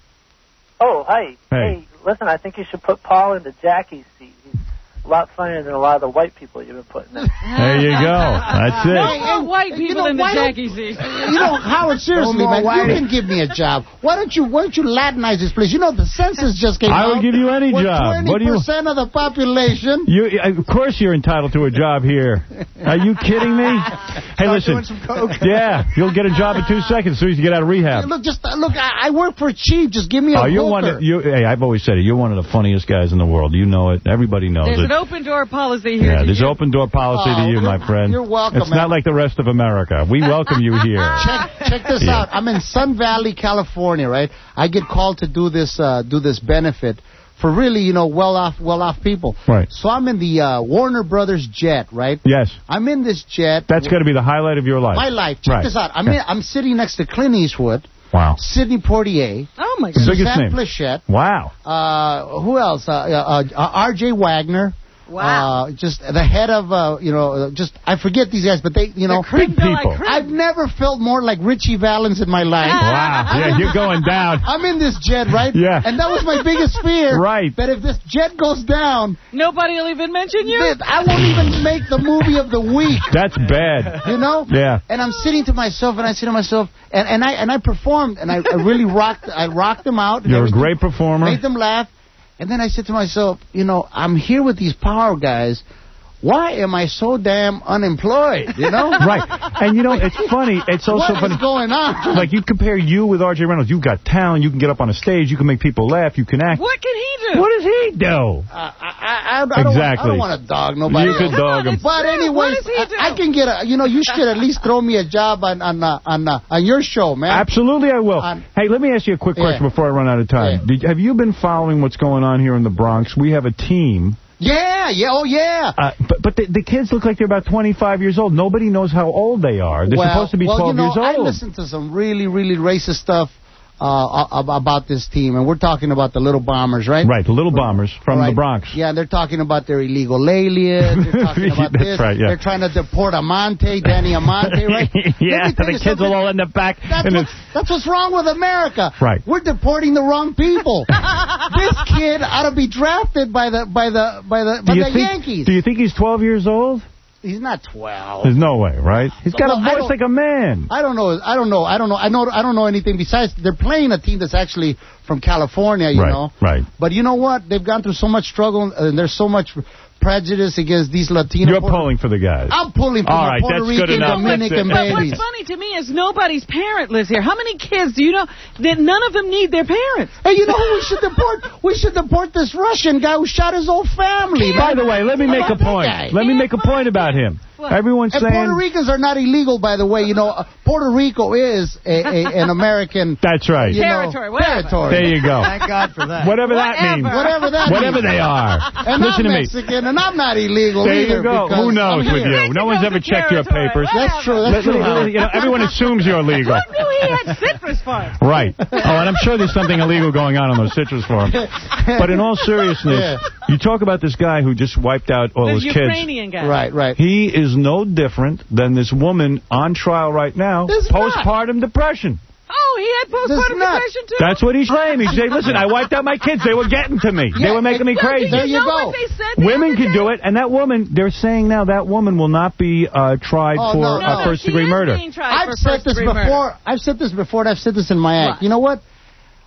Oh, hi. Hey. Hey, listen, I think you should put Paul into Jackie's seat. He's a lot funnier than a lot of the white people you've been putting in. There you go. That's it. No more white people you know, in the why don't- Jackie seat. You know, Howard, seriously, No more man, white- you can give me a job. Why don't you Why don't you Latinize this place? You know, the census just came I out. would give you any with job. What do you- twenty percent of the population. You, of course you're entitled to a job here. Are you kidding me? Hey, Start listen. doing some coke. Yeah, you'll get a job in two seconds as soon as you get out of rehab. Look, just uh, look. I, I work for cheap. Just give me a Oh, you're hooker. one of, you, hey, I've always said it. You're one of the funniest guys in the world. You know it. Everybody knows There's it. an open door policy here. Yeah, to there's you. open door policy Oh, to you, you're- my friend. you're welcome, It's man. not like the rest of America. We welcome you here. Check, check this Yeah. out. I'm in Sun Valley, California, right? I get called to do this uh, do this benefit for really, you know, well-off well-off people. Right. So I'm in the uh, Warner Brothers jet, right? Yes. I'm in this jet. That's got to be the highlight of your life. My life. Check Right. this out. I'm, Yeah. in, I'm sitting next to Clint Eastwood, Wow. Sidney Poitier, Oh, my The God. biggest Suzanne name. Plachette, Wow. uh, who else? Uh, uh, uh, R J Wagner. Wow. Uh, just the head of, uh, you know, uh, just, I forget these guys, but they, you know. Big people. I've never felt more like Richie Valens in my life. Wow. Yeah, you're going down. I'm in this jet, right? Yeah. And that was my biggest fear. Right. That if this jet goes down, Nobody will even mention you? that I won't even make the movie of the week. That's bad. You know? Yeah. And I'm sitting to myself, and I say to myself, and, and I and I performed, and I, I really rocked. I rocked them out. and You're a everything, great performer. Made them laugh, and then I said to myself, you know, I'm here with these power guys. Why am I so damn unemployed? You know? Right. And, you know, it's funny. It's also What funny. is going on? Like, you compare you with R J Reynolds. You've got talent. You can get up on a stage. You can make people laugh. You can act. What can he do? What does he do? Uh, I, I, I, don't want, I Exactly. don't want to dog nobody. You could else. dog him. But true. anyways, What does he I, do? I can get a. You know, you should at least throw me a job on on uh, on uh, on your show, man. Absolutely, I will. Um, hey, let me ask you a quick yeah. question before I run out of time. Did, have you been following what's going on here in the Bronx? We have a team. Yeah, yeah, oh yeah. Uh, but but the, the kids look like they're about twenty-five years old. Nobody knows how old they are. They're well, supposed to be well, twelve you know, years old. I listened to some really, really racist stuff uh, ab- about this team, and we're talking about the Little Bombers, right? Right, the Little Bombers from Right. the Bronx. Yeah, they're talking about their illegal aliens. They're talking about That's this. right, yeah. They're trying to deport Amante, Danny Amante, right? Yeah, Let me tell the you kids will something. all end up back. That's, in what, the- that's what's wrong with America. Right. We're deporting the wrong people. This kid ought to be drafted by the by the by the by do you the think, Yankees. Do you think he's twelve years old? He's not twelve. There's no way, right? He's got Well, a I voice don't- like a man. I don't know. I don't know. I don't know. I know. I don't know anything besides they're playing a team that's actually from California. You right, know. right. But you know what? They've gone through so much struggle, and there's so much prejudice against these Latino. You're Puerto- pulling for the guys. I'm pulling for All the right, Puerto that's good Rican, enough. Dominican That's But babies. what's funny to me is nobody's parent lives here. How many kids do you know that none of them need their parents? Hey, you know who we should deport? We should deport this Russian guy who shot his whole family. By man. the way, let me How make a about that point. guy? Let me make a point about him. What? Everyone's And saying... Puerto Ricans are not illegal, by the way. You know, uh, Puerto Rico is a, a, an American That's right. you know, Territory, whatever. territory. There you go. Thank God for that. Whatever that Whatever. means. Whatever that Whatever means. they are. And Listen I'm to me. Mexican, and I'm not illegal There either. you go. because Who knows I'm with here. you? No one's ever checked your territory. papers. That's true. That's Li- true. li- li- you know, everyone assumes you're legal. Who knew he had citrus farms? Right. Oh, and I'm sure there's something illegal going on on those citrus farms. But in all seriousness, Yeah. you talk about this guy who just wiped out all The his kids. Ukrainian guy. Right, right. He is no different than this woman on trial right now, This is not. postpartum depression. Oh, he had This postpartum is not- depression, too? That's what he's saying. He's saying, listen, I wiped out my kids. They were getting to me. they Yeah, were making me well, crazy. there Did you you know go. what they said the Women other can day? do it, and that woman, they're saying now that woman will not be uh, tried Oh, for no, uh, no. first-degree She is murder. being tried I've for said this first-degree before. murder. I've said this before, and I've said this in my act. What? You know what?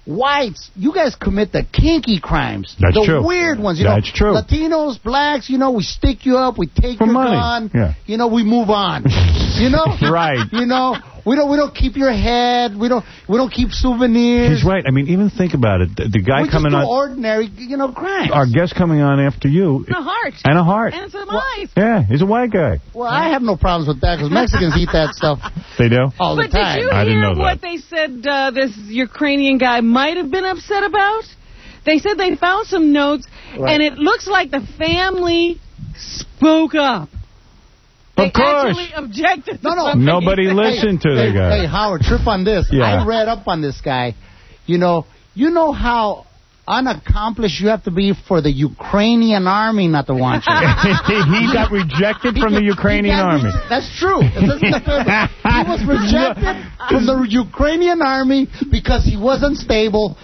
whites, you guys commit the kinky crimes. That's the true. weird ones. You That's know, true. Latinos, blacks, you know, we stick you up, we take For your money. gun. Yeah. You know, we move on. You know? Right. You know, we don't we don't keep your head. We don't we don't keep souvenirs. He's right. I mean, even think about it. The, the guy we coming just do on, ordinary, you know, crimes. our guest coming on after you, And a heart. and a heart. And some eyes. Yeah, he's a white guy. Well, I have no problems with that because Mexicans eat that stuff They do? all the But did time. you I didn't hear know what that. they said uh, this Ukrainian guy might have been upset about? They said they found some notes, Right. and it looks like the family spoke up. They Of course. actually objected to No, no. something. Nobody Hey, listened to hey, the guy. Hey, Howard, trip on this. Yeah. I read up on this guy. You know, you know how unaccomplished you have to be for the Ukrainian army not to want you. He got rejected from the Ukrainian He got army. re- That's true. It doesn't affect him. He was rejected from the Ukrainian army because he wasn't stable.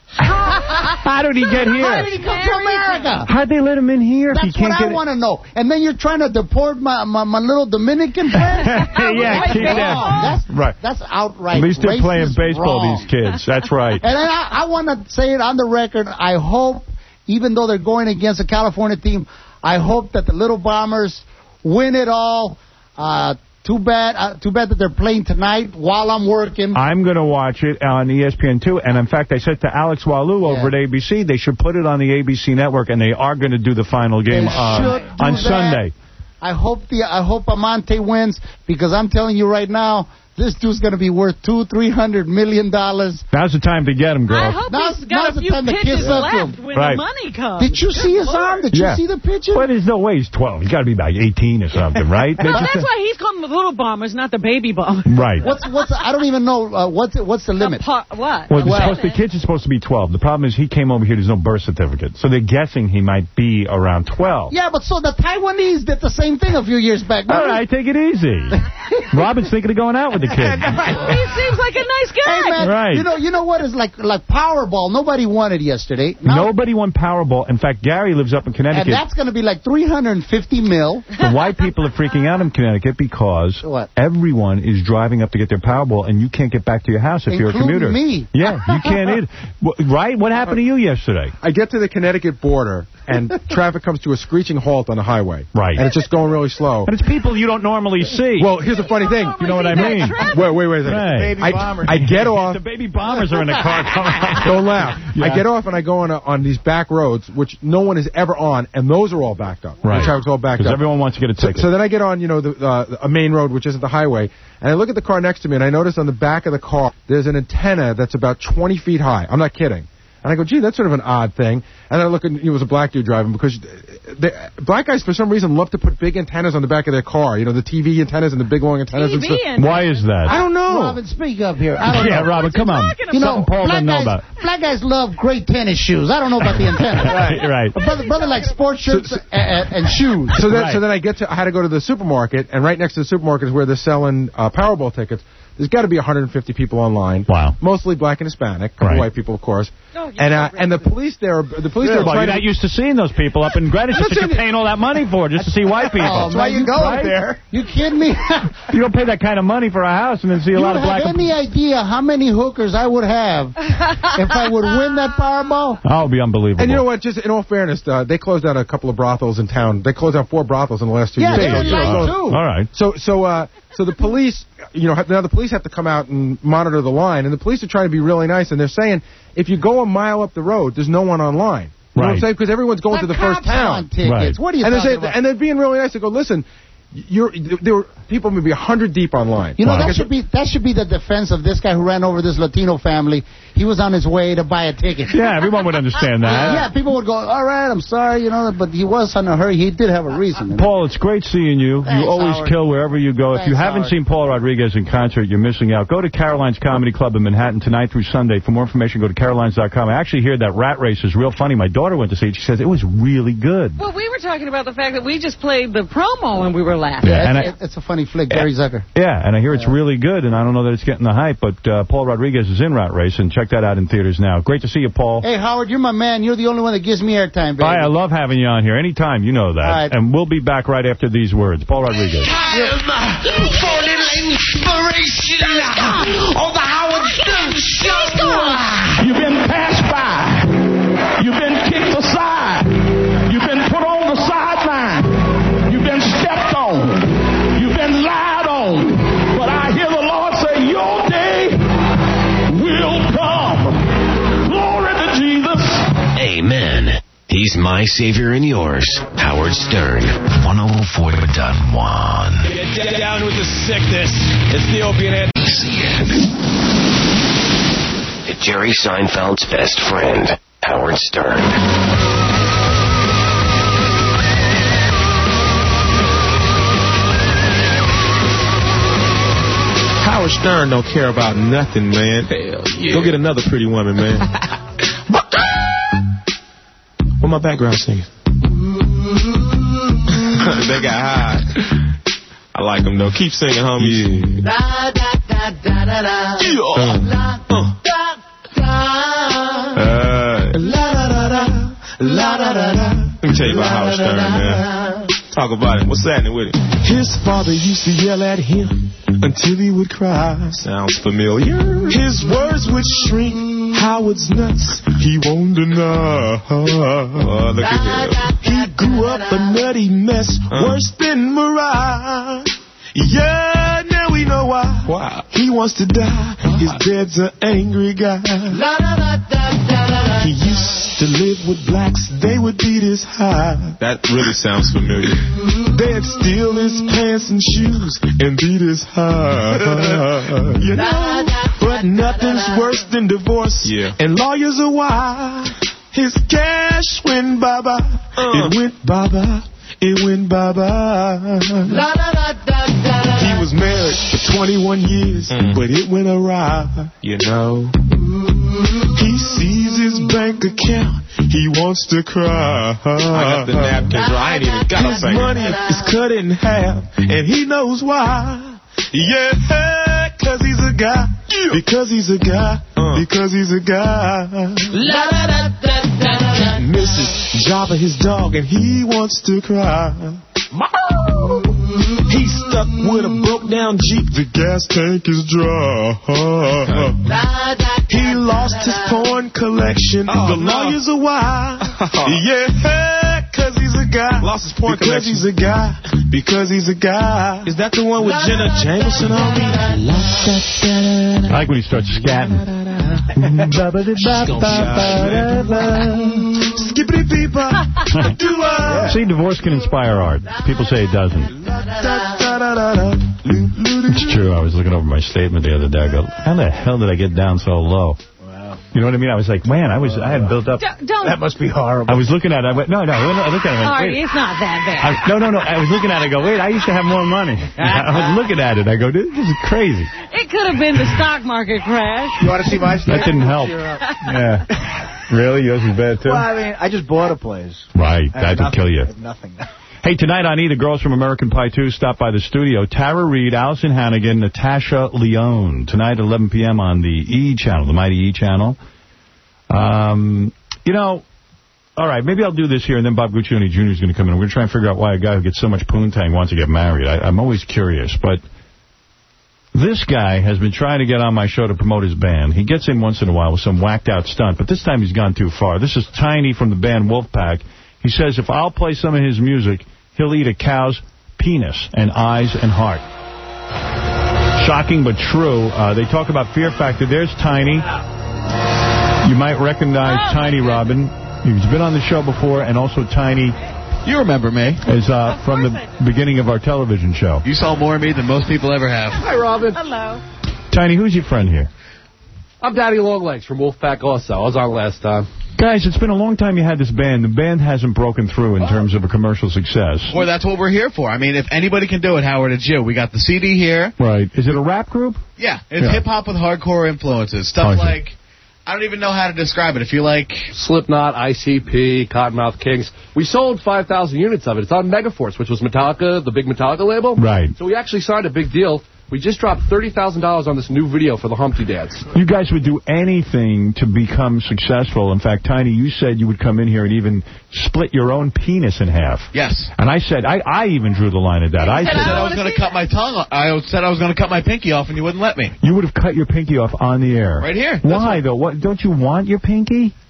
How did he get How here? did he come to America? How'd they let him in here if That's he what can't I get want to know. And then you're trying to deport my, my, my little Dominican friend? Yeah, That's keep wrong. that. That's, Right. that's outright At least they're racist playing baseball, wrong. these kids. That's right. And I, I want to say it on the record. I hope, even though they're going against the California team, I hope that the Little Bombers win it all. Uh, too bad. Uh, too bad that they're playing tonight while I'm working. I'm going to watch it on E S P N two, and in fact, I said to Alex Walu over at A B C, they should put it on the A B C network, and they are going to do the final game They uh, should do on that. Sunday. I hope the I hope Amante wins because I'm telling you right now, this dude's going to be worth two, three hundred million dollars. Now's the time to get him, girl. I hope Now's- he's got now's a the few time to pitches kiss up to left him. when Right. the money comes. Did you see his Good arm? Did you Yeah. see the picture? Well, there's no way he's twelve. He's got to be about eighteen or something, right? They Well, just- that's why he's calling them the little bombers, not the baby bombers. Right. What's what's I don't even know uh, what's what's the limit? Pa- what? Well, the, Well- supposed, the kid's supposed to be twelve. The problem is he came over here, there's no birth certificate. So they're guessing he might be around twelve. Yeah, but so the Taiwanese did the same thing a few years back. All right, take it easy. Robin's thinking of going out with the kid. He seems like a nice guy. Hey man, Right. you know you know what is like like Powerball. Nobody won it yesterday. Now- Nobody won Powerball. In fact, Gary lives up in and Connecticut. that's going to be like three hundred fifty mil. The white people are freaking out in Connecticut because What? everyone is driving up to get their Powerball, and you can't get back to your house if you're a Including commuter. me. Yeah, you can't either. Wh- Right? What happened to you yesterday? I get to the Connecticut border, and traffic comes to a screeching halt on the highway. Right. And it's just going really slow. But it's people you don't normally see. Well, here's the funny thing. you know what I mean? Wait, wait, wait a second. Right. Baby I, bombers. I get off. The baby bombers are in the car. Don't laugh. Yeah. I get off and I go on a, on these back roads, which no one is ever on, and those are all backed up. Right. The traffic's all backed Because up. everyone wants to get a So, ticket. so then I get on, you know, the, uh, a main road, which isn't the highway, and I look at the car next to me, and I notice on the back of the car, there's an antenna that's about twenty feet high. I'm not kidding. And I go, gee, that's sort of an odd thing. And then I look, and it was a black dude driving, because they, black guys, for some reason, love to put big antennas on the back of their car. You know, the T V antennas and the big long antennas and T V stuff. antennas? Why is that? I don't know. Robin, speak up here. I don't Yeah, know. Robin, come on. You know, Something Paul black doesn't know guys, about. black guys love great tennis shoes. I don't know about the antenna. Right, right. But brother, brother likes sports shirts So- so- and, and shoes. So then, Right. so then I get to, I had to go to the supermarket, and right next to the supermarket is where they're selling uh, Powerball tickets. There's got to be one hundred fifty people online. Wow. Mostly black and Hispanic, a couple Right. white people, of course. Oh, you and uh, so and the police there, the police there, are Well, trying you're not to, used to seeing those people up in Greenwich. That's what you're paying all that money for, just to see white people. Oh, That's why man, you go right? there. You kidding me? You don't pay that kind of money for a house and then see a You lot of black. have any idea how many hookers I would have if I would win that Powerball? Oh, it'll be unbelievable. and you know what? Just in all fairness, uh, they closed down a couple of brothels in town. They closed down four brothels in the last two Yeah, years. they're in So- line so- too. All right. So, so, uh, so the police, you know, have- now the police have to come out and monitor the line, and the police are trying to be really nice, and they're saying if you go a mile up the road, there's no one online. You know what I'm Right. saying? Because everyone's going The to the first cops town. want tickets. Right. What are you And they're talking saying, about? and they're being really nice. They go, listen, you're there were people maybe a hundred deep online. You know, Wow. that should be that should be the defense of this guy who ran over this Latino family. He was on his way to buy a ticket. Yeah, everyone would understand that. Yeah, people would go, all right, I'm sorry, you know, but he was in a hurry. He did have a reason. You know? Paul, it's great seeing you. Thanks, you always Howard. kill wherever you go. if you Thanks, haven't Howard. seen Paul Rodriguez in concert, you're missing out. Go to Caroline's Comedy Club in Manhattan tonight through Sunday. For more information, go to carolines dot com. I actually hear that Rat Race is real funny. My daughter went to see it. She says it was really good. Well, we were talking about the fact that we just played the promo and we were laughing. Yeah, and it's, I- it's a funny flick, Gary Zucker. Yeah, and I hear it's really good, and I don't know that it's getting the hype, but uh, Paul Rodriguez is in Rat Race, and check that out in theaters now. Great to see you, Paul. Hey, Howard, you're my man. You're the only one that gives me airtime, baby. Bye, I love having you on here. Anytime, you know that. All right. And we'll be back right after these words. Paul Rodriguez. For a little inspiration on the Howard Stern Show. You've been He's my savior and yours, Howard Stern. one oh four point one. Get down with the sickness. It's the opiate. Jerry Seinfeld's best friend, Howard Stern. Howard Stern don't care about nothing, man. Hell yeah. Go get another pretty woman, man. What my background singing? They got high. I like them, though. Keep singing, homies. Da, da, da, da, da, da. Yeah. Uh. Uh. Let me tell you about Howard Stern, man. Talk about it. What's happening with him? His father used to yell at him until he would cry. Sounds familiar. His words would shrink Howard's nuts. He won't deny. Oh, look at him. He grew up a nutty mess, uh. worse than Mariah. Yeah, now we know why. Why? He wants to die. His dad's an angry guy. He used to live with blacks. They would beat his high. That really sounds familiar. They'd steal his pants and shoes and beat his high. You know, but nothing's worse than divorce. Yeah. And lawyers are why. His cash went bye-bye. Uh. It went bye-bye. It went bye-bye. He was married for twenty-one years, mm. but it went awry, you know. He sees his bank account, he wants to cry. I got the napkins, I ain't even got his money is cut in half, and he knows why. Yeah, cause he's a guy, because he's a guy, uh. because he's a guy. Missus Java his dog, and he wants to cry. He's stuck with a broke down Jeep, the gas tank is dry. He lost his porn collection, oh, the lawyers no. are why. Yeah, cause he's a guy. Lost his porn because collection. Because he's a guy. Because he's a guy. Is that the one with Jenna Jameson on me? I like when he starts scatting. Skippity beeper. See, divorce can inspire art. People say it doesn't. It's true. I was looking over my statement the other day. I go, how the hell did I get down so low? Wow. You know what I mean? I was like, man, I was, I had built up. Don't, don't. That must be horrible. I was looking at it. I went, no, no. I looked at it. I went, Artie, it's not that bad. I, no, no, no. I was looking at it. I go, wait, I used to have more money. I was looking at it. I go, this, this is crazy. It could have been the stock market crash. You want to see my statement? That didn't help. Yeah. Really? Yours is bad, too? Well, I mean, I just bought a place. Right. That would kill you. I have nothing. Hey, tonight on E! The girls from American Pie two stop by the studio. Tara Reid, Allison Hannigan, Natasha Lyonne. Tonight at eleven p m on the E! channel, the Mighty E! channel. Um, you know, all right, maybe I'll do this here, and then Bob Guccione Junior is going to come in. We're going to try and figure out why a guy who gets so much poontang wants to get married. I, I'm always curious, but this guy has been trying to get on my show to promote his band. He gets in once in a while with some whacked-out stunt, but this time he's gone too far. This is Tiny from the band Wolfpack. He says if I'll play some of his music, he'll eat a cow's penis and eyes and heart. Shocking but true. Uh, they talk about Fear Factor. There's Tiny. You might recognize Tiny, Robin. He's been on the show before, and also Tiny. You remember me. Is uh, from the beginning of our television show. You saw more of me than most people ever have. Hi, Robin. Hello. Tiny, who's your friend here? I'm Daddy Longlegs from Wolfpack also. I was on last time. Guys, it's been a long time you had this band. The band hasn't broken through in terms of a commercial success. Well, that's what we're here for. I mean, if anybody can do it, Howard, it's you. We got the C D here. Right. Is it a rap group? Yeah. It's yeah. hip-hop with hardcore influences. Stuff oh, like... I don't even know how to describe it. If you like... Slipknot, I C P, Cottonmouth Kings. We sold five thousand units of it. It's on Megaforce, which was Metallica, the big Metallica label. Right. So we actually signed a big deal. We just dropped thirty thousand dollars on this new video for the Humpty Dance. You guys would do anything to become successful. In fact, Tiny, you said you would come in here and even split your own penis in half. Yes. And I said, I, I even drew the line at that. I said said I was going to cut my tongue off. I said I was going to cut my pinky off, and you wouldn't let me. You would have cut your pinky off on the air. Right here. Why, though? What, don't you want your pinky?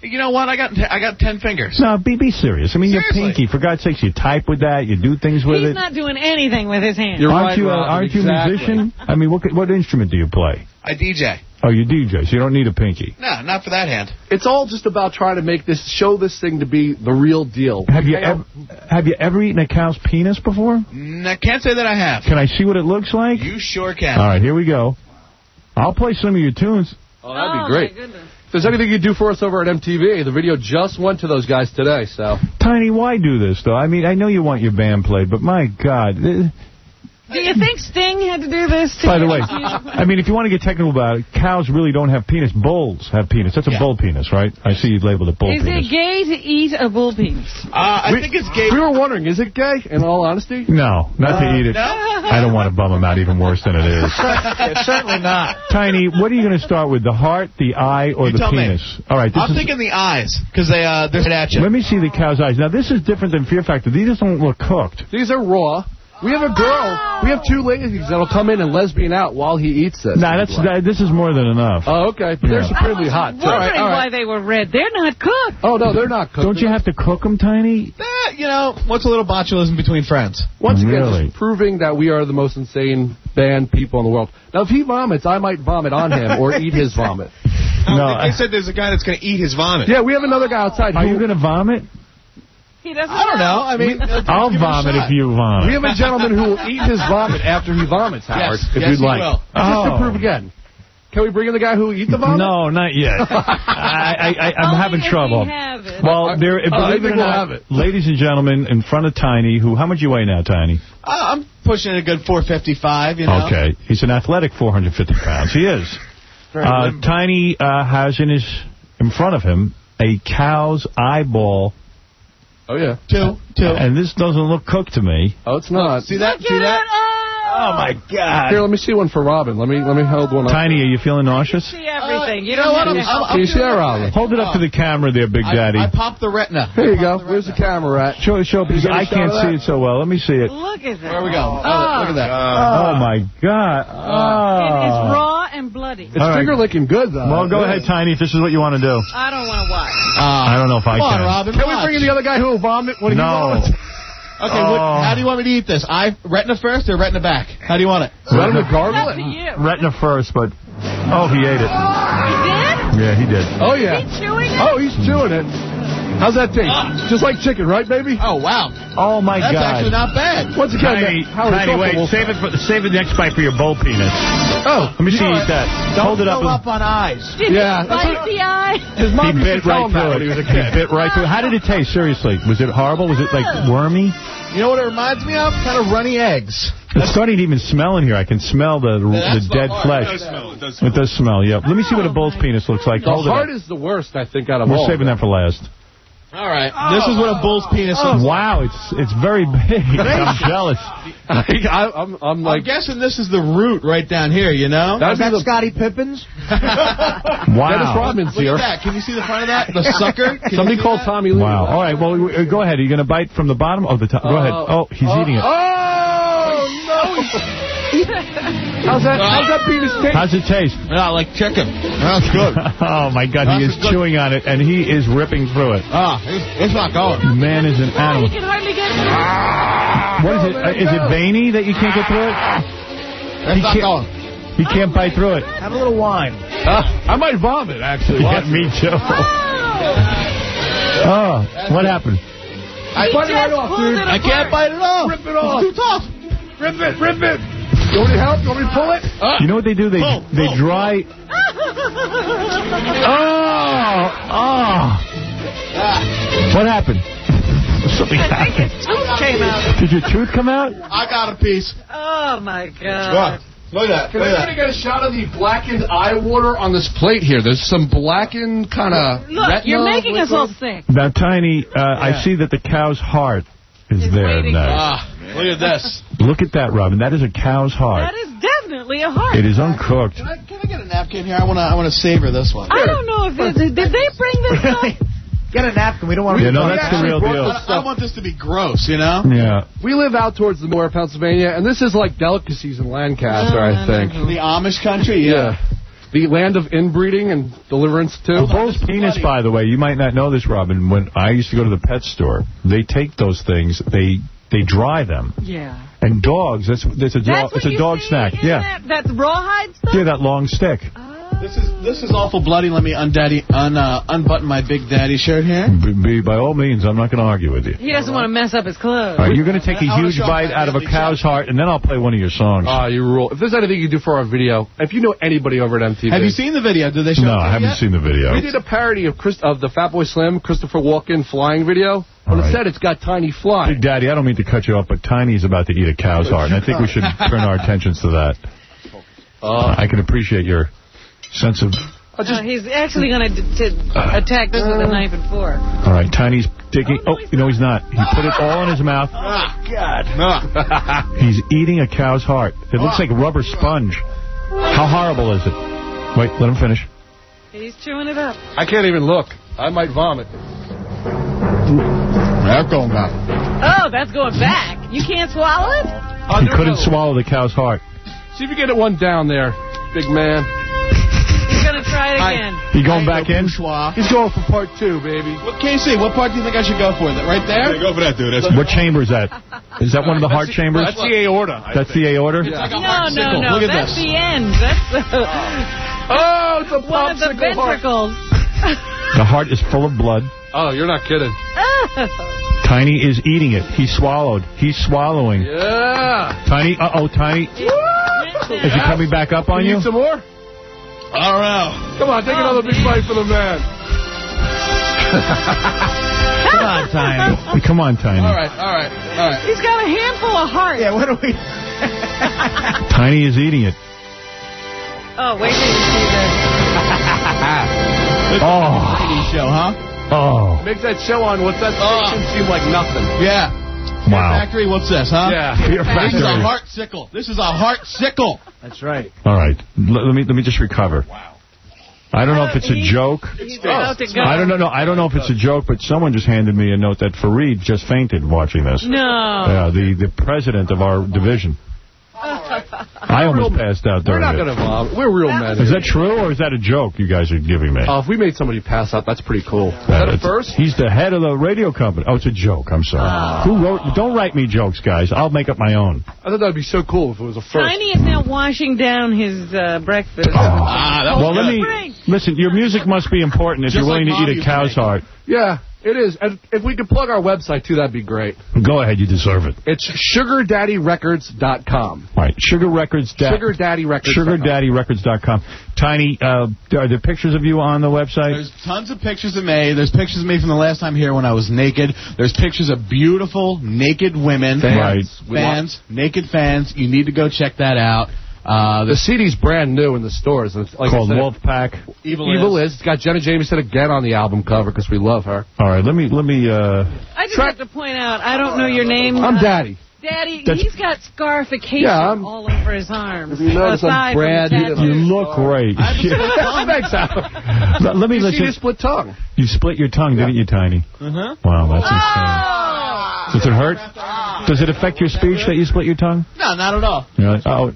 You know what? I got I got ten fingers. No, be be serious. I mean, Seriously. your pinky. For God's sakes, you type with that. You do things with He's it. not doing anything with his hands. You're aren't right, you? Uh, Robin, aren't you exactly. a musician? I mean, what what instrument do you play? I D J. Oh, you D J, so you don't need a pinky. No, not for that hand. It's all just about trying to make this, show this thing to be the real deal. Have you Hey, ever have you ever eaten a cow's penis before? Mm, I can't say that I have. Can I see what it looks like? You sure can. All right, here we go. I'll play some of your tunes. Oh, that'd Oh, be great. my goodness. If there's anything you do for us over at M T V, the video just went to those guys today, so. Tiny, why do this, though? I mean, I know you want your band played, but my God. eh, Do you think Sting had to do this? To By the way, get you? I mean, if you want to get technical about it, cows really don't have penis. Bulls have penis. That's a Yeah. bull penis, right? I see you labeled it bull Is penis. it gay to eat a bull penis? Uh, I we, think it's gay. We were wondering, is it gay, in all honesty? No, not to eat it. no? I don't want to bum him out even worse than it is. It's certainly not. Tiny, what are you going to start with, the heart, the eye, or You the tell me. penis? All right, this I'm is, thinking the eyes, because they, uh, they're right at you. let me see the cow's eyes. Now, this is different than Fear Factor. These just don't look cooked. These are raw. We have a girl. We have two ladies that'll come in and lesbian out while he eats this. Nah, that's that, this is more than enough. Oh, okay. But they're Yeah. supremely hot, too. Wondering All right. why they were red. They're not cooked. Oh, no, they're not cooked. Don't you have to cook them, Tiny? Eh, you know, what's a little botulism between friends? Once again, Really? just proving that we are the most insane band people in the world. Now, if he vomits, I might vomit on him or eat his vomit. No, They said there's a guy that's going to eat his vomit. Yeah, we have another guy outside. Are who- you going to vomit? He doesn't I don't know. I mean, uh, I'll give it a vomit shot. if you vomit. We have a gentleman who will eat his vomit after he vomits, Howard. Yes, if yes, you'd he like. will. Just to Oh. prove again. Can we bring in the guy who will eat the vomit? No, not yet. I, I, I, I'm Only having if trouble. we have it. Well, there, Oh, I believe it think or we'll not, have it. ladies and gentlemen, in front of Tiny, who, how much you weigh now, Tiny? Uh, I'm pushing a good four fifty-five, you know. Okay. He's an athletic four hundred fifty pounds. He is. Uh, Tiny uh, has in his, in front of him, a cow's eyeball. Oh, yeah. Two, two. And this doesn't look cooked to me. Oh, it's not. See that? Look See at that? it. Oh, Oh, my God. Here, let me see one for Robin. Let me let me hold one up. Tiny, are you feeling nauseous? see everything. You you know don't what? have I'm, to I'm, help. I'm Can you see that, Robin? Hold it up to the camera there, Big Daddy. I, I popped the retina. Here you go. Where's the camera at? Show, show, because get a I shot can't of see that? it so well. Let me see it. Look at that. There we go. Oh, look at that. Oh, my God. It is Oh. raw and bloody. It's All right. finger licking good, though. Well, go ahead, Tiny, if this is what you want to do. I don't want to watch. I don't know if I Come on, can. Robin. Can we watch. bring in the other guy who will vomit when he No. vomits? Okay, Oh. what, how do you want me to eat this? Eye, retina first or retina back? How do you want it? Let him gargle Up it. to you. Retina first, but... Oh, he ate it. You did? Yeah, he did. Oh, yeah. Is he chewing it? Oh, he's chewing it. How's that taste? Just like chicken, right, baby? Oh, wow. Oh, my That's God. actually not bad. Once again, Tiny, Howard, Tiny, it's wait. awful. Save it for save the next bite for your bull penis. Oh, Let me see you eat that. Don't Hold it up. fill up on eyes. Did Yeah, he that's bite the eye? His He mom used to bit tell right him that through when it. he was a He kid. bit right through it. How did it taste? Seriously, was it horrible? Was it like wormy? You know what it reminds me of? Kind of runny eggs. It's starting to even smell in here. I can smell the Yeah, the that's dead not- flesh. It does smell. It does It smell. does smell. Yeah. Let me see what a bull's penis looks like. The Hold it up. heart is the worst, I think, out of We're all. saving that for last. All right. This is what a bull's penis looks like. Wow, it's it's very big. I'm jealous. I, I'm, I'm I'm like, guessing this is the root right down here, you know? That'd Is be that the- Scotty Pippins? Dennis Wow. Rodman's Look here. at that. Can you see the front of that? The sucker? Can you Somebody see call that? Tommy Lee. Wow. All right. Well, uh, go ahead. Are you going to bite from the bottom? Oh, the top. Go ahead. Oh, he's oh, eating it. Oh, no. How's that, how's that penis taste? How's it taste? Yeah, like chicken. That's good. Oh, my God. He is That's good. chewing on it, and he is ripping through it. Ah, it's, it's not going. The man is an Oh, animal. he can hardly get through. What is it? Uh, is it veiny that you can't get through it? It's He not can't- going. He can't bite through it. Have a little wine. Uh, I might vomit, actually. Yeah, me too. Oh, what happened? I, He Bite it right just off, pulled dude. it I can't apart. bite it off. Rip it off. It's too tough. Rip it, rip it. You want me to help? You want me to pull it? Uh, You know what they do? They Pull, they pull. dry. Oh, oh. What happened? Something happened. Tooth came out. Did your tooth come out? I got a piece. Oh, my God. Look. Look at that. Can Look I at get that. a shot of the blackened eye water on this plate here? There's some blackened kind of Look, you're making us all sick. Now, Tiny, uh, I see that the cow's heart is It's there. waiting. Now. Ah, look at this. Look at that, Robin. That is a cow's heart. That is definitely a heart. It is uncooked. Can I, can I get a napkin here? I want to I want to savor this one. I don't know if it, did they bring this up? Get a napkin. We don't want to. Yeah, no, We that's the actually real brought deal. this- I don't want this to be gross, you know? Yeah. We live out towards the Moore, Pennsylvania, and this is like delicacies in Lancaster, I think. The Amish country, yeah. the land of inbreeding and deliverance, too. A bull's penis, by the way, you might not know this, Robin. When I used to go to the pet store, they take those things, they they dry them. Yeah. And dogs, that's, that's a dog, That's it's what a you dog see snack. in Yeah. That, that rawhide stuff? Yeah, that long stick. This is this is awful bloody. Let me undaddy, un, uh, unbutton my big daddy shirt here. Be, be, by all means, I'm not going to argue with you. He doesn't want to mess up his clothes. All right, you're going to take a I wanna huge show bite my out of a family cow's heart, and then I'll play one of your songs. Ah, you rule. If there's anything you can do for our video, if you know anybody over at M T V. Have you seen the video? Did they show No, it I haven't yet? seen the video. We did a parody of Chris, of the Fatboy Slim, Christopher Walken flying video. But All right. instead, it's got Tiny flying. Big Daddy, I don't mean to cut you off, but Tiny's about to eat a cow's heart, and I think we should turn our attentions to that. Uh, I can appreciate your sense of... Uh, he's actually going to attack this with a knife and fork. All right, Tiny's digging... Oh, you know he's not. He put it all in his mouth. Oh, God. He's eating a cow's heart. It looks like rubber sponge. How horrible is it? Wait, let him finish. He's chewing it up. I can't even look. I might vomit. That's going back. Oh, that's going back. You can't swallow it? He couldn't swallow the cow's heart. See if you get it one down there, big man. He's going to try it again. You going back in? He's going for part two, baby. What, K C, what part do you think I should go for? That right there? Yeah, go for that, dude. That's What chamber is that? Is that one of the heart chambers? That's the aorta. I That's the aorta? Yeah. Like a No, heart no, sickle. no. Look at That's this. the end. That's the, Oh, it's a one of the popsicle heart. ventricles. The heart is full of blood. Oh, you're not kidding. Tiny is eating it. He swallowed. He's swallowing. Yeah. Tiny, uh-oh, Tiny. Is he coming back up on you you? need some more? I don't know. Come on, take Oh, another big man. bite for the man. Come on, Tiny. Come on, Tiny. All right, all right, all right. He's got a handful of hearts. Yeah, what do we... Tiny is eating it. Oh, wait till you see this. Oh. Show, huh? Oh. Make that show on what's that station seem like nothing. Yeah. Wow. Factory, what's this, huh? Yeah. Fear This is a Factory. heart sickle. This is a heart sickle. That's right. All right. L- let me let me just recover. Wow. I don't know if it's a joke. He's about to go. I don't know. No, I don't know if it's a joke, but someone just handed me a note that Fareed just fainted watching this. No. Yeah, the the president of our division. I almost passed out We're during not it. going to vomit. We're real men. Is that true, or is that a joke you guys are giving me? Uh, if we made somebody pass out, that's pretty cool. Is Uh, that a it's- first? He's the head of the radio company. Oh, it's a joke. I'm sorry. Oh. Who wrote? Don't write me jokes, guys. I'll make up my own. I thought that would be so cool if it was a first. Tiny is now washing down his uh, breakfast. Ah, that was Well, let good. me Great. listen. Your music must be important if Just you're willing like to eat Mommy a cow's used to heart. Yeah, it is. And if we could plug our website, too, that'd be great. Go ahead. You deserve it. It's sugar daddy records dot com. All right. Sugar Records. Da- Sugar Daddy Records. Sugar Daddy Records dot com. Tiny, uh, are there pictures of you on the website? There's tons of pictures of me. There's pictures of me from the last time here when I was naked. There's pictures of beautiful naked women. Fans. Right. Fans. Naked fans. You need to go check that out. Uh, The C D's brand new in the stores. It's like Called I said, Wolfpack. Evil, Evil is. is. It's got Jenna Jameson again on the album cover because we love her. All right. Let me let me. Uh, I just have to point out, I don't know your name. I'm Uh, Daddy. Daddy, That's- he's got scarification Yeah, I'm- all over his arms. If you notice, I'm aside from Brad. the You- tattoos. you look great. Thanks, Al. let, let me You see listen. your split tongue. You split your tongue, didn't you, Tiny? Uh-huh. Wow, that's Oh! insane. Does it hurt? Does it affect your speech that you split your tongue? No, not at all. Really? Oh.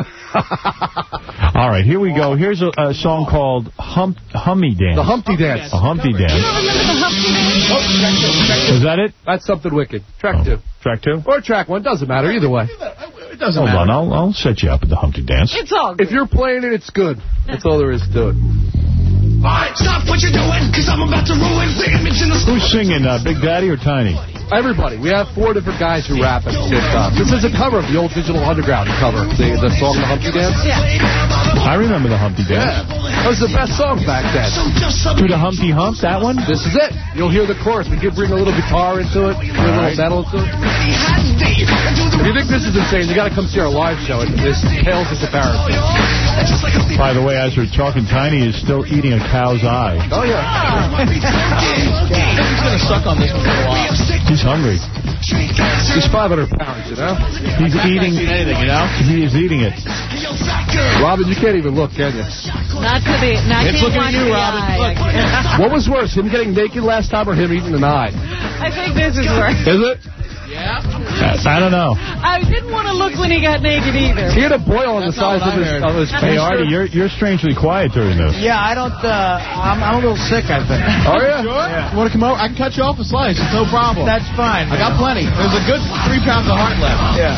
All right, here we go. Here's a, a song called Hump, Hummy Dance. The Humpty Dance. A Humpty You Dance. don't remember the Humpty Dance? Is that it? That's something wicked. Track Oh. two. Track two? Or track one. Doesn't matter. Either way. It doesn't Hold matter. on, I'll, I'll set you up at the Humpty Dance. It's all good. If you're playing it, it's good. That's all there is to it. Alright, stop what you're doing, cause I'm about to ruin the image in the Who's singing, uh, Big Daddy or Tiny? Everybody. We have four different guys who rap at the same time. This is a cover of the old Digital Underground cover. The, the song The Humpty Dance. I remember the Humpty Yeah. Dance. That was the best song back then. Do the Humpty Hump, that one? This is it. You'll hear the chorus. We did bring a little guitar into it, bring a little metal into it. If you think this is insane, you got to come see our live show. It, this pales in comparison. By the way, as we're talking, Tiny is still eating a cow's eye. Oh, yeah. He's going to suck on this one for a while. He's hungry. He's five hundred pounds, you know? He's eating anything, you know? He is eating it. Robin, you can't even look, can you? Not to the. Not It's can't looking at watch you, the Robin. eye. Look. I can't- What was worse, him getting naked last time or him eating an eye? I think this is worse. Is it? Yeah? I don't know. I didn't want to look when he got naked either. He had a boil on the size of his, of his Hey, face. Artie, you're, you're strangely quiet during this. Yeah, I don't, uh, I'm, I'm a little sick, I think. Oh, yeah? Sure? You want to come over? I can cut you off a slice. It's no problem. That's fine. I got plenty. There's a good three pounds of heart left. Yeah.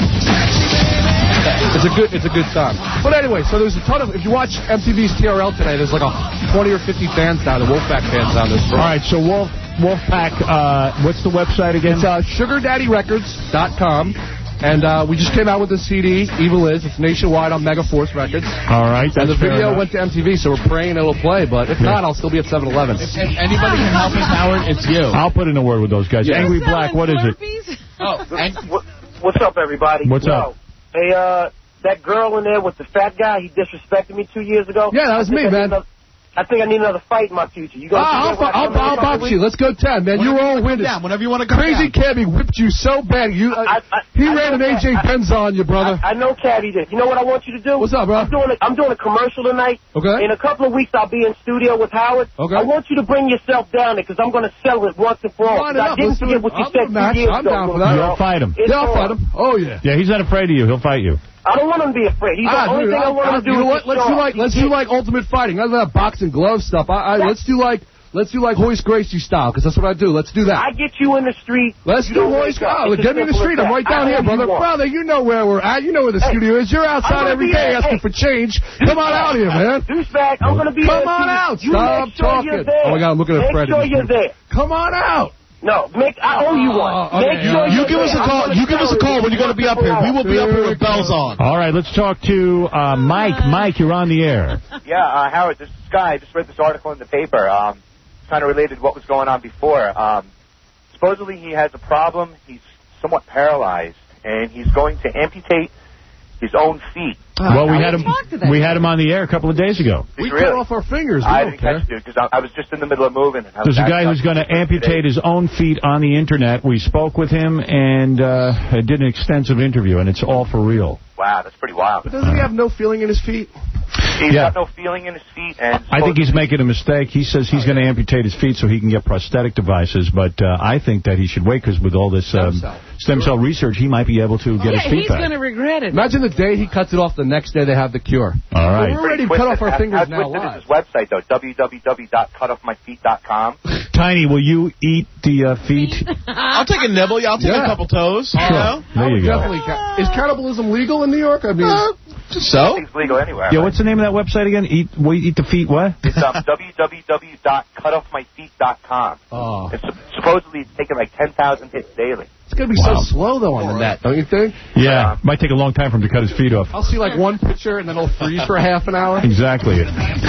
It's a good, it's a good time. But anyway, so there's a ton of. If you watch M T V's T R L today, there's like a twenty or fifty fans down there, Wolfpack fans down this. All right, so Wolf Wolfpack, uh, what's the website again? It's uh, sugar daddy records dot com. And uh, we just came out with the C D, Evil Is. It's nationwide on Megaforce Records. All right, and the that's fair video enough. went to M T V, so we're praying it'll play. But if Yeah. not, I'll still be at seven eleven. If anybody can help us, Howard, it's you. I'll put in a word with those guys. Yeah. Angry Black, what is it? Oh, and What, what's up, everybody? What's Yo, up? Hey, uh, that girl in there with the fat guy, he disrespected me two years ago. Yeah, that was I think me, I need man. another- I think I need another fight in my future. You gonna Ah, I'll, do that when I I'll, come in I'll a couple box you. Let's go ten, man. You were all winded. down. Whenever you want to come Crazy down. Cabby whipped you so bad. You, uh, I- I- he I ran an know A J that. I- Penza on you, brother. I, I know Caddy did. You know what I want you to do? What's up, bro? I'm doing a, I'm doing a commercial tonight. Okay. In a couple of weeks, I'll be in studio with Howard. Okay. I want you to bring yourself down there because I'm going to sell it once and for all. Line it 'Cause I up. didn't Let's do forget it. what you I'll do said a match. two years I'm ago. down for little that. girl. You'll fight him. It's Yeah, I'll on. fight him. Oh, yeah. Yeah, he's not afraid of you. He'll fight you. I don't want him to be afraid. He's Ah, the only dude, thing I I'll- want I'll- him to do you know is what? just Let's show do off. like let's do like ultimate fighting. None of that box and glove stuff. I, I let's do like let's do like Hoist Gracie style because that's what I do. Let's do that. I get you in the street. Let's you do don't Hoist. wake up. Oh, It's get as me in the simple street. as I'm that. right down I here, know you brother. want. Brother, you know where we're at. You know where the Hey, studio is. You're I'm outside gonna every be day there. asking Hey. for change. Come on out here, man. Douchebag, I'm going to be Come there. on too. out. You Stop make sure talking. You're there. Oh my God, I'm looking at Make Fred. sure you're there. Come on out. No, make I owe you one. Oh, okay, Make sure yeah. you're You give us a there. call. I'm gonna You give us a tell call when you're going to be up here. We will be up here with bells on. All right, let's talk to uh, Mike. Mike, you're on the air. Yeah, uh, Howard, this is Sky. I just read this article in the paper. Um, kind of related to what was going on before. Um, supposedly he has a problem. He's somewhat paralyzed, and he's going to amputate his own feet. Well, we Now, had him. We had him on the air a couple of days ago. We Really? cut off our fingers. We I don't didn't care. catch it because I, I was just in the middle of moving. And I was There's a back guy up who's going to today. amputate his own feet on the Internet. We spoke with him and uh, did an extensive interview, and it's all for real. Wow, that's pretty wild. But doesn't he have no feeling in his feet? He's Yeah. got no feeling in his feet, and I think he's making a mistake. He says he's going to amputate his feet so he can get prosthetic devices, but uh, I think that he should wait because with all this um, Stem cell. stem cell research, he might be able to get Yeah, his feet he's back. going to regret it. Imagine the day he cuts it off. The next day they have the cure. All right. We're already Pretty cut off our twisted. fingers How now twisted live. is his website, though, w w w dot cut off my feet dot com. Tiny, will you eat the uh, feet? I'll take a nibble. Yeah, I'll take Yeah. a couple toes. You know? There you go. Definitely. Ca- is cannibalism legal in New York? I mean, So? It's legal anywhere. Yeah, right? what's the name of that website again? Eat, we eat the feet. What? It's um, w w w dot cut off my feet dot com. oh, It's supposedly it's taking like ten thousand hits daily. it's gonna be Wow. so slow though on the net, don't you think? Yeah, might take a long time for him to cut his feet off. I'll see like one picture and then it'll freeze for half an hour. Exactly.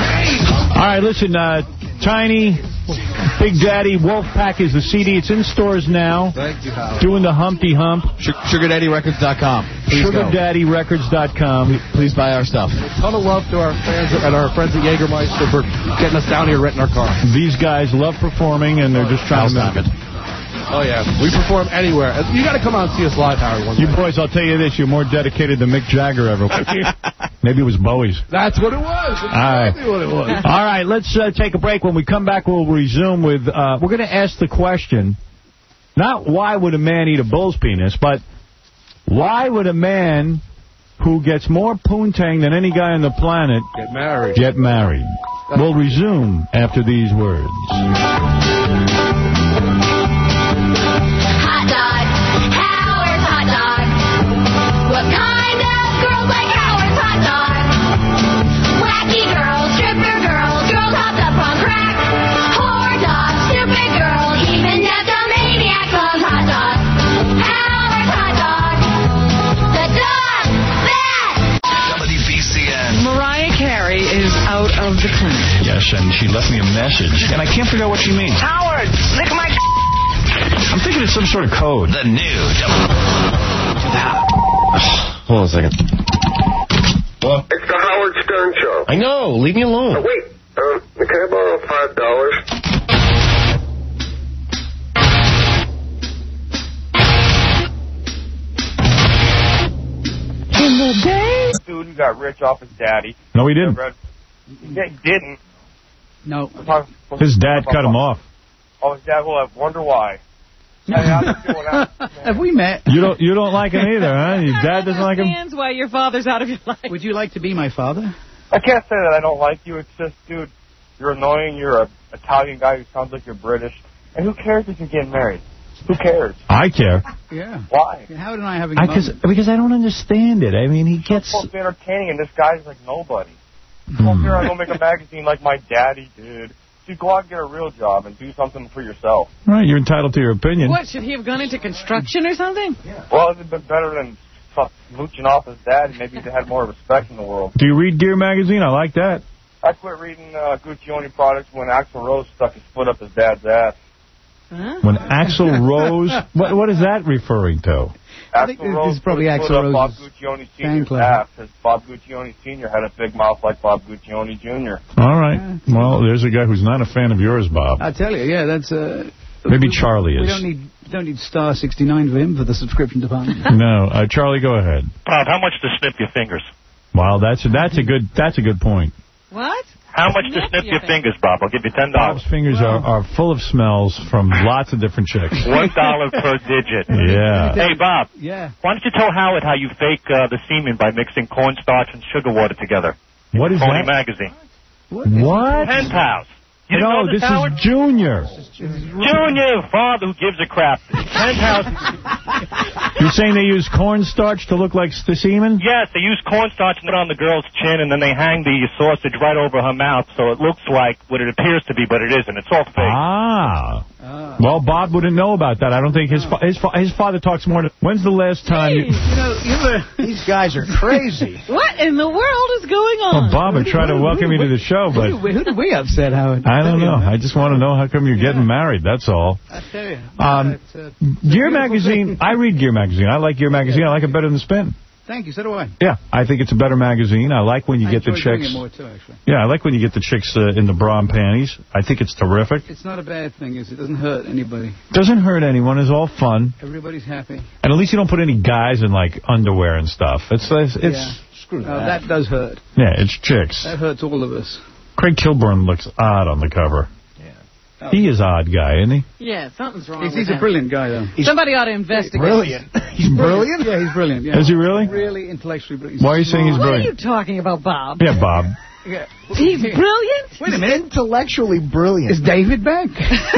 All right, listen, uh, Tiny, Big Daddy, Wolfpack is the C D. It's in stores now. Thank you, Howard. Doing the Humpty Hump. sugar daddy records dot com. Please go. sugar daddy records dot com. Please buy our stuff. A ton of love to our fans and our friends at Jägermeister for getting us down here renting our car. These guys love performing, and they're just trying to make it. Oh yeah, we perform anywhere. You got to come out and see us live, Howard. One You day. boys, I'll tell you this, you're more dedicated than Mick Jagger ever was. Maybe it was Bowie's. That's what it was. That's right. exactly what it was. All right, let's uh, take a break. When we come back, we'll resume with, uh, we're going to ask the question, not why would a man eat a bull's penis, but why would a man who gets more poontang than any guy on the planet Get married. get married? We'll resume after these words. Hot dog, Howard's hot dog. What kind of girls like Howard's hot dog? Wacky girls, stripper girls, girls hopped up on crack. Whore dogs, stupid girls, even deptomaniacs love hot dogs. Howard's hot dog. The dog that W B C N. Mariah Carey is out of the clinic. Yes, and she left me a message, and I can't figure out what she means. Howard, lick my I'm thinking it's some sort of code. The new Hold on a second. Hello? It's the Howard Stern Show. I know. Leave me alone. Oh, wait. Um, can I borrow five dollars? In the day? Dude who got rich off his daddy. No, he didn't. Yeah, he didn't. No. His dad cut him off. Oh, his dad will have wonder why. Have we met? You don't you don't like him either, huh? Your dad doesn't like him? Understands why your father's out of your life. Would you like to be my father? I can't say that I don't like you. It's just, dude, you're annoying. You're a Italian guy who sounds like you're British. And who cares if you're getting married? Who cares? I care. Yeah. Why? How did I having a I, cause, because I don't understand it. I mean, he gets... It's supposed to be entertaining, and this guy's like nobody. Come Hmm. here, I go make a magazine like my daddy did. You go out and get a real job and do something for yourself. Right, you're entitled to your opinion. What, should he have gone into construction or something? Well, it'd been better than fuck mooching off his dad, and maybe he'd had more respect in the world. Do you read Gear Magazine? I like that. I quit reading uh, Guccione products when Axl Rose stuck his foot up his dad's ass. Huh? When Axl Rose... what What is that referring to? I think Axl this Rose is probably put his Axl foot up Bob Rose's Guccione fan Senior's club. ass, because Bob Guccione Senior had a big mouth like Bob Guccione Junior All right. Well, there's a guy who's not a fan of yours, Bob. I tell you, yeah, that's... Uh, Maybe we, Charlie we is. don't need don't need star sixty-nine for him for the subscription department. No, uh, Charlie, go ahead. Bob, how much to snip your fingers? Wow, that's a, that's a good that's a good point. What? How much to snip your fingers, Bob? I'll give you ten dollars. Bob's fingers are, are full of smells from lots of different chicks. One dollar per digit. Yeah. Hey, Bob. Yeah. Why don't you tell Howard how you fake uh, the semen by mixing cornstarch and sugar water together? What is Phony that? magazine. What? Pen pals. You didn't No, know this, this Howard? is Junior. Junior, father, who gives a crap. Pen pals. You're saying they use cornstarch to look like the semen? Yes, they use cornstarch and put it on the girl's chin, and then they hang the sausage right over her mouth, so it looks like what it appears to be, but it isn't. It's all fake. Ah. Well, Bob wouldn't know about that. I don't think his fa his, fa his father talks more. To, when's the last time? You, You know, you ever... These guys are crazy. What in the world is going well, on? Bob, I try to welcome you to the show, but Who, who did we upset, Howard? I don't know. I just want to know how come you're getting married. That's all. I tell you. Um, It's, uh, Gear Magazine. I read Gear Magazine. I like Gear Magazine. I like it better than Spin. Thank you, so do I. Yeah, I think it's a better magazine. I like when you I get the enjoy doing chicks. it more, too, actually. Yeah, I like when you get the chicks uh, in the bra and panties. I think it's terrific. It's not a bad thing, is it? It doesn't hurt anybody. Doesn't hurt anyone. It's all fun. Everybody's happy. And at least you don't put any guys in, like, underwear and stuff. It's, it's, it's Yeah. screw No, that. that does hurt. Yeah, it's chicks. That hurts all of us. Craig Kilborn looks odd on the cover. Oh. He is odd guy, isn't he? Yeah, something's wrong He's, with he's him. a brilliant guy, though. Somebody ought to investigate. He's brilliant? Yeah, he's brilliant. Yeah. Is he really? Really intellectually brilliant. Why are you saying he's What are brilliant? you talking about, Bob? Yeah, Bob. Yeah. He's brilliant? Wait a minute. Intellectually brilliant. Is David back?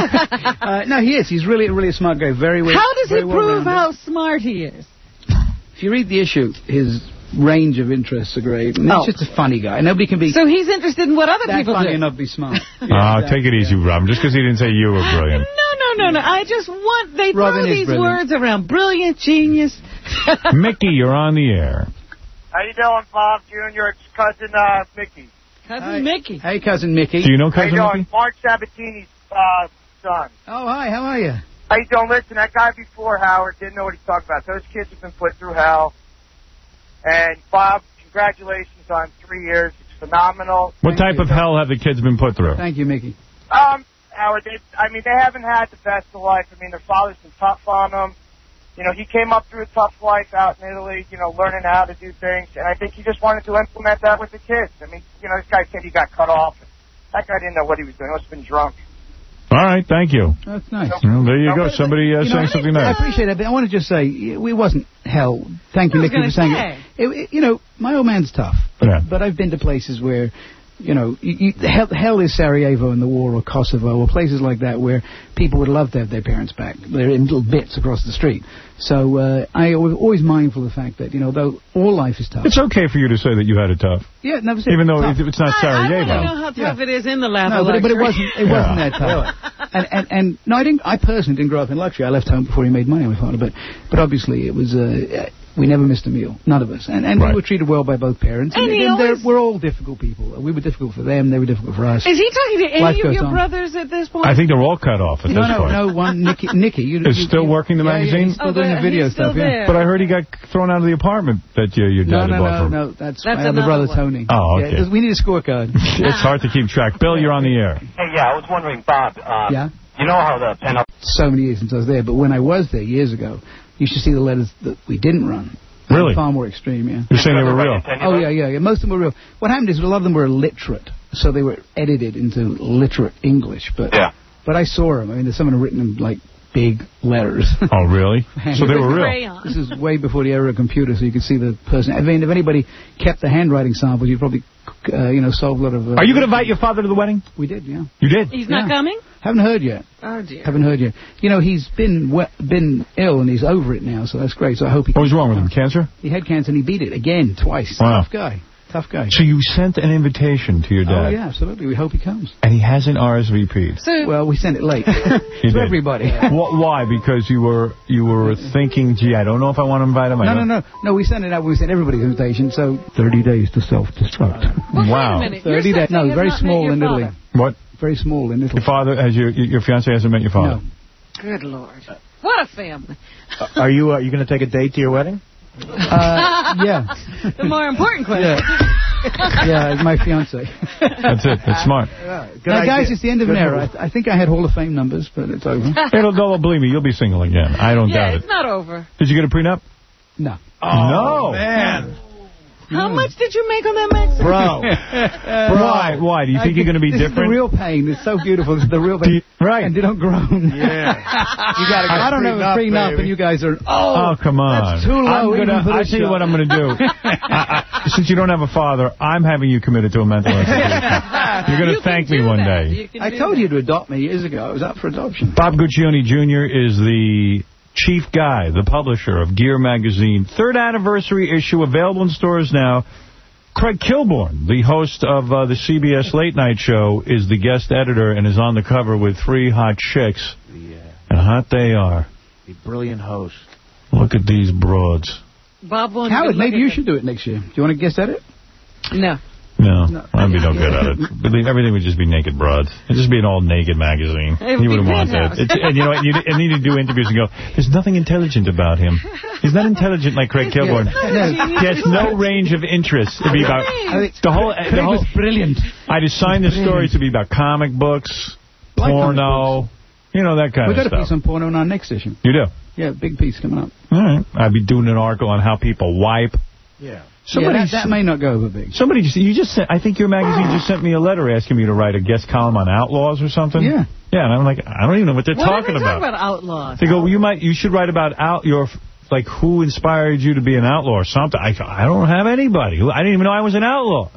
uh, no, he is. He's really, really a smart guy. Very well. How does he very well prove rounded. how smart he is? If you read the issue, his range of interests are great. And Oh. he's just a funny guy. Nobody can be So he's interested in what other that people funny do. and not be smart. Ah, take it easy, Rob. Just because he didn't say you were brilliant. No, no, no, no. I just want, they Robin throw is these brilliant. words around. Brilliant, genius. Mickey, you're on the air. How you doing, Bob Junior? It's cousin uh, Mickey. Cousin Hi. Mickey. Hey, cousin Mickey. Do you know How you Cousin doing? Mickey? Mark Sabatini's uh, son. Oh, hi. How are you? How you doing? Listen, that guy before Howard didn't know what he talked about. Those kids have been put through hell. And Bob, congratulations on three years. It's phenomenal. What type of hell have the kids been put through? Thank you, Mickey. Um, Howard, they, I mean, they haven't had the best of life. I mean, their father's been tough on them. You know, he came up through a tough life out in Italy, you know, learning how to do things. And I think he just wanted to implement that with the kids. I mean, you know, this guy said he got cut off. That guy didn't know what he was doing. He must have been drunk. All right, thank you. That's nice. Well, there you go. Somebody uh, You know, saying something I nice. appreciate that, but I want to just say, it wasn't hell. Thank you, I was Mickey, for saying gonna it. It, it. You know, my old man's tough, but, Yeah. but I've been to places where, you know, you, you, hell, hell is Sarajevo in the war, or Kosovo, or places like that where people would love to have their parents back. They're in little bits across the street. So uh, I was always mindful of the fact that, you know, though all life is tough. It's okay for you to say that you had it tough. Yeah, no, Even though tough. it- it's not I, I Sarajevo. want to know how tough it is in the lab No, of but it, but it luxury. wasn't. It wasn't that tough. And, and and no, I didn't. I personally didn't grow up in luxury. I left home before he made money, my father. But but obviously it was. Uh, we never missed a meal. None of us. And and Right. we were treated well by both parents. And he and they're- always- we're all difficult people. We were difficult for them. They were difficult for us. Is he talking to any Life of goes your on. brothers at this point? I think they're all cut off at no, this no, point. no. One Nicky. Nicky, you, Is you, still you- working the yeah, yeah, magazine? he's still Oh, doing the- the video he's still stuff. Yeah. there. But I heard he got thrown out of the apartment that uh, your No, dad no, had bought no, for him. no. That's, That's my other another brother one. Tony. Oh, Yeah, okay. 'cause we need a scorecard. It's hard to keep track. Bill, you're on the air. Hey, yeah, I was wondering, Bob, uh, Yeah. you know how the pen up... So many years since I was there, but when I was there years ago, you should see the letters that we didn't run. Really? Far more extreme, yeah. You're saying they were real? Oh, yeah, yeah, yeah. Most of them were real. What happened is a lot of them were illiterate, so they were edited into literate English. But Yeah. but I saw them. I mean, there's some of them written in, like, big letters. Oh, really? So they were real. Crayon. This is way before the era of computers, so you could see the person. I mean, if anybody kept the handwriting samples, you'd probably, uh, you know, solve a lot of... Uh, Are you going to invite your father to the wedding? We did, yeah. You did? He's not Yeah. coming? Haven't heard yet. Oh, dear. Haven't heard yet. You know, he's been we- been ill, and he's over it now, so that's great. So I hope he... What was wrong with him? Cancer? He had cancer, and he beat it again, twice. Wow. Tough guy. Tough guy. So you sent an invitation to your dad. Oh, yeah, absolutely. We hope he comes. And he hasn't R S V P'd. So, Well, we sent it late. He to did. everybody. Wh- Why? Because you were you were thinking, gee, I don't know if I want to invite him. I No, no, don't- no. No, we sent it out. We sent everybody's invitation, so thirty days to self-destruct. well, Wow. wait a minute. You're thirty days. saying No, you have very not met small your in Italy. father. What? Very small in Italy. Your father, has your your fiance hasn't met your father? No. Good Lord. What a family. Are you, uh, you going to take a date to your wedding? Uh, yeah. The more important question. Yeah. Yeah, it's my fiance. That's it. That's smart. Good Now, guys, idea. it's the end of Good an era. move. I, I think I had Hall of Fame numbers, but it's over. It'll, don't believe me. You'll be single again. I don't Yeah, doubt it's it. not over. Did you get a prenup? No. no. Man. How much did you make on that Mexican? Bro. Why? Why? Do you think you're going to be this different? Is the real pain. It's so beautiful. It's the real pain. Right. And they don't groan. Yeah. You got to I don't have a prenup, and you guys are, Oh, oh, come on. that's too low. I'm even gonna, for I this tell you show. what I'm going to do. I, I, since you don't have a father, I'm having you committed to a mental institution. You're going to You can thank me do one that. day. You can I do told that. you to adopt me years ago. I was up for adoption. Bob Guccione Junior is the chief guy, the publisher of Gear Magazine. Third anniversary issue, available in stores now. Craig Kilborn, the host of uh, the C B S Late Night Show, is the guest editor and is on the cover with three hot chicks. Yeah. And hot they are. The brilliant host. Look at these broads. Bob won't Howard, even look maybe at you them. should do it next year. Do you want to guess at it? No. No, No. I'd be no good at it. Believe everything would just be naked broads. It'd just be an all-naked magazine. It would You wouldn't be want that. Penthouse. It's, and you know what? You and need to do interviews and go, there's nothing intelligent about him. He's not intelligent like Craig Kilborn. Yeah. He has no range of interest. It'd be about the whole. The Craig whole was brilliant. I'd assign the stories to be about comic books, Like comic porno, you know, that kind We've of got a stuff. piece on porno in our next issue. You do? Yeah, big piece coming up. All right. I'd be doing an article on how people wipe. Yeah. Somebody, yeah, that, that may not go over big. somebody just, you just sent, I think your magazine just sent me a letter asking me to write a guest column on outlaws or something. Yeah. Yeah, and I'm like, I don't even know what they're What talking are they about. talking about outlaws? They go, well, you might, you should write about out your, like, who inspired you to be an outlaw or something. I, I don't have anybody. I didn't even know I was an outlaw.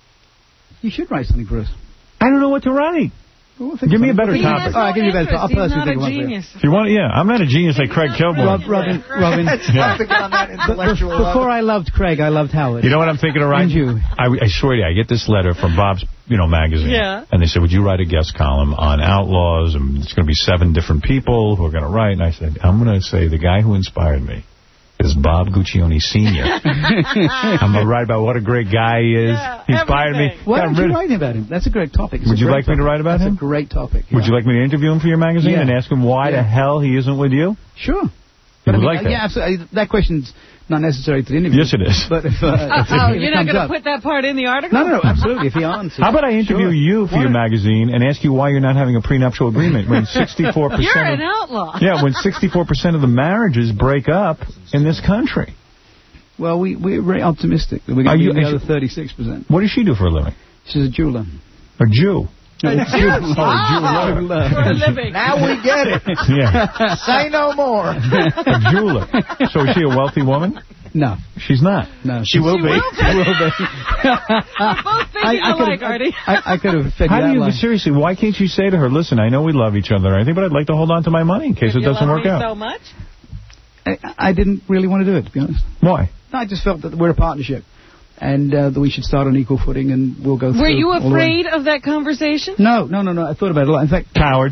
You should write something for us. I don't know what to write. Well, think Give me a of better something. He topic. has All right, no give me a better interest. I'll He's personally not a think of one for you. genius. If you want, yeah, I'm not a genius like Craig Kilborn. Rob, Robin, Robin. Yeah. on that Be- intellectual Before level. I loved Craig, I loved Howard. You know what I'm thinking of writing? And you. I, I swear to you, I get this letter from Bob's, you know, magazine. Yeah. And they said, would you write a guest column on outlaws? And it's going to be seven different people who are going to write. And I said, I'm going to say the guy who inspired me is Bob Guccione Senior I'm going to write about what a great guy he is. Yeah, he inspired everything. me. Why Got don't you rid of- write about him? That's a great topic. It's Would a you great like me to topic. write about That's him? a great topic. Would yeah. you like me to interview him for your magazine Yeah. and ask him why Yeah. the hell he isn't with you? Sure. You But I would mean, like that. yeah, absolutely. That question's not necessary to the interview. Yes, it is. But if, uh, if, Oh, if it you're not comes going to up- put that part in the article? No, no, no, absolutely. If he answers. How about I interview Sure. you for Why your not? magazine and ask you why you're not having a prenuptial agreement when sixty-four percent You're of, an outlaw. yeah, when sixty-four percent of the marriages break up in this country? Well, we, we're very optimistic that we're Are going to you- be the is- other thirty-six percent. What does she do for a living? She's a jeweler. A Jew. No, it's Jew? jeweler. Oh, jeweler. for a living. Now we get it. Yeah. Say no more. A jeweler. So is she a wealthy woman? No. She's not. No. She will She be. will She will be. We're both thinking I alike, could've- Artie. I, I could have fed How you do that you, line. seriously, why can't you say to her, listen, I know we love each other and everything, but I'd like to hold on to my money in case If it you doesn't love work me out? so much? I, I didn't really want to do it, to be honest. Why? I just felt that we're a partnership and uh, that we should start on equal footing and we'll go through. Were you all the way. afraid of that conversation? No, no, no, no. I thought about it a lot. In fact, Coward.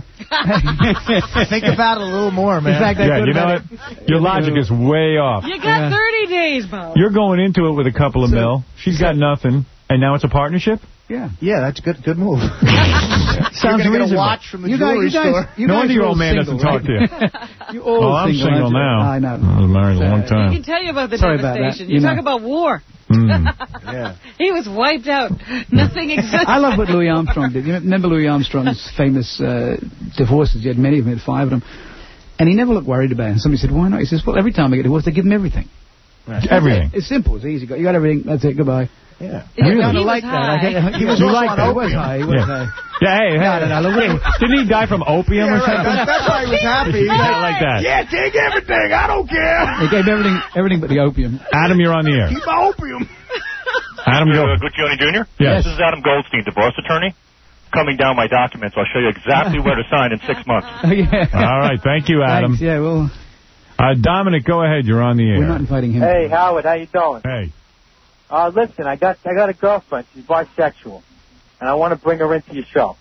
Think about it a little more, man. In fact, I Yeah, thought you know about what? it. Your logic is way off. You got Yeah. thirty days, Bo. You're going into it with a couple of So- mil. She's got nothing. And now it's a partnership? Yeah. Yeah, that's good. Good move. Sounds You're gonna get a reasonable. watch from the You guys, jewelry you guys, store. you No guys wonder are your all old man single, doesn't talk right? to you. You're all Oh, I'm single, single aren't you? now. I know. I was married a long I time. can tell you about the Sorry about that, devastation. you You know. talk about war. Mm. Yeah. He was wiped out. Nothing existed. I love what Louis Armstrong did. You remember Louis Armstrong's famous uh, divorces? He had many of them, he had five of them. And he never looked worried about it. And somebody said, why not? He says, well, every time I get divorced, they give him everything. Right. Everything. It's simple. It's easy. You got everything. That's it. Goodbye. Yeah. I Really? kind He of was like that. I high. kinda- He was you also like on that. He was opium. high. He was Yeah. high. Yeah, hey, hey. No, no, no, Wait, didn't he die from opium Yeah, or right, something? that's- that's why he was happy. He's Yeah, like, like that. Yeah, take everything. I don't care. They gave everything, everything but the opium. Adam, you're on the air. Keep my opium. Adam, go. Uh, Guccione Junior? Yes. This is Adam Goldstein, divorce attorney. Coming down my documents. I'll show you exactly where to sign in six months. Yeah. All right, thank you, Adam. Thanks, yeah, well, Uh, Dominic, go ahead. You're on the air. we're not inviting him. Hey, Howard, how you doing? Hey. Uh, listen, I got I got a girlfriend. She's bisexual, and I want to bring her into your show.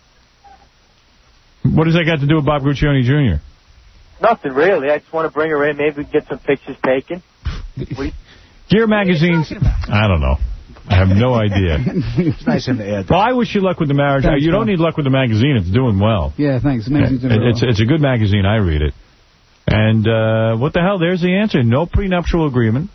What does that got to do with Bob Guccione Junior? Nothing really. I just want to bring her in. Maybe we can get some pictures taken. Gear magazines, I don't know. I have no idea. It's nice in the air. Well, I wish you luck with the marriage. Thanks, you don't Tom. need luck with the magazine. It's doing well. Yeah, thanks. Amazing. It- It's, it's a good magazine. I read it. And uh, what the hell? There's the answer. No prenuptial agreement.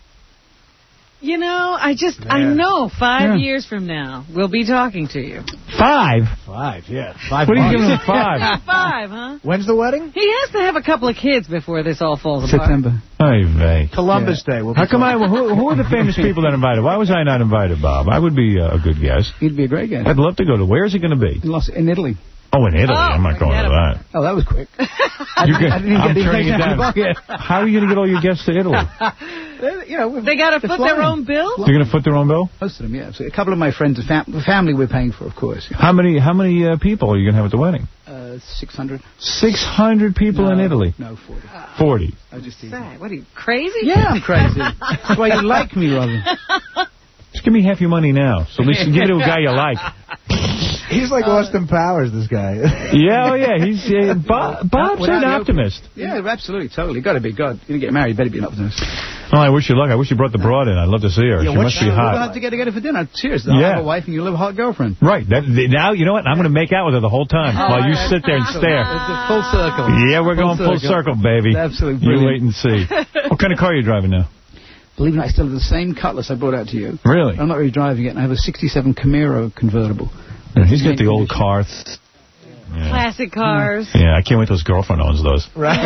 You know, I just, I know five Yeah. years from now, we'll be talking to you. Five? Five, yeah. Five What are you months. giving him five? Five, huh? When's the wedding? He has to have a couple of kids before this all falls apart. September. Oy vey. Columbus Day. We'll be How come I? talking. Who, who are the famous people that invited? Why was I not invited, Bob? I would be uh, a good guest. He'd be a great guest. I'd love to go to. Where's it going to be? In, Los, in Italy. Oh, in Italy. Oh, I'm not going forget to that. Oh, that was quick. I You didn't, can- I didn't I'm get the turning it invitation down. out of the bucket. How are you going to get all your guests to Italy? You know, They got to they're foot their flying. own bill? They're going to foot their own bill? Most of them, yeah. So a couple of my friends and fam- the family we're paying for, of course. How many How many uh, people are you going to have at the wedding? Uh, six hundred. six hundred people no, in Italy. No, forty. forty. I was just teasing. Say, what are you, crazy? Yeah, I'm crazy. That's why you like me, Robin. Just give me half your money now. So at least you give it to a guy you like. He's like Austin Powers, this guy. Yeah, oh yeah. He's uh, Bob, Bob's Without an the optimist. Yeah, absolutely, totally. Got to be. God, you're going to get married, better be an optimist. Oh, I wish you luck. I wish you brought the broad in. I'd love to see her. Yeah, she what's- must be We'll hot. have to get together for dinner. Cheers. I'll Yeah. have a wife and you'll have a hot girlfriend. Right. That, now, you know what? I'm going to make out with her the whole time Oh, while you yeah. sit there and stare. It's a full circle. Yeah, we're going full circle, baby. Absolutely You brilliant. wait and see. What kind of car are you driving now? Believe it or not, I still have the same Cutlass I brought out to you. Really? I'm not really driving it, and I have a sixty-seven Camaro convertible. Yeah, he's got the old car. Yeah. Classic cars. Yeah, I can't wait till his girlfriend owns those.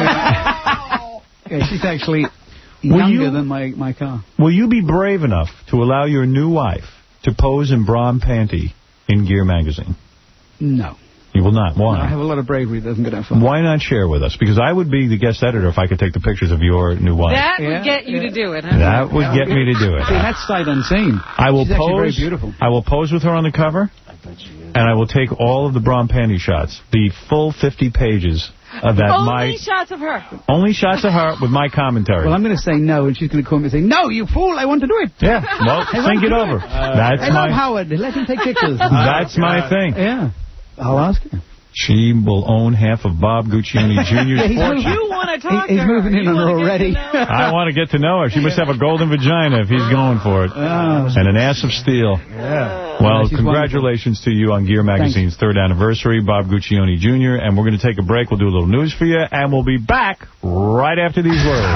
Yeah, she's actually Will younger you- than my, my car. Will you be brave enough to allow your new wife to pose in bra and panty in Gear magazine? No. You will not. Why? No, I have a lot of bravery that doesn't get that far. Why not share with us? Because I would be the guest editor if I could take the pictures of your new wife. That would Yeah, get you yeah. to do it, huh? That would get me to do See, it. that's sight unseen. I will She's actually very pose. beautiful. I will pose with her on the cover, and I will take all of the bra and panty shots, the full fifty pages of that. Only my shots of her. only shots of her with my commentary. Well, I'm going to say no, and she's going to call me and say, "No, you fool! I want to do it." Yeah, well, I want think to it do over. Uh, That's I my. love Howard. Let him take pictures. That's my thing. Yeah, I'll ask her. She will own half of Bob Guccione Junior's Yeah, he's fortune. moving- You want to talk He- he's to her. moving in You on her wanna get already. to know her. I want to get to know her. She must have a golden vagina if he's going for it. Oh. And an ass of steel. Yeah. Well, she's congratulations to you on Gear Magazine's third anniversary, Bob Guccione Junior And we're going to take a break. We'll do a little news for you, and we'll be back right after these words.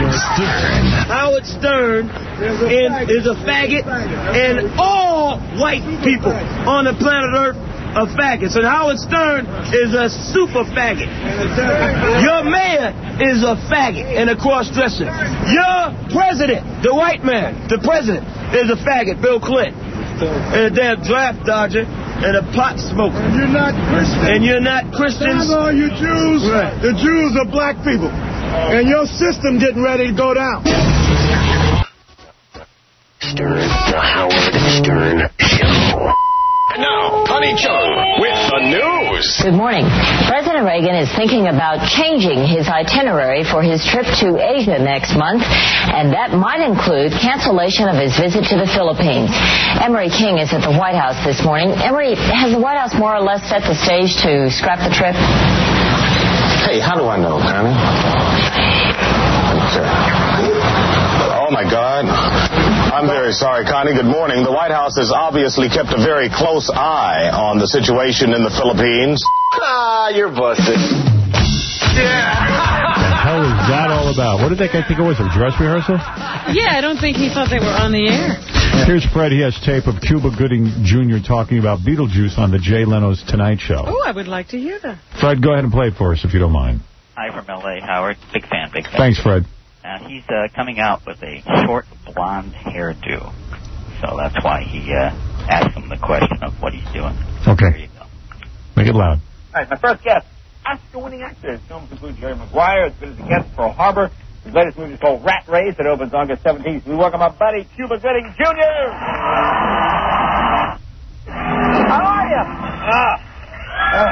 Howard Stern in, is a faggot, and all white people on the planet Earth are faggots. And Howard Stern is a super faggot. Your mayor is a faggot and a cross-dresser. Your president, the white man, the president, is a faggot, Bill Clinton. And a damn draft dodger and a pot smoker. And you're not Christian. And you're not Christians. Damn all you Jews. Right. The Jews are black people. And your system getting ready to go down. Stern, the Howard Stern Show. And now, Connie Chung with the news. Good morning. President Reagan is thinking about changing his itinerary for his trip to Asia next month, and that might include cancellation of his visit to the Philippines. Emery King is at the White House this morning. Emery, has the White House more or less set the stage to scrap the trip? Hey, how do I know, Connie? Okay. Oh, my God. I'm very sorry, Connie. Good morning. The White House has obviously kept a very close eye on the situation in the Philippines. Ah, you're busted. What the hell is that all about? What did that guy think it was, a dress rehearsal? Yeah, I don't think he thought they were on the air. Here's Fred. He has tape of Cuba Gooding Junior talking about Beetlejuice on the Jay Leno's Tonight Show. Oh, I would like to hear that. Fred, go ahead and play it for us if you don't mind. Hi from L A, Howard. Big fan, big fan. Thanks, Fred. Uh, he's uh, coming out with a short blonde hairdo. So that's why he uh, asked him the question of what he's doing. Okay. There you go. Make it loud. All right, my first guest, Oscar-winning actor. His films include Jerry Maguire, as good as it gets, Pearl Harbor. His latest movie is called Rat Race. It opens August seventeenth. We welcome our buddy, Cuba Gooding Junior How are you? Ah. Uh.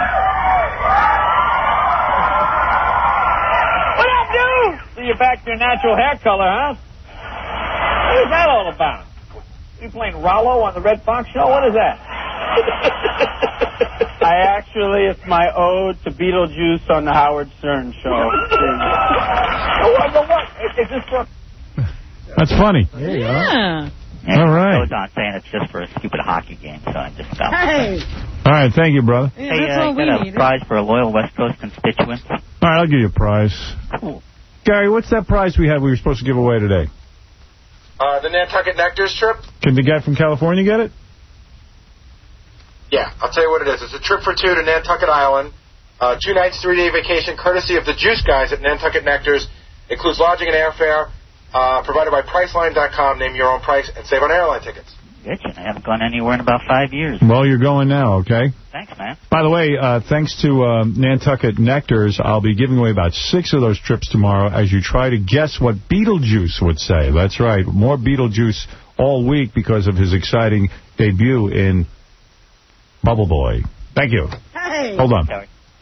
What up, dude? See you back to your natural hair color, huh? What is that all about? You playing Rollo on the Red Fox show? What is that? I actually, it's my ode to Beetlejuice on the Howard Stern show. what, what, what? Is this for... That's funny. There you Yeah. go. All right. Goes on saying it's just for a stupid hockey game, so I just stopped. Hey. All right, thank you, brother. Yeah, Hey, that's uh, all you we got a need. prize for a loyal West Coast constituent? All right, I'll give you a prize. Cool. Gary, what's that prize we had we were supposed to give away today? Uh, the Nantucket Nectars trip? Can the guy from California get it? Yeah, I'll tell you what it is. It's a trip for two to Nantucket Island. Uh, two nights, three-day vacation, courtesy of the Juice guys at Nantucket Nectars. Includes lodging and airfare, uh, provided by Priceline dot com. Name your own price and save on airline tickets. Bitchin'. I haven't gone anywhere in about five years. Well, you're going now, okay? Thanks, man. By the way, uh, thanks to uh, Nantucket Nectars, I'll be giving away about six of those trips tomorrow as you try to guess what Beetlejuice would say. That's right. More Beetlejuice all week because of his exciting debut in Bubble Boy. Thank you. Hey. Hold on.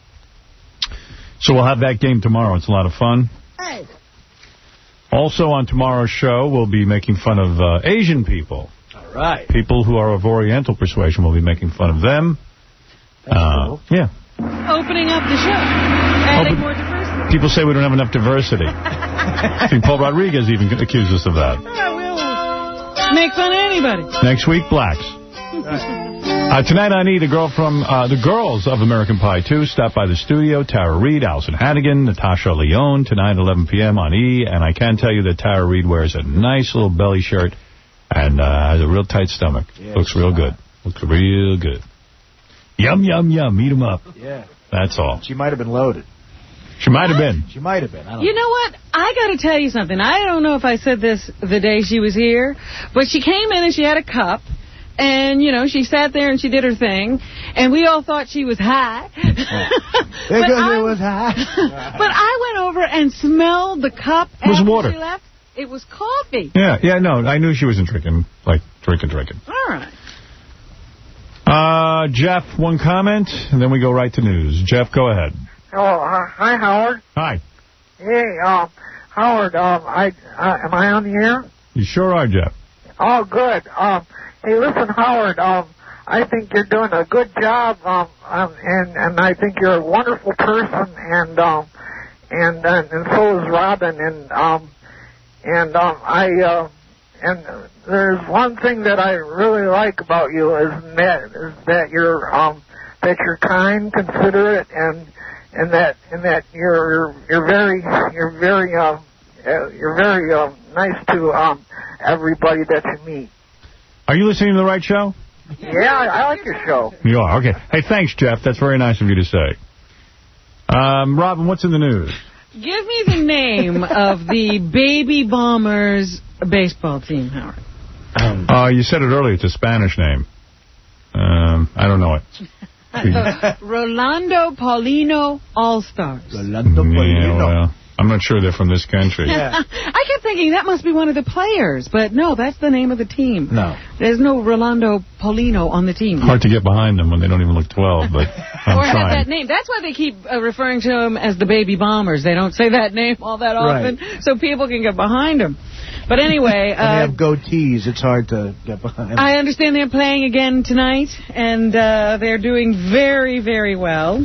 So we'll have that game tomorrow. It's a lot of fun. Hey. Also on tomorrow's show, we'll be making fun of uh, Asian people. All right. People who are of Oriental persuasion, will be making fun of them. Uh, cool. Yeah. Opening up the show. Adding Open, more diversity. people say we don't have enough diversity. I think Paul Rodriguez even accused us of that. Yeah, we'll make fun of anybody. Next week, blacks. Uh, tonight on E, the girl from uh, the girls of American Pie two stop by the studio. Tara Reid, Allison Hannigan, Natasha Lyonne tonight at eleven p.m. on E. And I can tell you that Tara Reid wears a nice little belly shirt and uh, has a real tight stomach. Yeah, Looks real good. Looks real good. Yum, yum, yum. Eat 'em up. Yeah. That's all. She might have been loaded. She might have been. She might have been. I don't You know what? I got to tell you something. I don't know if I said this the day she was here, but she came in and she had a cup. And, you know, she sat there and she did her thing. And we all thought she was high. Because I, it was high. But I went over and smelled the cup It was after water. she left. It was coffee. Yeah, yeah, no, I knew she wasn't drinking, like, drinking, drinking. All right. Uh, Jeff, one comment, and then we go right to news. Jeff, go ahead. Oh, uh, hi, Howard. Hi. Hey, um, Howard, um, I, uh, am I on the air? You sure are, Jeff. Oh, good. Um, hey, listen, Howard, um, I think you're doing a good job, um, um and, and I think you're a wonderful person, and, um, and, uh, and so is Robin, and, um, and, um, I, uh, and there's one thing that I really like about you is that, is that you're, um, that you're kind, considerate, and, and that, and that you're, you're very, you're very, um, uh, you're very, um, nice to, um, everybody that you meet. Are you listening to the right show? Yeah, I, I like your show. You are, okay. Hey, thanks, Jeff. That's very nice of you to say. Um, Robin, what's in the news? Give me the name of the Baby Bombers baseball team, Howard. Uh, you said it earlier. It's a Spanish name. Um, I don't know it. The Rolando Paulino All-Stars. Rolando Paulino. Yeah, well, I'm not sure they're from this country. Yeah. I kept thinking that must be one of the players, but no, that's the name of the team. No. There's no Rolando Paulino on the team. Hard to get behind them when they don't even look twelve, but I'm or have trying. that name. That's why they keep uh, referring to them as the Baby Bombers. They don't say that name all that often, Right. so people can get behind them. But anyway... When uh, they have goatees, it's hard to get behind them. I understand they're playing again tonight, and uh, they're doing very, very well.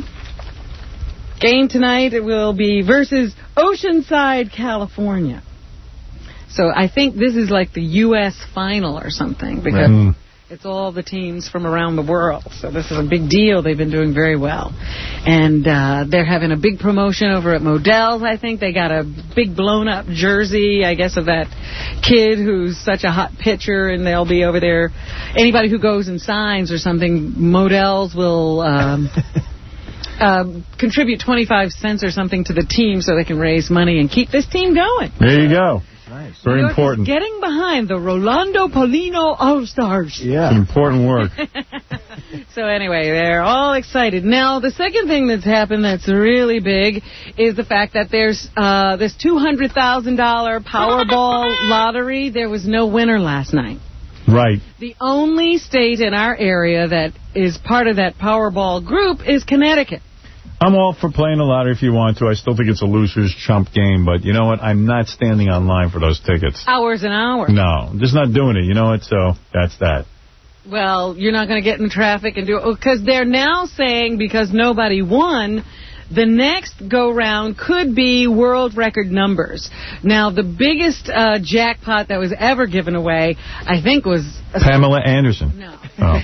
Game tonight will be versus Oceanside, California. So I think this is like the U S final or something, because Mm. it's all the teams from around the world. So this is a big deal. They've been doing very well. And uh, they're having a big promotion over at Modell's, I think. They got a big blown-up jersey, I guess, of that kid who's such a hot pitcher, and they'll be over there. Anybody who goes and signs or something, Modell's will... Um, Um, contribute twenty-five cents or something to the team so they can raise money and keep this team going. There you go. Nice. Very New York important. is getting behind the Rolando Paulino All-Stars. Yeah. Important work. So anyway, they're all excited. Now, the second thing that's happened that's really big is the fact that there's uh, this two hundred thousand dollars Powerball lottery. There was no winner last night. Right. The only state in our area that is part of that Powerball group is Connecticut. I'm all for playing the lottery if you want to. I still think it's a loser's chump game, but you know what? I'm not standing online for those tickets. Hours and hours. No, I'm just not doing it. You know what? So that's that. Well, you're not going to get in traffic and do it. Because they're now saying, because nobody won, the next go-round could be world record numbers. Now, the biggest uh, jackpot that was ever given away, I think, was... Pamela Anderson. No. Oh.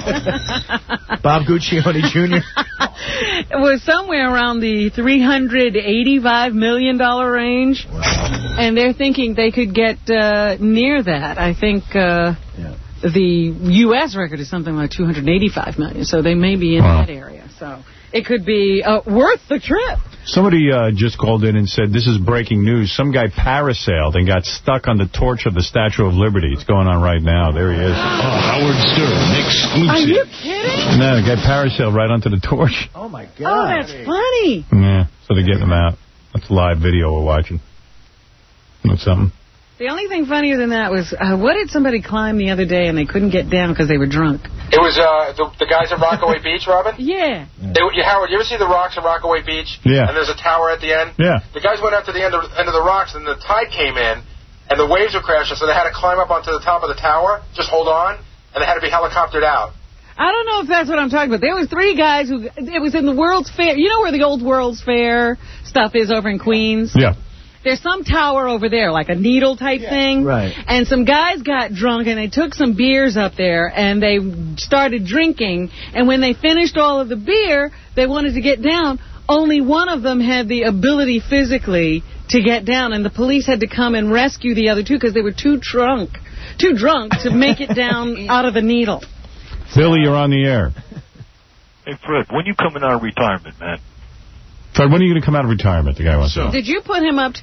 Bob Guccione Junior It was somewhere around the three hundred eighty-five million dollars range. Wow. And they're thinking they could get uh, near that. I think uh, yeah. the U S record is something like two hundred eighty-five million dollars, so they may be in wow. that area. So it could be uh, worth the trip. Somebody uh, just called in and said, this is breaking news. Some guy parasailed and got stuck on the torch of the Statue of Liberty. It's going on right now. There he is. Oh, Howard Stern, exclusive. Are you kidding? No, the guy parasailed right onto the torch. Oh, my God. Oh, that's funny. Yeah, so they're getting him out. That's a live video we're watching. That's something. The only thing funnier than that was, uh, what did somebody climb the other day and they couldn't get down because they were drunk? It was uh, the, the guys at Rockaway Beach, Robin? Yeah. They, you, Howard, you ever see the rocks at Rockaway Beach? Yeah. And there's a tower at the end? Yeah. The guys went out to the end of, end of the rocks, and the tide came in, and the waves were crashing, so they had to climb up onto the top of the tower, just hold on, and they had to be helicoptered out. I don't know if that's what I'm talking about. There was three guys who, it was in the World's Fair. You know where the old World's Fair stuff is over in Queens? Yeah. There's some tower over there, like a needle type yeah, thing. Right. And some guys got drunk, and they took some beers up there, and they started drinking. And when they finished all of the beer, they wanted to get down. Only one of them had the ability physically to get down, and the police had to come and rescue the other two because they were too drunk, too drunk to make it down out of the needle. Billy, you're on the air. Hey, Fred, when you coming out of retirement, man? Fred, when are you going to come out of retirement, the guy wants to know. Did you put him up to...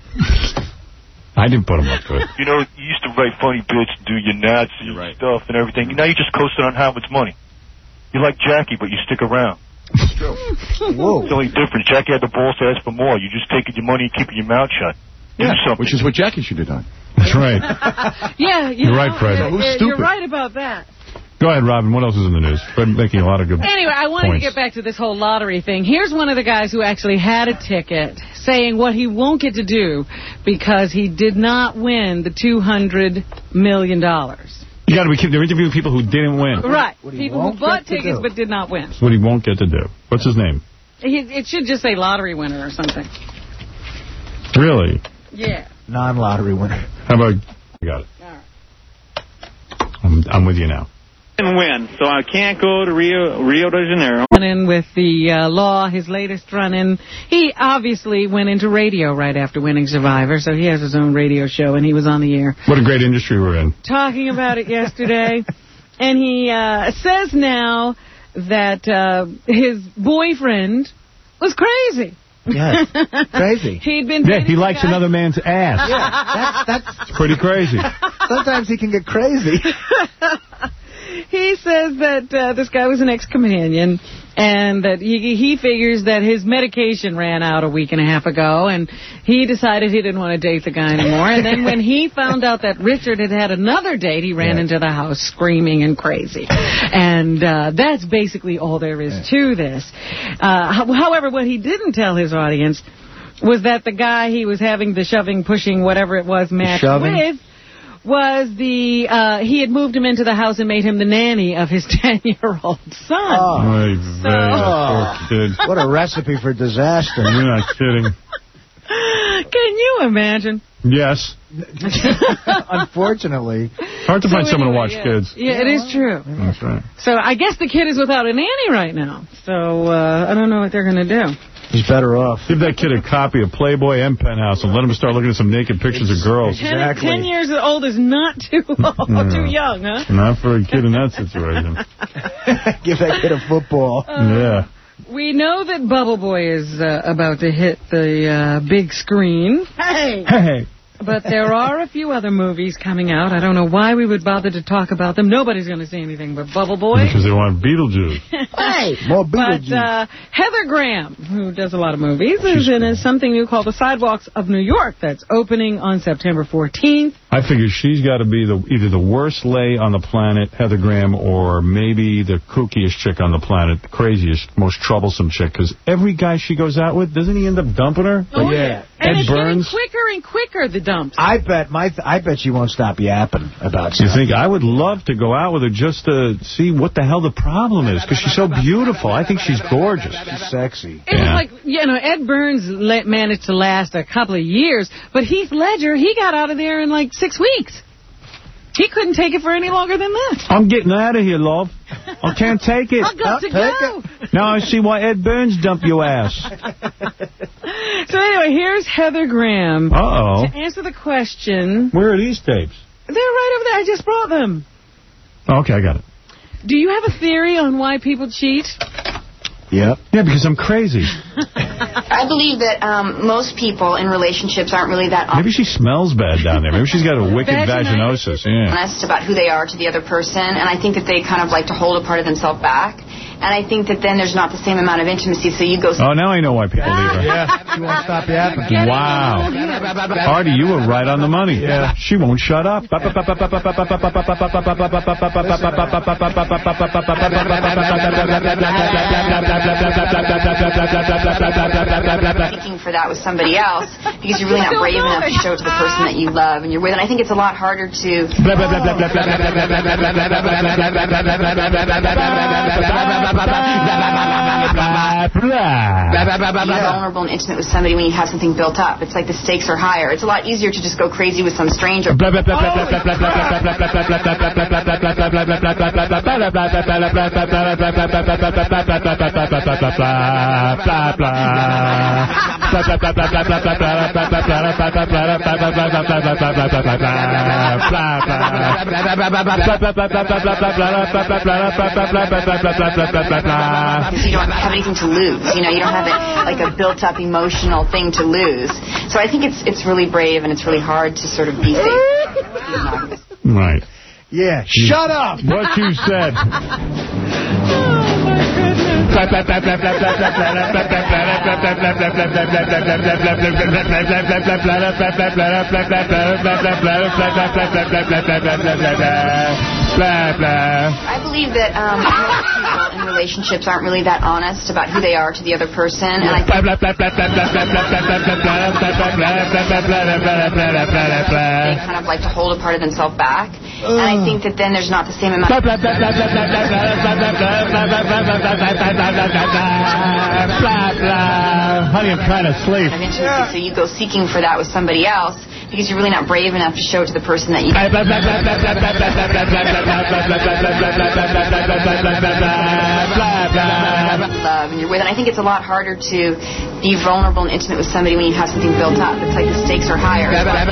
I didn't put him up to it. You know, you used to write funny bits and do your Nazi right. stuff and everything. Now you just coasted on Howard's money. You're like Jackie, but you stick around. It's true. Whoa. It's only different. Jackie had the balls to ask for more. You just taking your money and keeping your mouth shut. Do yeah, something. Which is what Jackie should have done. That's right. yeah, you You're know, right, Fred. You're, Who's you're stupid? right about that. Go ahead, Robin. What else is in the news? Fred making a lot of good Anyway, I wanted points. to get back to this whole lottery thing. Here's one of the guys who actually had a ticket saying what he won't get to do because he did not win the two hundred million dollars. You got to be kidding. They're interviewing people who didn't win. Right. People who bought tickets do. but did not win. That's what he won't get to do. What's his name? He, it should just say lottery winner or something. Really? Yeah. Non-lottery winner. How about... You got it. All right. I'm, I'm with you now. And win, so I can't go to Rio Rio de Janeiro. In with the uh, law, his latest run-in. He obviously went into radio right after winning Survivor, so he has his own radio show, and he was on the air. What a great industry we're in. Talking about it yesterday. And he uh, says now that uh, his boyfriend was crazy. Yeah, crazy. He'd been yeah, he likes another man's ass. Yeah, that's, that's it's pretty crazy. Sometimes he can get crazy. He says that uh, this guy was an ex-companion and that he, he figures that his medication ran out a week and a half ago, and he decided he didn't want to date the guy anymore. And then when he found out that Richard had had another date, he ran yeah. into the house screaming and crazy. And uh, that's basically all there is yeah. to this. Uh, however, what he didn't tell his audience was that the guy he was having the shoving, pushing, whatever it was match with was the, uh, he had moved him into the house and made him the nanny of his ten-year-old son. Oh, so, oh poor kid. What a recipe for disaster. You're not kidding. Can you imagine? Yes. Unfortunately. Hard to so find anyway, someone to watch yeah. kids. Yeah, it is true. That's right. So I guess the kid is without a nanny right now. So uh, I don't know what they're going to do. He's better off. Give that kid a copy of Playboy and Penthouse and let him start looking at some naked pictures of girls. Ten, exactly. Ten years old is not too old, no. too young, huh? Not for a kid in that situation. Give that kid a football. Uh, yeah. We know that Bubble Boy is uh, about to hit the uh, big screen. Hey! Hey! But there are a few other movies coming out. I don't know why we would bother to talk about them. Nobody's going to say anything but Bubble Boy. Because they want Beetlejuice. Hey, more Beetlejuice. But uh, Heather Graham, who does a lot of movies, is in a, something new called The Sidewalks of New York that's opening on September fourteenth. I figure she's got to be the either the worst lay on the planet, Heather Graham, or maybe the kookiest chick on the planet, the craziest, most troublesome chick. Because every guy she goes out with, doesn't he end up dumping her? Oh, Like, yeah. Ed And it's Burns. getting quicker and quicker, the dumps. I bet my th I bet she won't stop yapping about You stuff. think I would love to go out with her just to see what the hell the problem is? Because she's so beautiful. I think she's gorgeous. She's sexy. It was like, you know, Ed Burns le- managed to last a couple of years, but Heath Ledger, he got out of there in like six weeks. He couldn't take it for any longer than that. I'm getting out of here, love. I can't take it. I've got to go. Now I see why Ed Burns dumped your ass. So anyway, here's Heather Graham. Uh-oh. To answer the question. Where are these tapes? They're right over there. I just brought them. Okay, I got it. Do you have a theory on why people cheat? Yeah. Yeah, because I'm crazy. I believe that um, most people in relationships aren't really that Maybe she smells bad down there. Maybe she's got a wicked Vaginitis. vaginosis. Yeah. honest about who they are to the other person, and I think that they kind of like to hold a part of themselves back. And I think that then there's not the same amount of intimacy, so you go... Oh, now I know why people leave her. Yeah, she won't stop yapping. Wow. Artie, you were right on the money. Yeah. She won't shut up. Thinking for that with somebody else because you're really not brave enough to show it to the person that you love and you're with. And I think it's a lot harder to... Be vulnerable and intimate with somebody when you have something built up. It's like the stakes are higher. It's a lot easier to just go crazy with some stranger. Because you don't have anything to lose. You know, you don't have a, like a built-up emotional thing to lose. So I think it's it's really brave and it's really hard to sort of be safe. Right. Yeah, shut up. What you said. I believe that um, most people in relationships aren't really that honest about who they are to the other person, and I think they kind of like to hold a part of themselves back, and I think that then there's not the same amount. Of Honey, I'm trying to sleep. intimacy, so you go seeking for that with somebody else because you're really not brave enough to show it to the person that you love and you're with. And I think it's a lot harder to be vulnerable and intimate with somebody when you have something built up. It's like the stakes are higher. You don't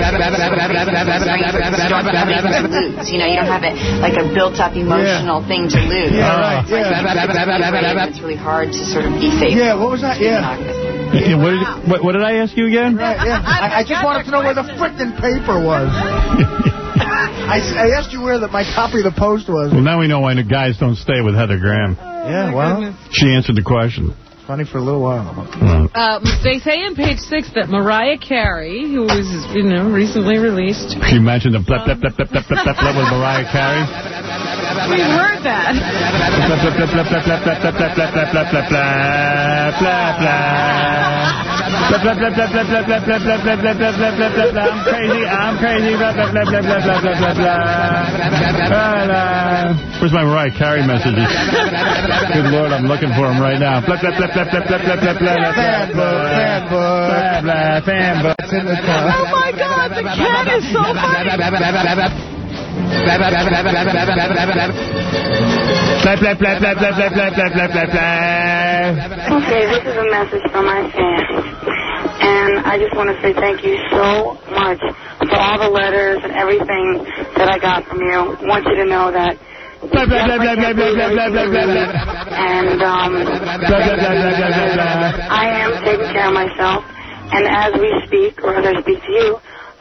have anything to lose. You know, you don't have a, like a built-up emotional yeah. thing to lose. Yeah, right. So Yeah. it's, it's really hard to sort of be safe. Yeah, what was that? Yeah. Yeah, what, did, what, what did I ask you again? Right, yeah. I, I just wanted to know where the frickin' paper was. I, I asked you where the, my copy of the Post was. Well, now we know why the guys don't stay with Heather Graham. Yeah, well. She answered the question. Funny for a little while. Uh, they say on page six that Mariah Carey, who was, you know, recently released. Can you imagine the blep, blep, blep, blep, blep, blep, blep, blep with Mariah Carey? We've heard that. I'm crazy, I'm crazy. Where's my Mariah Carey messages? Good Lord, I'm looking for them right now. Oh my God, the cat is so funny. Okay, this is a message from my fans. And I just want to say thank you so much for all the letters and everything that I got from you. I want you to know that. And um, I am taking care of myself. And as we speak, or as I speak to you,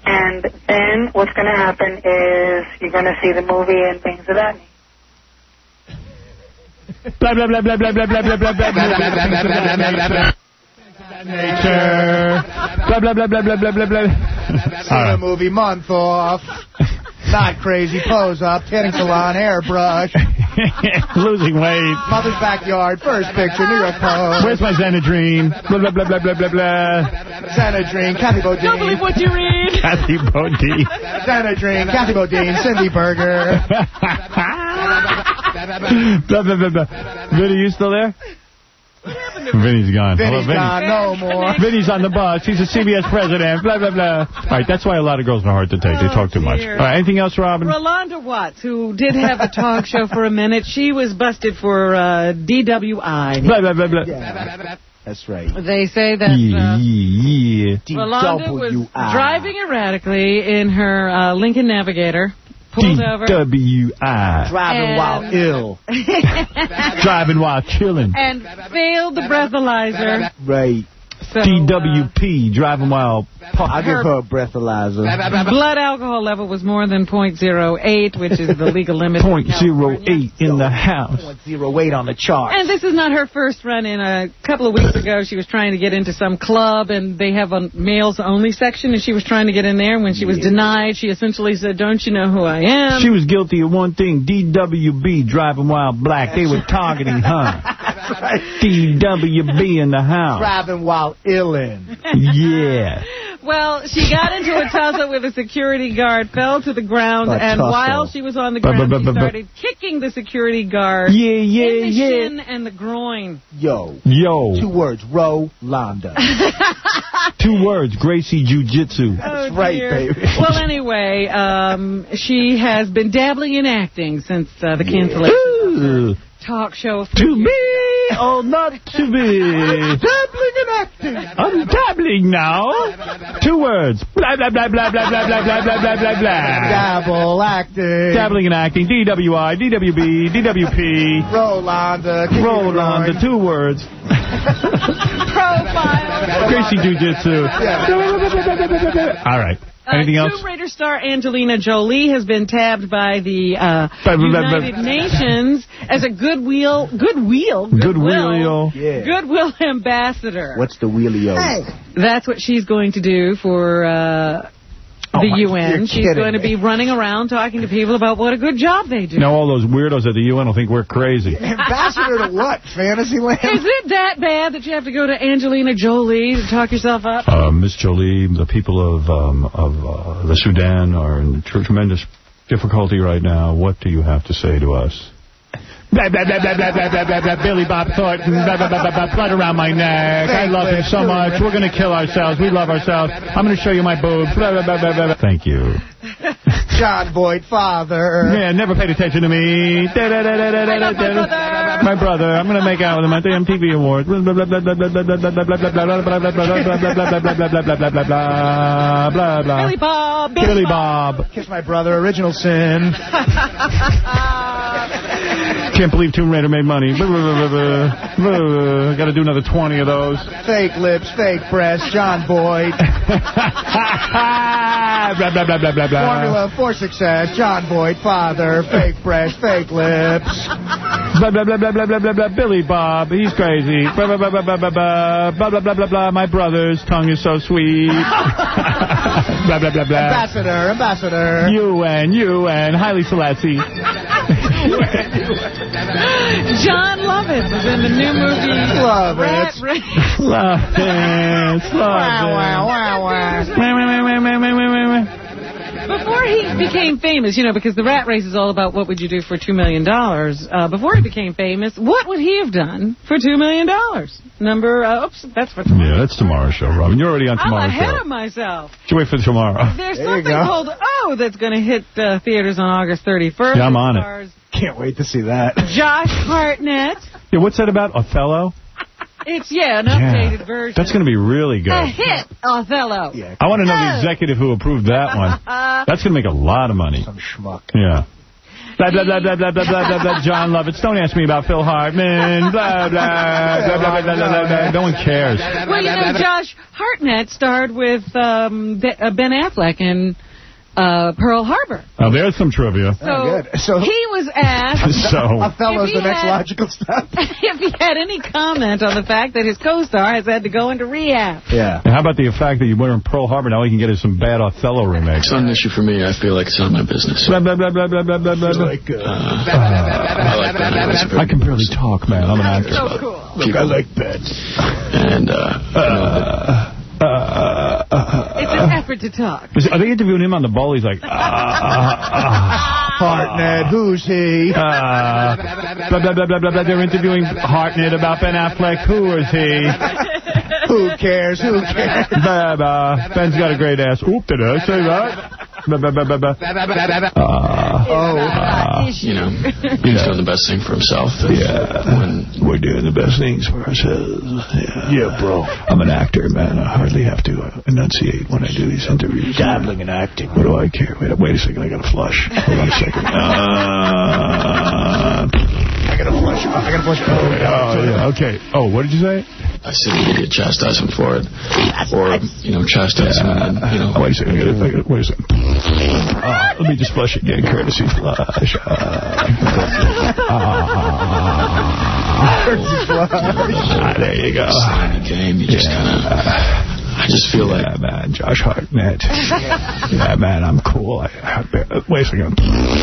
And then what's going to happen is you're going to see the movie and things of that nature. Blah, blah, blah, blah, blah, blah, blah, blah, blah, blah, blah, blah, blah, blah. Nature. Blah, blah, blah, blah, blah, blah, blah, blah. See the movie Month Off. Not crazy, pose up, tanning salon, hairbrush. Losing weight. Mother's backyard, first picture, New York Post. Where's my Xanadrine? Blah, blah, blah, blah, blah, blah, blah. Xanadrine, Kathy Bodine. Don't believe what you read. Kathy Bodine. Xanadrine, Kathy Bodine, Cindy Berger. Blah, blah, blah, blah. Vinny, you still there? Vinny's gone. Vinny's Vinny. gone, no more. Vinny's on the bus. He's a C B S president. Blah, blah, blah. All right, that's why a lot of girls are hard to take. They talk too much. All right, anything else, Robin? Rolanda Watts, who did have a talk show for a minute, she was busted for uh, D W I. Blah, blah, blah, blah. Yeah, that's right. They say that uh, yeah, yeah. Rolanda was driving erratically in her uh, Lincoln Navigator. Pulled over. D W I. Driving and while ill. Driving while chilling. And failed the breathalyzer. Right. So, D W P, uh, driving while... I'll give her a breathalyzer. Blood alcohol level was more than point zero eight, which is the legal limit. point zero eight in the house. point zero eight on the chart. And this is not her first run-in. A couple of weeks ago, she was trying to get into some club, and they have a males-only section, and she was trying to get in there. And when she was yeah. denied, she essentially said, "Don't you know who I am?" She was guilty of one thing, D W B, driving while black. They were targeting her. Right. D W B in the house. Driving while illin'. Yeah. Well, she got into a tussle with a security guard, fell to the ground, a and tussle. while she was on the ground, she started kicking the security guard yeah, yeah, in the yeah. shin and the groin. Yo. Yo. Two words, Rolanda. Two words, Gracie Jiu-Jitsu. That's oh, right, dear. baby. Well, anyway, um, she has been dabbling in acting since uh, the cancellation yeah. of her talk show. To be or not to be. I'm dabbling in acting. I'm dabbling now. Two words. Blah, blah, blah, blah, blah, blah, blah, blah, blah, blah, blah, blah. Dabble acting. Dabbling in acting. D W I, D W B, D W P. Rolanda. Rolanda. Two words. Profile. Gracie Jiu-Jitsu. Yeah. All right. Anything uh, else? Tomb Raider star Angelina Jolie has been tabbed by the uh, United Nations as a goodwill, goodwill, goodwill, goodwill, yeah. goodwill ambassador. What's the wheelio? Hey. That's what she's going to do for uh, oh the my, U N. She's going to me. be running around talking to people about what a good job they do. Now all those weirdos at the U N will think we're crazy. Ambassador to what? Fantasyland? Is it that bad that you have to go to Angelina Jolie to talk yourself up? Uh, Miss Jolie, the people of um, of uh, the Sudan are in tr tremendous difficulty right now. What do you have to say to us? Blah, blah, blah, blah, blah, blah, blah, blah, blah, Billy Bob Thornton, blah, blah, blah, blah, blah, blood around my neck. I love him so much. We're going to kill ourselves. We love ourselves. I'm going to show you my boobs. Blah, blah, blah, blah, blah. Thank you. John Boyd, father. Yeah, never paid attention to me. Da, da, da, da, da, da, da, da. My brother. I'm going to make out with him at the M T V Awards. Blah, blah, blah, blah, blah, blah, blah, blah, blah, blah, blah, blah, blah, blah, blah, blah. Billy Bob. Billy Bob. Kiss my brother, original sin. Can't believe Tomb Raider made money. Got to do another twenty of those. Fake lips, fake breasts, John Boyd. blah, blah, blah, blah, blah, blah. Formula for success, John Boyd, father, fake breasts, fake lips. Blah, blah, blah, blah, blah, blah, blah, blah. Billy Bob, he's crazy. Blah, blah, blah, blah, blah, blah, blah, blah, blah, blah, blah, blah. My brother's tongue is so sweet. Blah, blah, blah, blah. Ambassador, ambassador. U N, U N, Haile Selassie. John Lovitz is in the new movie Love Rat it. Race. Love it. Love wow, it. wow, wow, wow. Before he became famous, you know, because the Rat Race is all about what would you do for two million dollars. Uh, before he became famous, what would he have done for two million dollars? Number, uh, oops, that's for tomorrow. Yeah, that's tomorrow's show, Robin. You're already on tomorrow's I'm ahead show. of myself. You wait for tomorrow. There's there something called Oh that's going to hit uh, theaters on August thirty-first. Yeah, I'm on it. Can't wait to see that. Josh Hartnett. Yeah, what's that about? Othello? It's, yeah, an updated yeah. version. That's going to be really good. A hit, Othello. Yeah. I want to know the executive who approved that one. That's going to make a lot of money. Some schmuck. Yeah. Blah, blah, blah, blah, blah, blah, blah, blah, blah, John Lovitz. Don't ask me about Phil Hartman. Blah, blah, blah, blah, blah, blah, blah, blah. No one cares. Well, you know, Josh Hartnett starred with um, Ben Affleck in uh, Pearl Harbor. Oh, there's some trivia. So, oh, so he was asked... so, Othello's the next had, logical step. If he had any comment on the fact that his co-star has had to go into rehab. Yeah. And how about the fact that you were in Pearl Harbor, now he can get us some bad Othello remakes? It's not an issue for me. I feel like it's not my business. Blah, blah, blah, blah, blah, blah, blah, blah. Like, uh, uh, I like Ben. I can barely talk, man. I'm an actor. So cool. Look, I like Ben. And, uh... uh Uh, uh, uh, it's an effort to talk. Are they interviewing him on the bowl? He's like, uh, uh, uh, Hartnett, who's he? Uh, blah, blah, blah, blah, blah, blah. They're interviewing Hartnett about Ben Affleck. Who is he? Who cares? Who cares? Blah, blah. Ben's got a great ass. Oop, did I say that? Blah, blah, blah, blah, blah. Uh, oh, uh, you know, he's doing the best thing for himself. Yeah, when we're doing the best things for ourselves. Yeah, yeah, bro. I'm an actor, man. I hardly have to uh, enunciate when I do these interviews. Dabbling in acting. What do I care? Wait, wait a second. I got to flush. Hold on a second. Uh, I got to flush. I got to flush. Oh, yeah. Okay. Oh, what did you say? I said you could chastise him for it, or you know, chastise him. And, you know, wait a second. I gotta, I gotta, wait a second. Uh, let me just flush again, courtesy flush. Uh, uh, courtesy flush. Ah, there you go. In the game, you just yeah. kind of. I just feel yeah, like... man, Josh Hartnett. Yeah, man, I'm cool. I, I, wait a second.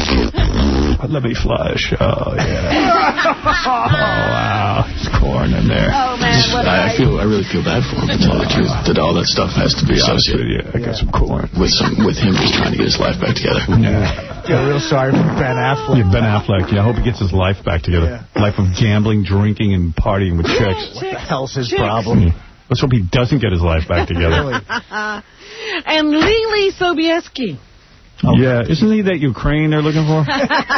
Let me flush. Oh, yeah. Oh, wow. There's corn in there. Oh, man, just, what I, I feel. I really feel bad for him, to tell the truth, that all that stuff has to be associated. Yeah, I got some corn. With some, with him just trying to get his life back together. Yeah. Feel real sorry for Ben Affleck. Yeah, Ben Affleck. Yeah, I hope he gets his life back together. Yeah. Life of gambling, drinking, and partying with chicks. What the hell's his chicks. problem? Let's hope he doesn't get his life back together. Really? And Lily Sobieski. Oh, yeah, isn't he that Ukraine they're looking for?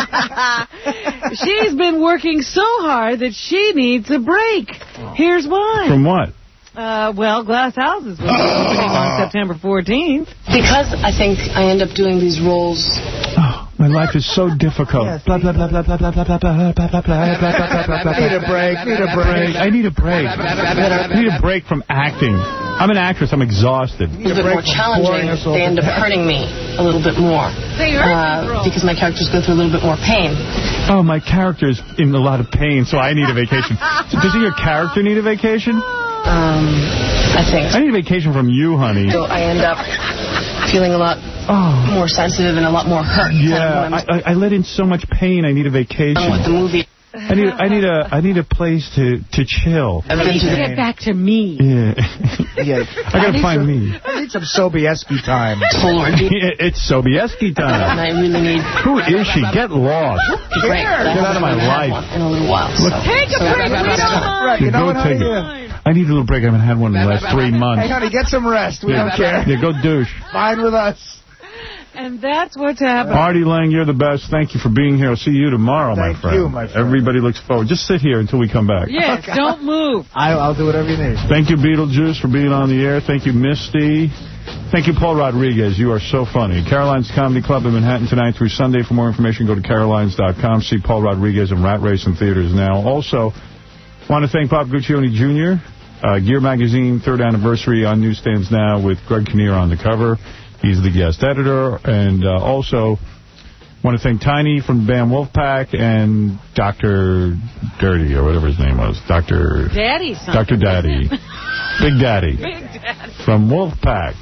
She's been working so hard that she needs a break. Here's why. From what? Uh, well, Glass Houses will be opening on September fourteenth. Because I think I end up doing these roles. Oh, my life is so difficult. Blah, blah, blah, blah, blah, blah, blah, blah, blah, blah, blah, blah. Need a break, need a break. I need a break. I need a break from acting. I'm an actress. I'm exhausted. A little bit more challenging. They end up hurting me a little bit more. Uh, because my characters go through a little bit more pain. Oh, my character's in a lot of pain, so I need a vacation. So doesn't your character need a vacation? Um, I think. I need a vacation from you, honey. So I end up feeling a lot oh. more sensitive and a lot more hurt. Yeah, kind of I, I, I let in so much pain. I need a vacation. With the movie. I need, I need a, I need a place to, to chill. I need to get back to me. Yeah, yeah. I gotta I find some, me. I need some Sobieski time. Yeah, it's Sobieski time. And I really need. Who is she? Get lost. Break. Get out of my life. In a little while. So. Take a break. We don't mind. Right, you know what, take honey? it. I need a little break. I haven't had one in the last three months. Hey, honey, get some rest. We yeah. don't care. Yeah, go douche. Fine with us. And that's what's happening. Artie Lang, you're the best. Thank you for being here. I'll see you tomorrow, Thank my friend. you, my friend. Everybody looks forward. Just sit here until we come back. Yes, okay. Don't move. I, I'll do whatever you need. Thank you, Beetlejuice, for being on the air. Thank you, Misty. Thank you, Paul Rodriguez. You are so funny. Caroline's Comedy Club in Manhattan tonight through Sunday. For more information, go to carolines dot com. See Paul Rodriguez and Rat Race in theaters now. Also, want to thank Bob Guccione Junior Uh, Gear Magazine, third anniversary on newsstands now with Greg Kinnear on the cover. He's the guest editor. And uh, also want to thank Tiny from the band Wolfpack and Doctor Dirty, or whatever his name was. Doctor Daddy. Doctor Daddy. Big Daddy. Big Daddy. From Wolfpack.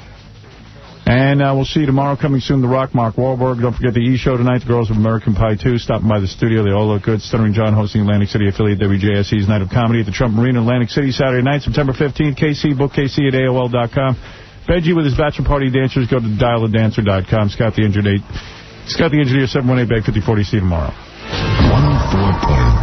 And uh, we'll see you tomorrow. Coming soon, The Rock, Mark Wahlberg. Don't forget the E! Show tonight. The Girls of American Pie two. Stopping by the studio. They all look good. Stuttering John hosting Atlantic City affiliate W J S E's Night of Comedy at the Trump Marina, Atlantic City, Saturday night, September fifteenth. K C, book K C at A O L dot com. Benji with his bachelor party dancers. Go to dial a dancer dot com. Scott the Engineer, Scott the Engineer, seven one eight, bag fifty forty. See you tomorrow. one oh four point